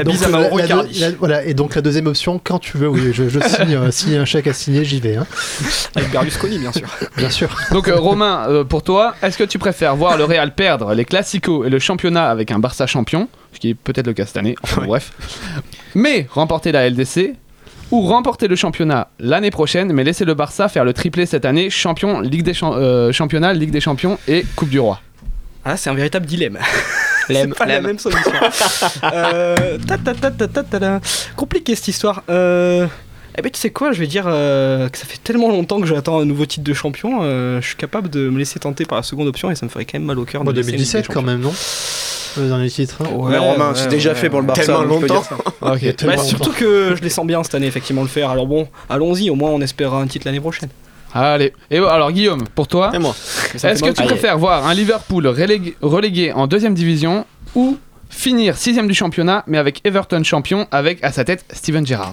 Voilà, et donc la deuxième option, quand tu veux, oui, je signe. S'il y a un chèque à signer, j'y vais. Hein. Avec Berlusconi, bien sûr. Bien sûr. Donc Romain, pour toi, est-ce que tu préfères voir le Real perdre les Classicos et le championnat avec un Barça champion, ce qui est peut-être le cas cette année, enfin bref, mais remporter la LDC, ou remporter le championnat l'année prochaine, mais laisser le Barça faire le triplé cette année, champion, championnat, Ligue des Champions et Coupe du Roi? Ah, c'est un véritable dilemme. C'est pas la même solution. Compliqué cette histoire. Eh ben tu sais quoi, je vais dire que ça fait tellement longtemps que j'attends un nouveau titre de champion, je suis capable de me laisser tenter par la seconde option et ça me ferait quand même mal au cœur. 2017 quand même, non? Le dernier titre. Ouais, Romain, c'est déjà fait pour le Barça. Tellement longtemps. Surtout que je les sens bien cette année, effectivement, le faire. Alors bon, allons-y, au moins on espérera un titre l'année prochaine. Allez, et bon, alors Guillaume, pour toi, et moi. Est-ce que tu préfères voir un Liverpool relégué en 2ème division ou finir 6ème du championnat mais avec Everton champion avec à sa tête Steven Gerrard?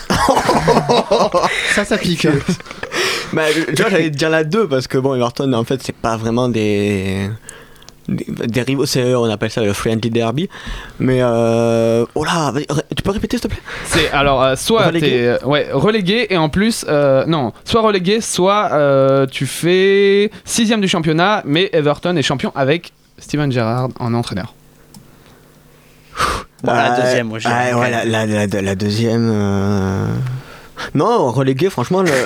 Ça pique. Tu vois, j'allais te dire la 2 parce que bon, Everton en fait c'est pas vraiment des rivaux, on appelle ça le friendly derby, mais oh là, tu peux répéter s'il te plaît? C'est alors soit relégué. Relégué et en plus non, soit relégué, soit tu fais 6ème du championnat mais Everton est champion avec Steven Gerrard en entraîneur. La deuxième, moi je dirais. La deuxième. Non, relégué, franchement. Non,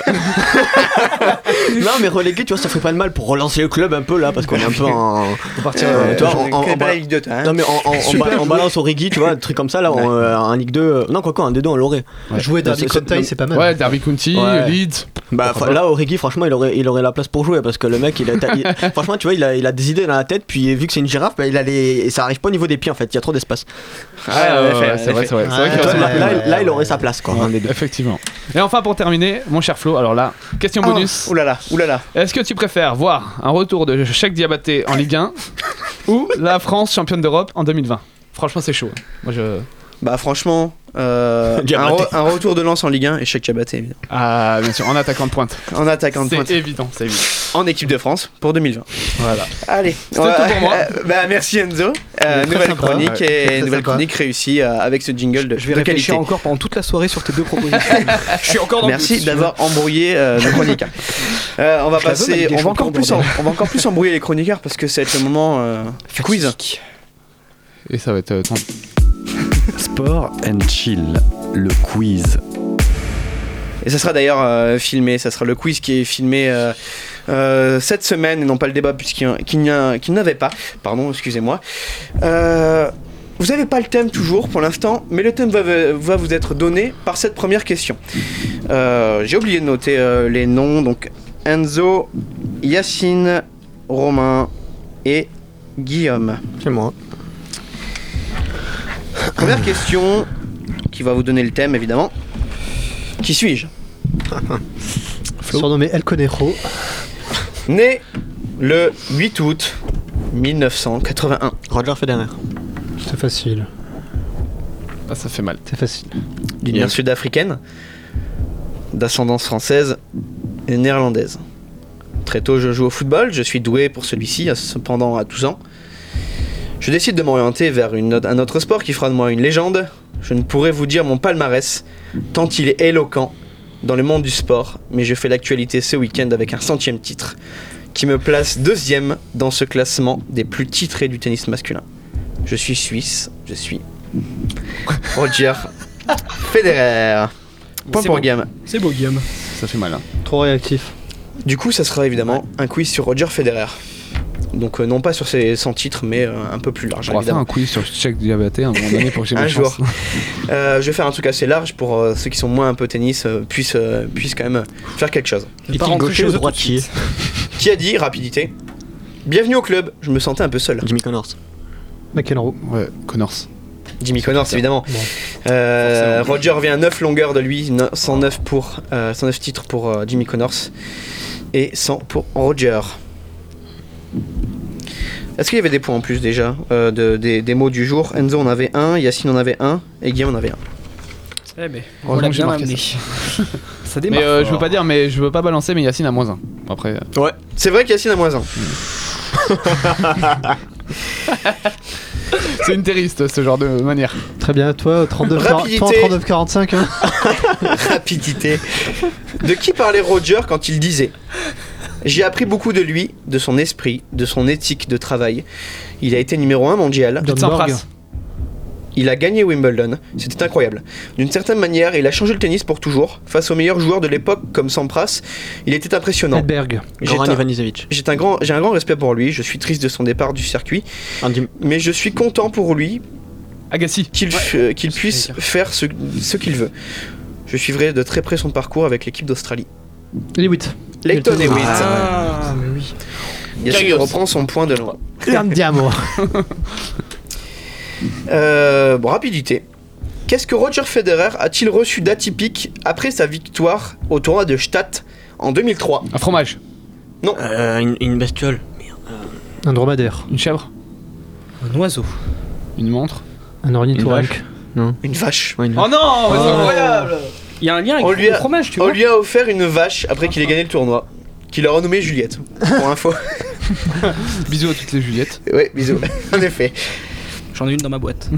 mais relégué, tu vois, ça ferait pas de mal pour relancer le club un peu là, parce qu'on est un peu en. Faut partir en Ligue 2, non, mais on balance au Régui, tu vois, un truc comme ça là, en Ligue 2. Non, quoi, en D2, on l'aurait. Jouer Derby County, c'est pas mal. Ouais, Derby County, Leeds. Bah là, au Régui, franchement, il aurait la place pour jouer, parce que le mec, franchement, tu vois, il a des idées dans la tête, puis vu que c'est une girafe, bah, ça arrive pas au niveau des pieds en fait, il y a trop d'espace. C'est vrai. Là, il aurait sa place, quoi. Effectivement. Et enfin pour terminer, mon cher Flo, alors là, question bonus. Oulala. Est-ce que tu préfères voir un retour de Cheikh Diabaté en Ligue 1 ou la France championne d'Europe en 2020? Franchement c'est chaud. Bah franchement, un retour de lance en Ligue 1 et Cheikh Diabaté, évidemment. Ah, bien sûr, en attaquant de pointe. En attaquant de pointe. C'est évident. En équipe de France pour 2020. Voilà. Allez, c'était tout pour moi. Merci Enzo. Nouvelle chronique chronique réussie avec ce jingle de Je vais de réfléchir qualité. encore pendant toute la soirée sur tes deux propositions. Je suis encore dans le Merci doute. d'avoir embrouillé nos chroniqueurs. On va encore plus embrouiller les chroniqueurs parce que ça va être le moment quiz. Et ça va être Sport and chill, le quiz. Et ça sera d'ailleurs filmé, ça sera le quiz qui est filmé cette semaine et non pas le débat qu'il n'avait pas. Pardon, excusez-moi. Vous n'avez pas le thème toujours pour l'instant, mais le thème va vous être donné par cette première question. J'ai oublié de noter les noms, donc Enzo, Yacine, Romain et Guillaume. C'est moi. Première question qui va vous donner le thème évidemment. Qui suis-je? Surnommé El Conejo. Né le 8 août 1981. Roger Federer. C'est facile. Ah, ça fait mal. C'est facile. D'une mère sud-africaine, d'ascendance française et néerlandaise. Très tôt, je joue au football, je suis doué pour celui-ci, cependant à 12 ans. Je décide de m'orienter vers un autre sport qui fera de moi une légende. Je ne pourrais vous dire mon palmarès, tant il est éloquent dans le monde du sport, mais je fais l'actualité ce week-end avec un 100e titre, qui me place 2e dans ce classement des plus titrés du tennis masculin. Je suis suisse, je suis Roger Federer. Point pour Guillaume. C'est beau Guillaume. Ça fait mal. Hein. Trop réactif. Du coup, ça sera évidemment un quiz sur Roger Federer. Donc non pas sur ses 100 titres, mais un peu plus large. On va faire un quiz sur Cheikh Diabaté à un moment donné pour que j'ai un mes jour. chances. Je vais faire un truc assez large pour ceux qui sont moins un peu tennis puissent quand même faire quelque chose. Est-il gaucher ou droitier? Qui a dit rapidité? Bienvenue au club. Je me sentais un peu seul. Jimmy Connors. McEnroe. Ouais, Connors. Jimmy Connors évidemment. Bon. Roger revient à 9 longueurs de lui, 109 titres pour Jimmy Connors et 100 pour Roger. Est-ce qu'il y avait des points en plus déjà des mots du jour? Enzo en avait un, Yacine en avait un et Guillaume en avait un. Eh ben, on l'a bien amené. Ça démarre. Mais je veux pas dire, mais je veux pas balancer, mais Yacine a -1. Après. Ouais, c'est vrai qu'Yacine a -1. C'est une terriste ce genre de manière. Très bien, toi 39-45 hein. Rapidité. De qui parlait Roger quand il disait: j'ai appris beaucoup de lui, de son esprit, de son éthique de travail. Il a été numéro 1 mondial. Il a gagné Wimbledon, c'était incroyable. D'une certaine manière, il a changé le tennis pour toujours. Face aux meilleurs joueurs de l'époque comme Sampras, il était impressionnant. Edberg. Goran Ivanisevic. J'ai un grand respect pour lui, je suis triste de son départ du circuit. Mais je suis content pour lui Agassi. qu'il puisse faire ce qu'il veut. Je suivrai de très près son parcours avec l'équipe d'Australie. Lewitt. Leighton Hewitt. Ah, mais oui. Il reprend son point de loin. Andiamo. Rapidité. Qu'est-ce que Roger Federer a-t-il reçu d'atypique après sa victoire au tournoi de Stade en 2003? Un fromage. Non. Une bestiole. Un dromadaire. Une chèvre. Un oiseau. Une montre. Un ornithorynque. Non. Une vache. Ouais, une Oh non, c'est incroyable. Il y a un lien avec le fromage, tu vois. On lui a offert une vache après qu'il ait gagné le tournoi, qu'il a renommé Juliette, pour info. Bisous à toutes les Juliettes. Oui, bisous. En effet. J'en ai une dans ma boîte.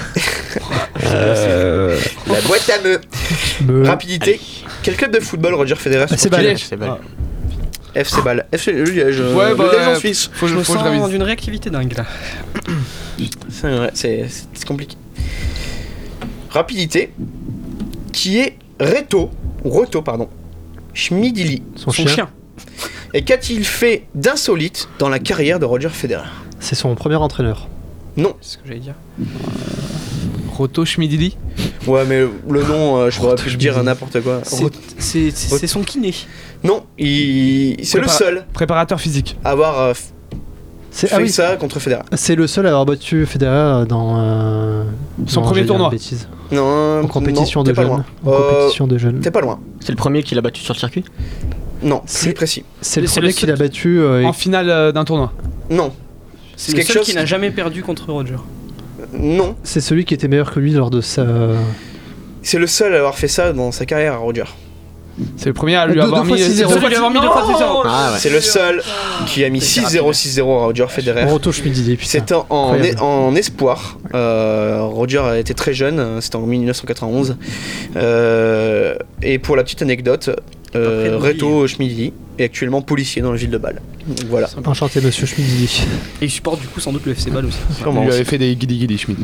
La boîte à meux. Rapidité. Allez. Quel club de football Roger Federer? FC Bâle. FC Bâle. FC Le Liège. Ouais, le Liège en Suisse. Je me sens dans une réactivité dingue là. C'est vrai, c'est compliqué. Rapidité. Qui est Reto Schmidili, son chien. Et qu'a-t-il fait d'insolite dans la carrière de Roger Federer? C'est son premier entraîneur. Non. C'est ce que j'allais dire. Roto Schmidili. Ouais, mais le nom, je pourrais plus dire n'importe quoi. C'est son kiné. Non, c'est le seul. Préparateur physique. À avoir fait ça contre Federer. C'est le seul à avoir battu Federer dans son premier tournoi. Non, en compétition de jeunes. T'es pas loin. C'est le premier qu'il a battu sur le circuit? Non, c'est précis. C'est le premier qu'il a battu en finale d'un tournoi. Non. C'est quelque chose qui n'a jamais perdu contre Roger. Non. C'est celui qui était meilleur que lui lors de sa C'est le seul à avoir fait ça dans sa carrière à Roger. C'est le premier à lui avoir mis 6-0. C'est le seul qui a mis 6-0, 6-0 à Roger Federer. C'était en espoir. Roger était très jeune, c'était en 1991. Et pour la petite anecdote, Reto Schmidi est actuellement policier dans la ville de Bâle. Donc, voilà. Enchanté, monsieur Schmidi. Et il supporte du coup sans doute le FC Bâle aussi. Il lui avait fait des guidi Schmidi.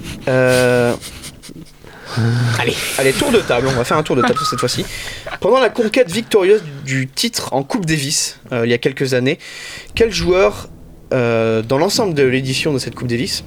Allez, tour de table, on va faire un tour de table cette fois-ci. Pendant la conquête victorieuse du titre en Coupe Davis, il y a quelques années, quel joueur, dans l'ensemble de l'édition de cette Coupe Davis,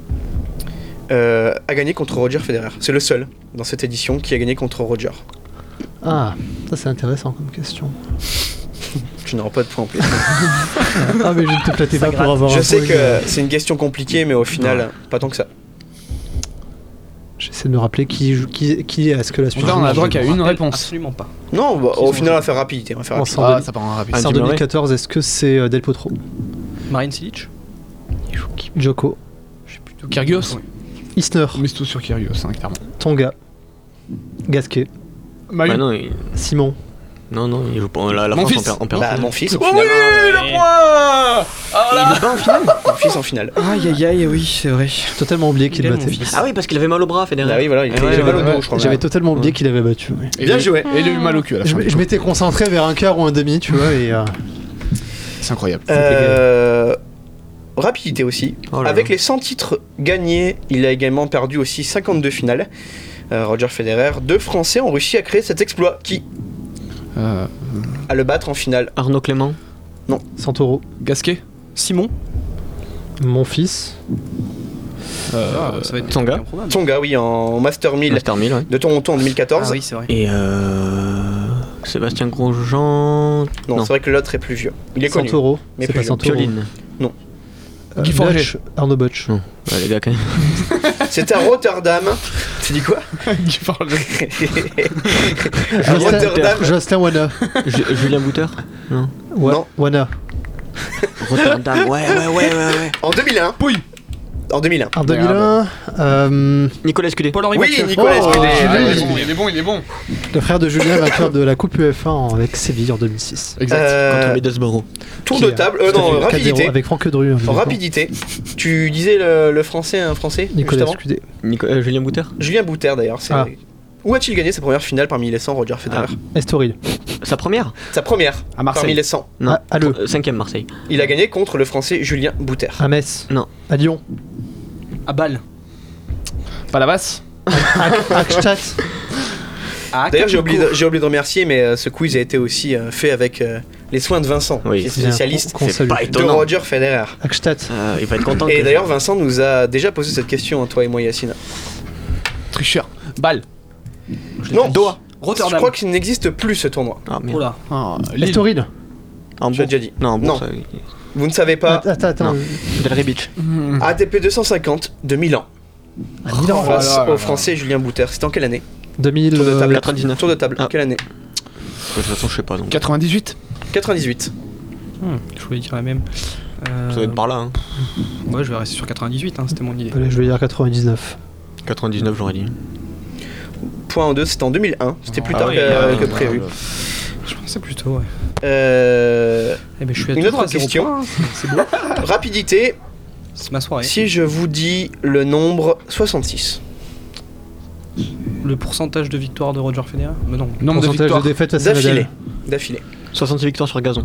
a gagné contre Roger Federer? C'est le seul dans cette édition qui a gagné contre Roger. Ah, ça c'est intéressant comme question. Je n'aurai pas de point en plus. Ah mais je ne te flattais pas pour avoir un Je sais point, que c'est une question compliquée, mais au final, pas tant que ça. J'essaie de me rappeler qui est-ce que la suite. On a le droit qu'à une réponse. Absolument pas. Non, au final on va faire rapidité. Ça part en rapide. C'est en 2014, est-ce que c'est Del Potro? Marin Cilic? Djoko? Kyrgios? Isner? On mise tout sur Kyrgios, clairement. Tonga? Gasquet? Bah non, Simon? Non, il joue pas. La Mon France fils. en perd. Mon fils. Oh oui, le point. Il est pas en finale. Mon fils en finale. Aïe, oui, c'est vrai. Totalement oublié qu'il battait. Ah oui, parce qu'il avait mal au bras, Federer. Ah oui, voilà, il avait mal au dos, je crois. J'avais totalement oublié qu'il avait battu. Oui. Bien joué. Et il a eu mal au cul à la fin. Je m'étais concentré vers un quart ou un demi, tu vois, et. C'est incroyable. Rapidité aussi. Avec les 100 titres gagnés, il a également perdu aussi 52 finales. Roger Federer, 2 Français ont réussi à créer cet exploit. Qui à le battre en finale? Arnaud Clément? Non. Santoro? Gasquet? Simon? Mon fils? Ça va être Tsonga? Tsonga, oui, en Master 1000, ouais. de Toronto en 2014. Ah oui, c'est vrai. Et Sébastien Grosjean? Non, c'est vrai que l'autre est plus vieux. Il est connu. Santoro? Mais C'est plus pas vieux. Santoro. Pioline? Non. Guy Forget? Butch, Arnaud Butch. Non. Ouais, les gars, quand même. C'était à Rotterdam. Tu dis quoi? Guy Forget. À Rotterdam. Jocelyn Wana? Julien Bouter? Non. Non. Wana? Rotterdam, ouais. En 2001. Pouille. En 2001. En 2001, Nicolas Scudé. Paul-Henri Oui, Mathieu. Nicolas Scudé. Il est bon. le frère de Julien, vainqueur de la Coupe UEFA avec Séville en 2006. Exact. Contre Middlesbrough. Tour de table. Non, rapidité. Avec Franck Dru. En rapidité. Tu disais le français, un français? Nicolas juste avant Scudé. Julien Bouter? Julien Bouter d'ailleurs. Ah. Où a-t-il gagné sa première finale parmi les 100, Roger Federer? Estoril. Sa première? Sa première. À Marseille. Parmi les 100. Non. À Le. 5ème Marseille. Il a gagné contre le français Julien Bouter. À Metz. Non. À Lyon. À Bâle. Palavas? Akstadt. D'ailleurs, j'ai oublié de remercier, mais ce quiz a été aussi fait avec les soins de Vincent, qui est spécialiste C'est pas de étonnant. Roger Federer. Akstadt. Il va être content. Et d'ailleurs, Vincent nous a déjà posé cette question, toi et moi, Yacine. Tricheur. Bâle. Non, Doha. je Rotterdam. crois qu'il n'existe plus ce tournoi. Ah, merde. Oula. Estoril. En Tu l'as déjà dit. Non, Non. ça... Vous ne savez pas. Attends. Delray Beach. ATP 250 de Milan. À Milan. Face au français Julien Bouter. C'était en quelle année? 2000. Tour de table. 99. Tour de table. Ah. Quelle année? De toute façon, je sais pas. Donc. 98. 98. Je voulais dire la même. Ça va être par là. Hein. Ouais, je vais rester sur 98, c'était mon idée. Allez, je vais dire 99. 99, j'aurais dit. Point en 2, c'était en 2001. C'était plus tard que prévu. Je pensais plutôt, ouais. Eh ben, je suis à une toujours autre à 0 question. points, c'est beau. Rapidité. C'est ma soirée. Si je vous dis le nombre 66. Le pourcentage de victoire de Roger Federer? Mais non. Nombre de Pourcentage victoires. de défaites face à Nadal. D'affilée. 66 victoires sur gazon.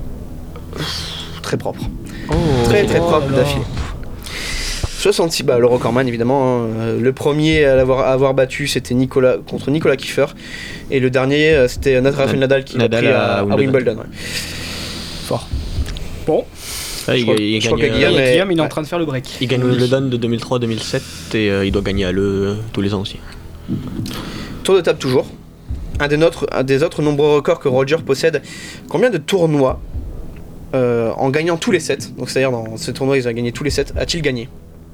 Très propre. Très propre d'affilée. 66, le recordman évidemment. Le premier à avoir battu, c'était contre Nicolas Kiefer. Et le dernier, c'était Rafael Nadal qui l'a pris à Wimbledon. Ouais. Fort. Bon. Ah, il je crois que Guillaume, il est en train de faire le break. Il gagne Wimbledon de 2003-2007 et il doit gagner à Le tous les ans aussi. Tour de table toujours. Un des autres nombreux records que Roger possède. Combien de tournois en gagnant tous les sets, donc c'est-à-dire dans ce tournoi ils ont gagné tous les sets, a-t-il gagné?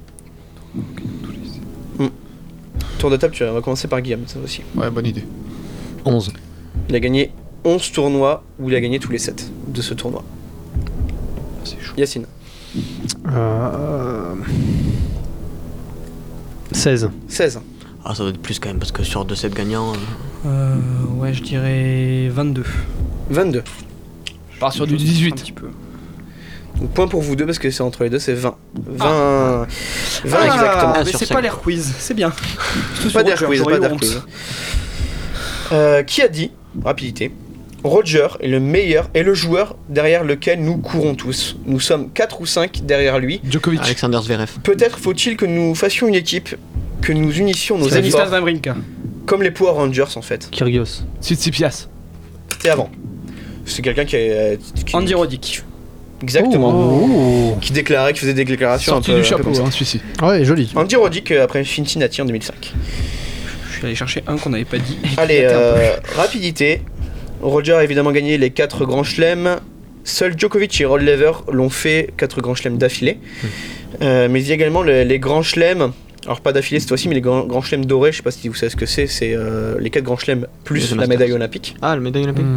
Tour de table, on va commencer par Guillaume, ça aussi. Ouais, bonne idée. 11. Il a gagné 11 tournois où il a gagné tous les sets de ce tournoi. C'est chaud. Yacine. 16. Ah, ça doit être plus quand même, parce que sur 2-7 gagnants. Ouais, je dirais 22. 22. Je pars sur du 18. Un petit peu. Donc, point pour vous deux parce que c'est entre les deux, c'est 20. 20 exactement. Mais c'est pas l'air quiz, c'est bien. Pas d'air quiz, pas d'air quiz. Qui a dit, rapidité, Roger est le meilleur et le joueur derrière lequel nous courons tous. Nous sommes 4 ou 5 derrière lui. Djokovic. Alexander Zverev. Peut-être faut-il que nous fassions une équipe, que nous unissions nos Stanislas efforts, Wawrinka. comme les Power Rangers en fait. Kyrgios. Tsitsipas. C'était avant. C'est quelqu'un qui est... Andy Roddick. Exactement. Qui déclarait, qui faisait des déclarations Sorti un peu, du chapeau, un peu comme ça. celui-ci. Ouais, joli. Andy Roddick après Cincinnati en 2005. Je suis allé chercher un qu'on n'avait pas dit. Allez, rapidité. Roger a évidemment gagné les 4 grands chelems. Seuls Djokovic et Rod Laver l'ont fait 4 grands chelems d'affilée. Mais il y a également les grands chelems. Alors pas d'affilée cette fois-ci, mais les grands chelems dorés. Je sais pas si vous savez ce que c'est. C'est les 4 grands chelems plus la médaille olympique. Ah, la médaille olympique.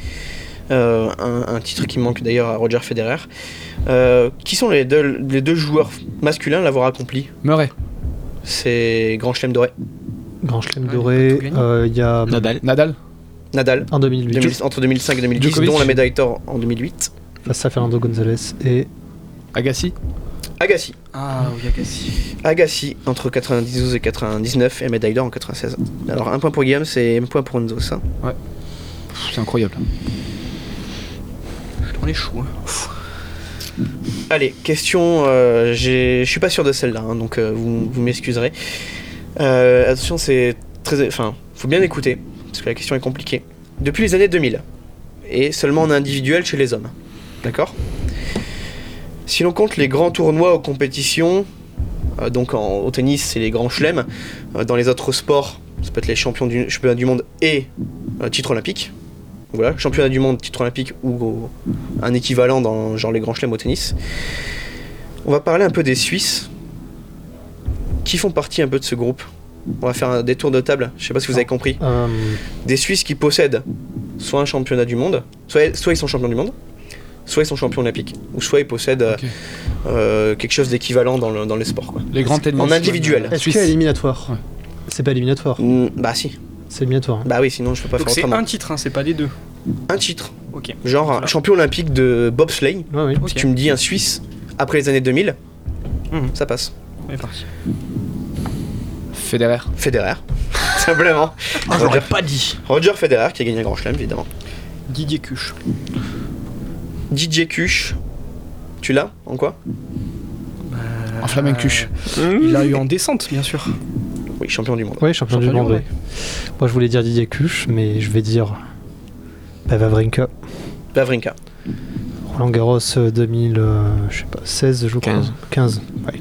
Un titre qui manque d'ailleurs à Roger Federer. Qui sont les deux joueurs masculins à l'avoir accompli? Murray. C'est grand chelem doré. Grand chelem doré. Il y a Nadal en 2008. Entre 2005 et 2010, Djokovic. dont la médaille d'or en 2008. Face à Fernando González et Agassi. Ah oui, Agassi. Agassi entre 92 et 99 et médaille d'or en 96. Alors un point pour Guillaume, c'est un point pour Enzo, ça. Ouais. C'est incroyable. Je suis dans les choux. Hein. Allez, question. Je suis pas sûr de celle-là, hein, donc vous m'excuserez. Attention, c'est très. Enfin, faut bien écouter, parce que la question est compliquée. Depuis les années 2000, et seulement en individuel chez les hommes. D'accord ? Si l'on compte les grands tournois aux compétitions, donc au tennis, c'est les grands chelems. Dans les autres sports, ça peut être les championnats du monde et titre olympique. Voilà, championnat du monde, titre olympique ou un équivalent dans genre les grands chelems au tennis. On va parler un peu des Suisses qui font partie un peu de ce groupe. On va faire des tours de table, je sais pas si vous avez compris. Des Suisses qui possèdent soit un championnat du monde, soit ils sont champions du monde, soit ils sont champions olympiques, ou soit ils possèdent quelque chose d'équivalent dans les sports. Quoi. Les grands tennis. En individuel. Est-ce qu'il y a éliminatoire? Ouais. C'est pas éliminatoire. Bah si. C'est éliminatoire. Bah oui, sinon je peux pas Donc faire c'est autrement. un titre, hein, c'est pas les deux. Un titre. Ok. Genre un champion olympique de bobsleigh. Ouais, oui. Si tu me dis un Suisse après les années 2000, ça passe. On est parti. Federer. Simplement. Ah, j'aurais pas dit. Roger Federer qui a gagné un grand chelem évidemment. Didier Cuche. Didier Cuche. Tu l'as en quoi? En flamencuche. Il l'a eu en descente, bien sûr. Oui, champion du monde. Oui, champion du monde. Ouais. Moi, je voulais dire Didier Cuche, mais je vais dire Wawrinka. Roland Garros 2000, je sais pas, 16, je crois. 15. Ouais.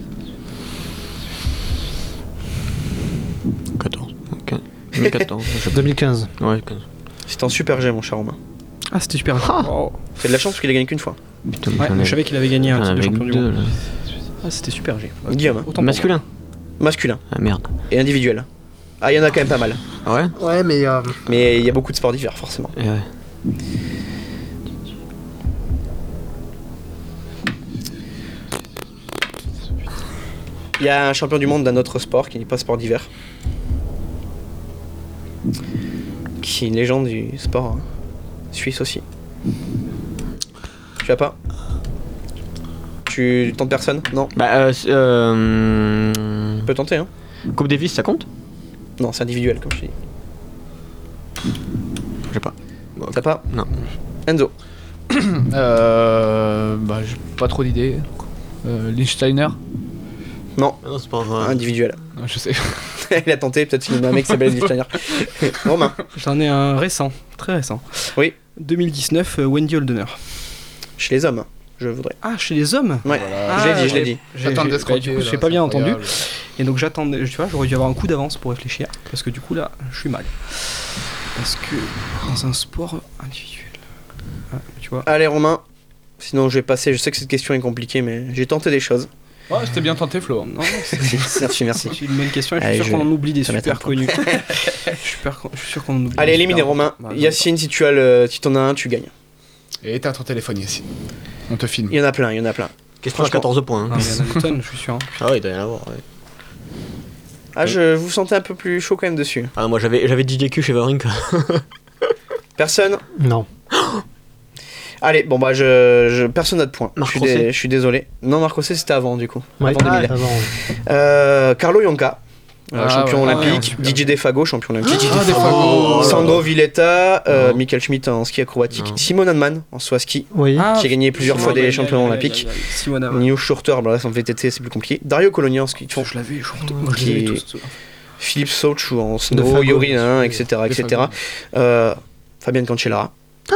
14. 2014. 2015. Ouais, 15. C'était un super jet, mon cher Romain. Ah, c'était super. Oh. C'est de la chance parce qu'il a gagné qu'une fois. Putain, Ouais, je savais qu'il avait gagné un titre de champion du monde. là. Ah, c'était super G. Guillaume. Autant pour Masculin. Masculin. Ah merde. Et individuel. Ah, il y en a quand même pas mal. Ah ouais? Ouais, mais. Mais il y a beaucoup de sports divers, forcément. Et ouais. Il y a un champion du monde d'un autre sport qui n'est pas sport d'hiver. Qui est une légende du sport suisse aussi. Tu l'as pas? Tu tentes personne? Non? Bah, Tu peux tenter, hein? Coupe Davis, ça compte? Non, c'est individuel, comme je t'ai dit. Je sais pas. T'as pas? Non. Enzo. Bah, j'ai pas trop d'idées. Liechtensteiner. Non. Non, c'est pas vrai. Individuel. Ah, je sais. Il a tenté, peut-être qu'il y a un mec qui s'appelle Liechtensteiner. Romain. J'en ai un récent, très récent. Oui. 2019, Wendy Holdener. Chez les hommes, je voudrais. Ah, chez les hommes? Ouais, Voilà. je l'ai dit. J'attends d'escroquer, Du coup, là, j'ai pas bien c'est entendu. incroyable. Et donc j'attendais, tu vois, j'aurais dû avoir un coup d'avance pour réfléchir. Parce que du coup, là, je suis mal. Parce que dans un sport individuel. Ah, tu vois. Allez, Romain. Sinon, je vais passer. Je sais que cette question est compliquée, mais j'ai tenté des choses. Ouais, c'était bien tenté, Flo. Non, Merci. c'est une bonne question et je Allez, suis sûr qu'on en oublie des ça va super être un connus. Je suis sûr qu'on en oublie. Allez, des éliminer super Romain. bons. Bah, Yacine, si t'en as un, tu gagnes. Et t'as ton téléphone ici. On te filme. Il y en a plein. Question à 14 points. Ah, il y en a des tonnes, je suis sûr. hein. Ah ouais, il doit y en avoir, ouais. Ah, je vous sentais un peu plus chaud quand même dessus. Ah, moi j'avais DJQ chez Vering. Personne ? Non. Allez, bon bah personne n'a de points. Je suis désolé. Non, Marc Rosset c'était avant du coup. Ouais, avant 2000. Carlo Ionca, champion olympique. Didier Defago, champion olympique. Sandro Villetta, Michael Schmidt en ski acrobatique. Simon Hanman en saut à ski, qui a gagné plusieurs fois des championnats olympiques. Nils Schurter, là en VTT c'est plus compliqué. Dario Colonia en ski. Je l'avais, Schurter. Philippe Sauch en snow, Yuri, etc. Fabienne Cancellara.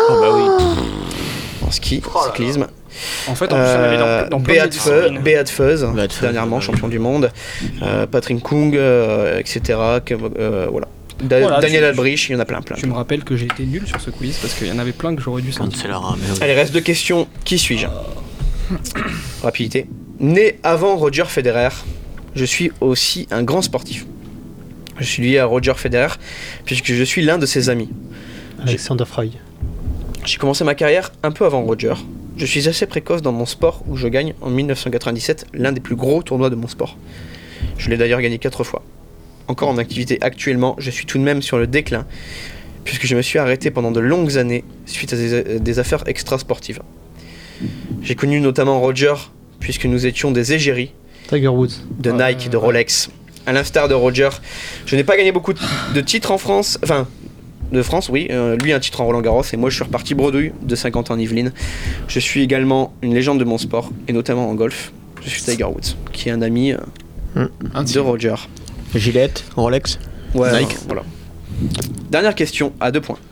En ski, cyclisme. En fait, on avait dans plein de disciplines. Beat Fuzz, dernièrement champion du monde. Patrick Kung, etc. Voilà. Daniel Albrich, il y en a plein. Je me rappelle que j'ai été nul sur ce quiz parce qu'il y en avait plein que j'aurais dû savoir. Allez, reste 2 questions. Qui suis-je ? Rapidité. Né avant Roger Federer, je suis aussi un grand sportif. Je suis lié à Roger Federer puisque je suis l'un de ses amis. Alexander Fry. J'ai commencé ma carrière un peu avant Roger. Je suis assez précoce dans mon sport où je gagne en 1997 l'un des plus gros tournois de mon sport. Je l'ai d'ailleurs gagné 4 fois. Encore en activité actuellement, je suis tout de même sur le déclin puisque je me suis arrêté pendant de longues années suite à des affaires extra-sportives. J'ai connu notamment Roger puisque nous étions des égéries Tiger Woods de Nike et de Rolex. À l'instar de Roger, je n'ai pas gagné beaucoup de titres en France, de France, oui. Lui un titre en Roland-Garros et moi je suis reparti bredouille de 50 ans en Yvelines. Je suis également une légende de mon sport et notamment en golf. Je suis Tiger Woods, qui est un ami de Roger. Gillette, Rolex, Nike. Voilà. Dernière question à 2 points.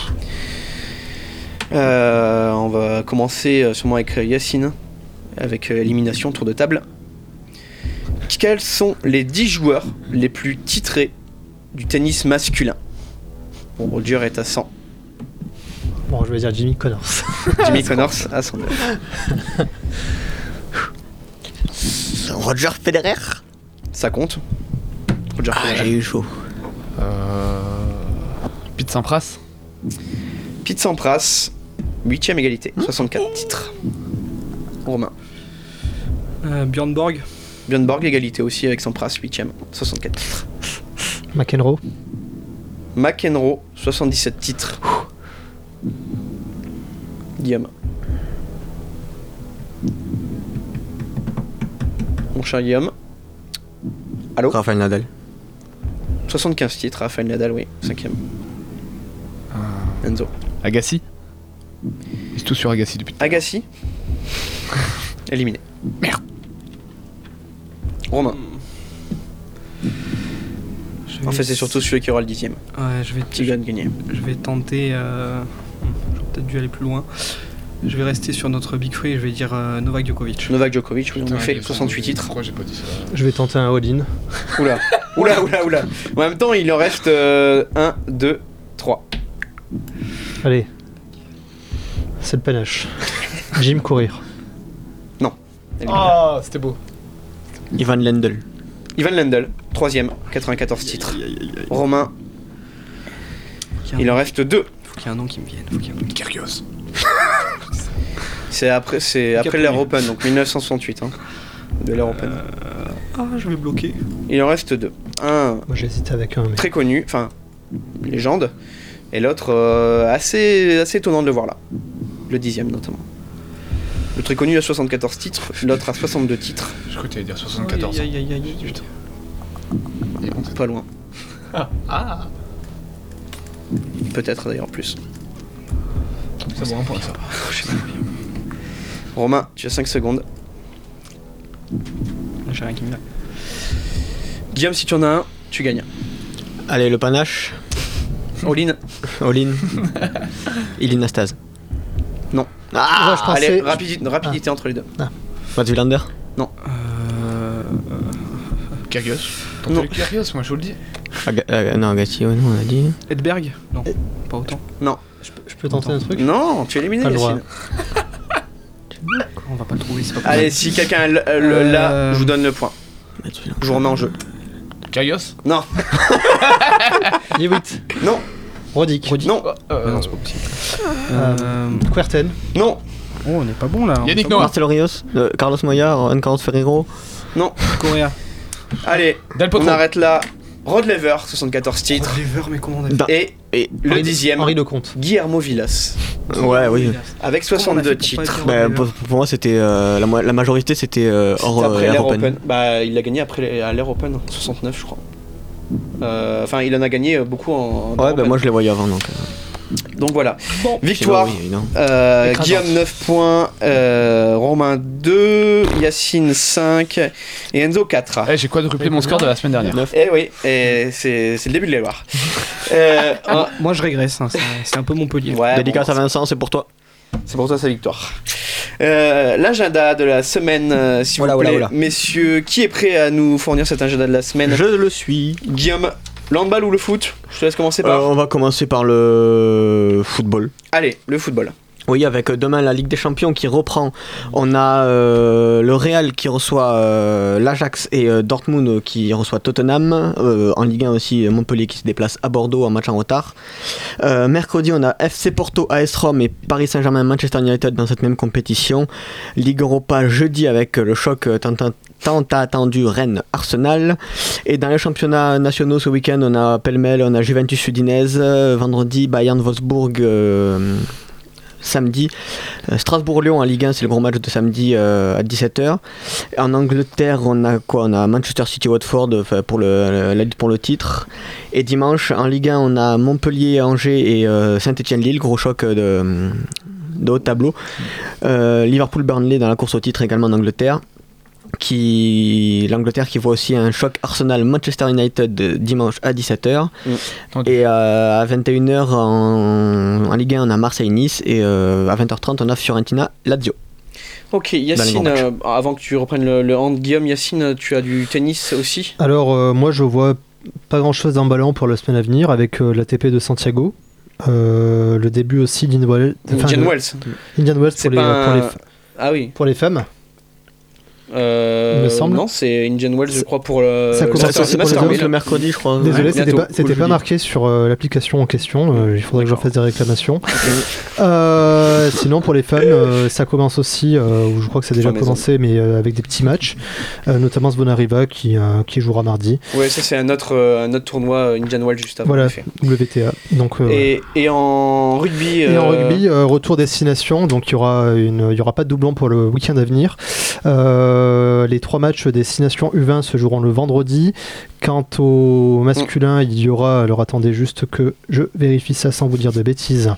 On va commencer sûrement avec Yacine, avec élimination, tour de table. Quels sont les 10 joueurs les plus titrés du tennis masculin ? Bon, Roger est à 100. Bon, je vais dire Jimmy Connors. Jimmy Connors à 109. Roger Federer. Ça compte. Roger Federer. J'ai eu chaud. Pete Sampras. Pete Sampras, 8ème égalité, 64 titres. Romain. Björn Borg. Björn Borg, égalité aussi avec Sampras, 8ème, 64 titres. McEnroe. McEnroe, 77 titres. Guillaume. Mon cher Guillaume. Allô ? Rafael Nadal. 75 titres, Rafael Nadal, oui, 5ème. Enzo. Agassi. C'est tout sur Agassi depuis. Agassi. Éliminé. Merde. Romain. En fait, c'est surtout celui qui aura le 10ème. Ouais, qui gagne gagner. Je vais tenter. J'aurais peut-être dû aller plus loin. Je vais rester sur notre Big Free et je vais dire Novak Djokovic. Novak Djokovic, oui, on a fait 68 titres. Pourquoi j'ai pas dit ça ? Je vais tenter un all-in. Oula. En même temps, il en reste 1, 2, 3. Allez. C'est le panache. Jim Courir. Non. Ah, c'était beau. Ivan Lendl. Ivan Lendl, 3ème, 94 titres. Romain. Il en reste 2. Faut qu'il y ait un nom qui me vienne. Kyrgios. C'est après l'Air Open, donc 1968. De l'Air Open. Je vais bloquer. Il en reste 2. Un. Moi j'hésite avec un. Mais... Très connu, enfin, légende. Et l'autre, assez étonnant de le voir là. Le 10ème notamment. Le très connu a 74 titres, l'autre a 62 titres. Je crois que tu allais dire 74. Putain. Pas loin. Peut-être d'ailleurs plus. Ça vaut un point ça. Romain, tu as 5 secondes. J'ai rien qui me vient. Guillaume, si tu en as un, tu gagnes. Allez, le panache. All-in. All-in. Iline Astase. Non. Ah, je pensais... Allez, rapidité entre les deux. Mats Wilander. Non. Kyrgios. Non. Kyrgios, moi je vous le dis. Non, Agassi, non, on a dit. Edberg. Non, pas autant. Non. Je peux tenter un truc. Non, tu es éliminé, Yacine. On va pas le trouver, c'est pas possible. Allez, si quelqu'un là, je vous donne le point. Je vous remets en jeu. Kyrgios. Non. Lewitt. Non. Roddick. Non. Non, c'est pas possible. Kuerten. Non. Oh, on est pas bon là. Yannick Noah. Marcelo Rios. Carlos Moya. Juan Carlos Ferrero. Non. Correa. Allez, on arrête là. Rod Laver, 74 titres. Rod Laver, mais comment on a fait Et le 10e, Henri Lecomte. Guillermo Villas. Ouais, oui. Avec 62 titres. Pour moi, c'était la majorité, c'était hors après Air l'Air Open. Bah, il a gagné après à l'Air Open, 69, je crois. Enfin, il en a gagné beaucoup en Ouais, bah moi je les voyais avant donc. Donc voilà. Bon. Victoire. Guillaume 9 points, Romain 2, Yacine 5 et Enzo 4. J'ai quadruplé mon score de la semaine dernière. 9. Oui, c'est le début de l'Éloire. Moi je régresse, hein, c'est un peu Montpellier. Ouais, dédicace à Vincent, c'est pour toi. C'est pour toi sa victoire. L'agenda de la semaine, s'il vous plaît. Messieurs, qui est prêt à nous fournir cet agenda de la semaine? Je le suis. Guillaume, le handball ou le foot? Je te laisse commencer par. On va commencer par le football. Allez, le football. Oui, avec demain la Ligue des Champions qui reprend. On a le Real qui reçoit l'Ajax et Dortmund qui reçoit Tottenham. En Ligue 1 aussi, Montpellier qui se déplace à Bordeaux en match en retard. Mercredi, on a FC Porto, AS Rome et Paris Saint-Germain, Manchester United dans cette même compétition. Ligue Europa jeudi avec le choc tant attendu Rennes-Arsenal. Et dans les championnats nationaux ce week-end, on a pêle-mêle, on a Juventus Udinese, vendredi Bayern-Wolfsburg. Samedi, Strasbourg-Lyon en Ligue 1, c'est le gros match de samedi à 17h. En Angleterre, on a quoi? On a Manchester City-Watford pour la lutte pour le titre. Et dimanche, en Ligue 1, on a Montpellier-Angers et Saint-Étienne-Lille, gros choc de haut tableau. Liverpool-Burnley dans la course au titre également en Angleterre. L'Angleterre qui voit aussi un choc Arsenal-Manchester United dimanche à 17h. Et à 21h en Ligue 1 on a Marseille-Nice et à 20h30 on a Fiorentina-Lazio. Ok, Yacine, avant que tu reprennes le hand, Guillaume, Yacine, tu as du tennis aussi? Alors moi je vois pas grand chose dans le ballon pour la semaine à venir avec l'ATP de Santiago. Le début aussi d'Indian Wells. Indian Wells pour les femmes. Il me semble. Non, c'est Indian Wells, je crois, pour le. Ça commence le mercredi, je crois. Désolé, c'était pas marqué sur l'application en question. Il faudrait que j'en fasse des réclamations. Sinon, pour les femmes, ça commence aussi, je crois que ça a déjà commencé, mais avec des petits matchs, notamment Zvonareva qui jouera mardi. Ouais, ça c'est un autre tournoi Indian Wells juste avant. Voilà, WTA. Donc, et en rugby. Retour destination. Donc il y aura pas de doublon pour le week-end à venir. Les 3 matchs destination U20 se joueront le vendredi. Quant au masculin, il y aura, alors attendez juste que je vérifie ça sans vous dire de bêtises,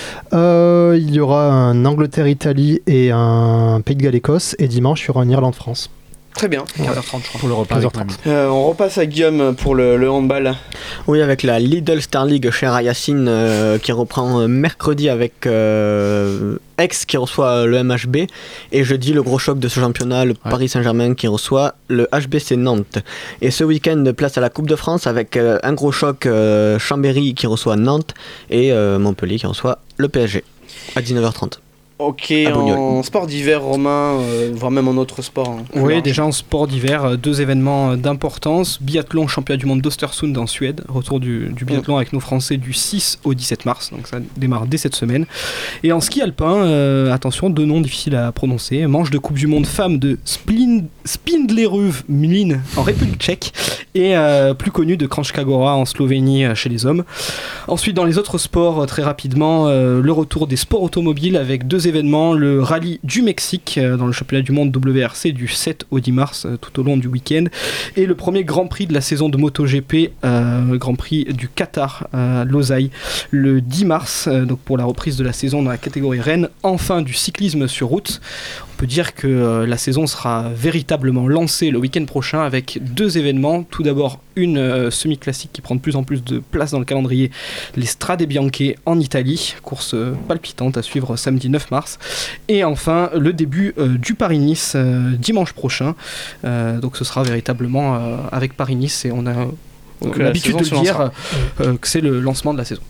il y aura un Angleterre-Italie et un Pays de Galles-Écosse, et dimanche il y aura un Irlande-France. Très bien. 15h30, je crois. Pour le repas. On repasse à Guillaume pour le handball. Oui, avec la Lidl Star League, cher à Yacine, qui reprend mercredi avec Aix qui reçoit le MHB. Et jeudi, le gros choc de ce championnat, le Paris Saint-Germain qui reçoit le HBC Nantes. Et ce week-end, place à la Coupe de France avec un gros choc Chambéry qui reçoit Nantes et Montpellier qui reçoit le PSG à 19h30. Ok, en sport d'hiver, Romain, voire même en autre sport. Hein, oui, déjà en sport d'hiver, 2 événements d'importance. Biathlon, championnat du monde d'Östersund en Suède. Retour du biathlon avec nos Français du 6 au 17 mars. Donc ça démarre dès cette semaine. Et en ski alpin, attention, 2 noms difficiles à prononcer. Manche de Coupe du Monde femmes de Spindlerud Mlin en République tchèque. Et plus connu de Kranjska Gora en Slovénie chez les hommes. Ensuite, dans les autres sports, très rapidement, le retour des sports automobiles avec 2 événements, le rallye du Mexique dans le championnat du monde WRC du 7 au 10 mars tout au long du week-end, et le premier Grand Prix de la saison de MotoGP, Grand Prix du Qatar à Losail le 10 mars, donc pour la reprise de la saison dans la catégorie Rennes. Enfin, du cyclisme sur route. On peut dire que la saison sera véritablement lancée le week-end prochain avec 2 événements. Tout d'abord, une semi-classique qui prend de plus en plus de place dans le calendrier, les Strade Bianche en Italie, course palpitante à suivre samedi 9 mars. Et enfin, le début du Paris-Nice dimanche prochain. Donc ce sera véritablement avec Paris-Nice, et on a l'habitude de dire que c'est le lancement de la saison.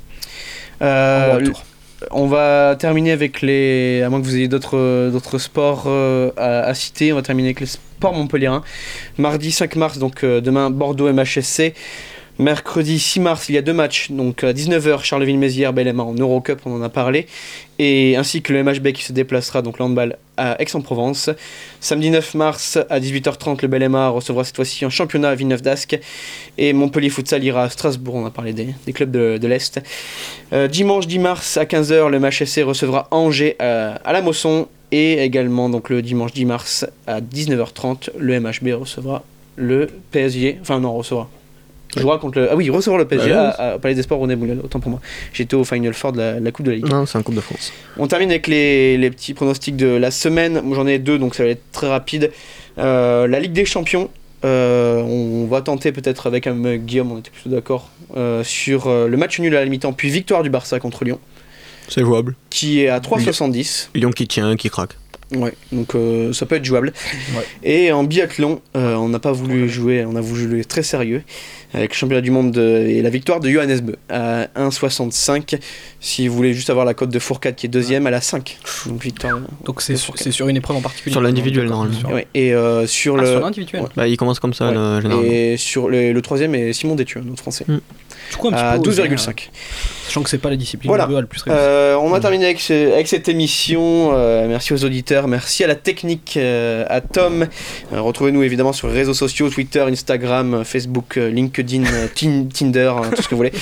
On va terminer avec à moins que vous ayez d'autres sports à citer, on va terminer avec les sports montpelliérains. Mardi 5 mars, donc demain, Bordeaux MHSC. Mercredi 6 mars, il y a 2 matchs, donc à 19h, Charleville-Mézières, Bellema en Eurocup, on en a parlé, et ainsi que le MHB qui se déplacera, donc le handball, à Aix-en-Provence. Samedi 9 mars, à 18h30, le Bellema recevra cette fois-ci un championnat à Villeneuve-d'Ascq, et Montpellier Futsal ira à Strasbourg, on a parlé des clubs de l'Est. Dimanche 10 mars, à 15h, le MHSC recevra Angers à la Mosson, et également donc le dimanche 10 mars, à 19h30, le MHB recevra le PSG, jouera contre le... Ah oui, recevoir le PSG à Palais des Sports René Bougnol, autant pour moi. J'étais au Final Four de la Coupe de la Ligue. Non, c'est un Coupe de France. On termine avec les petits pronostics de la semaine. Moi, j'en ai 2, donc ça va être très rapide. La Ligue des Champions, on va tenter peut-être avec Guillaume, on était plutôt d'accord, sur le match nul à la mi-temps, puis victoire du Barça contre Lyon. C'est jouable. Qui est à 3,70. Lyon qui tient, qui craque. Ouais, donc ça peut être jouable. Ouais. Et en biathlon, on n'a pas voulu jouer, on a voulu jouer très sérieux avec le championnat du monde et la victoire de Johannes Bö à 1,65. Si vous voulez juste avoir la cote de Fourcade qui est deuxième, elle a 5. Donc victoire. Donc c'est sur une épreuve en particulier. Sur l'individuel normalement. Ouais, et sur l'individuel. Ouais. Bah, il commence comme ça généralement. Et sur le troisième est Simon Détieux, notre français. Du coup, à 12,5. Sachant que c'est pas la discipline voilà. le plus réussi. On va terminer avec cette émission. Merci aux auditeurs, merci à la technique, à Tom. Retrouvez-nous évidemment sur les réseaux sociaux, Twitter, Instagram, Facebook, LinkedIn, Tinder, tout ce que vous voulez.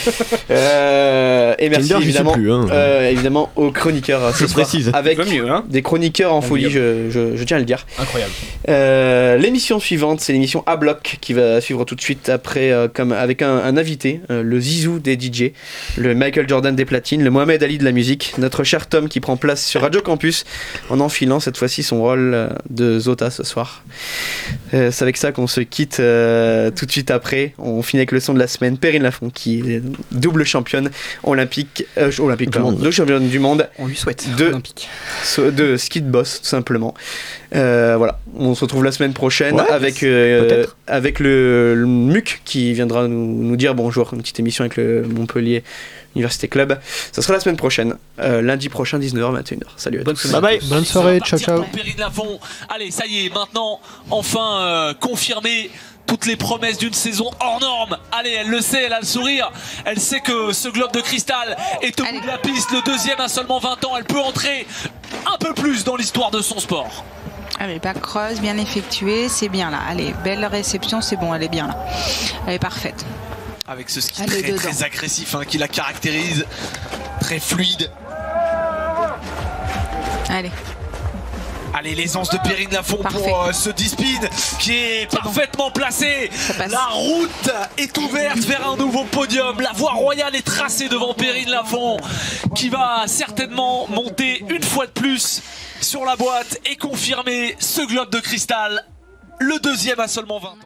Et merci Tinder, évidemment, plus, évidemment aux chroniqueurs ce soir, avec des chroniqueurs en folie, je tiens à le dire. Incroyable. L'émission suivante, c'est l'émission A-Block qui va suivre tout de suite après, avec un invité, le Zizou des DJ, le Michael Jordan des platines, le Mohamed Ali de la musique, notre cher Tom qui prend place sur Radio Campus en enfilant cette fois-ci son rôle de Zota ce soir. C'est avec ça qu'on se quitte tout de suite après. On finit avec le son de la semaine, Perrine Lafont qui est double championne double championne du monde. On lui souhaite de ski de boss tout simplement. Voilà, on se retrouve la semaine prochaine avec le MUC qui viendra nous dire bonjour, une petite émission avec le Montpellier Université Club. Ça sera la semaine prochaine, lundi prochain 19h 21h. Salut à tous. Bye bye. Bonne soirée, ciao ciao. Perrine Lafont, allez, ça y est, maintenant enfin confirmé. Toutes les promesses d'une saison hors norme. Allez, elle le sait, elle a le sourire. Elle sait que ce globe de cristal est au bout de la piste. Le deuxième a seulement 20 ans. Elle peut entrer un peu plus dans l'histoire de son sport. Allez, back cross, bien effectué, c'est bien là. Allez, belle réception, c'est bon, elle est bien là. Elle est parfaite. Avec ce ski très agressif qui la caractérise. Très fluide. Allez, l'aisance de Perrine Lafont pour ce D-Speed qui est parfaitement placé. La route est ouverte vers un nouveau podium. La voie royale est tracée devant Perrine Lafont qui va certainement monter une fois de plus sur la boîte et confirmer ce globe de cristal. Le deuxième a seulement 20 ans.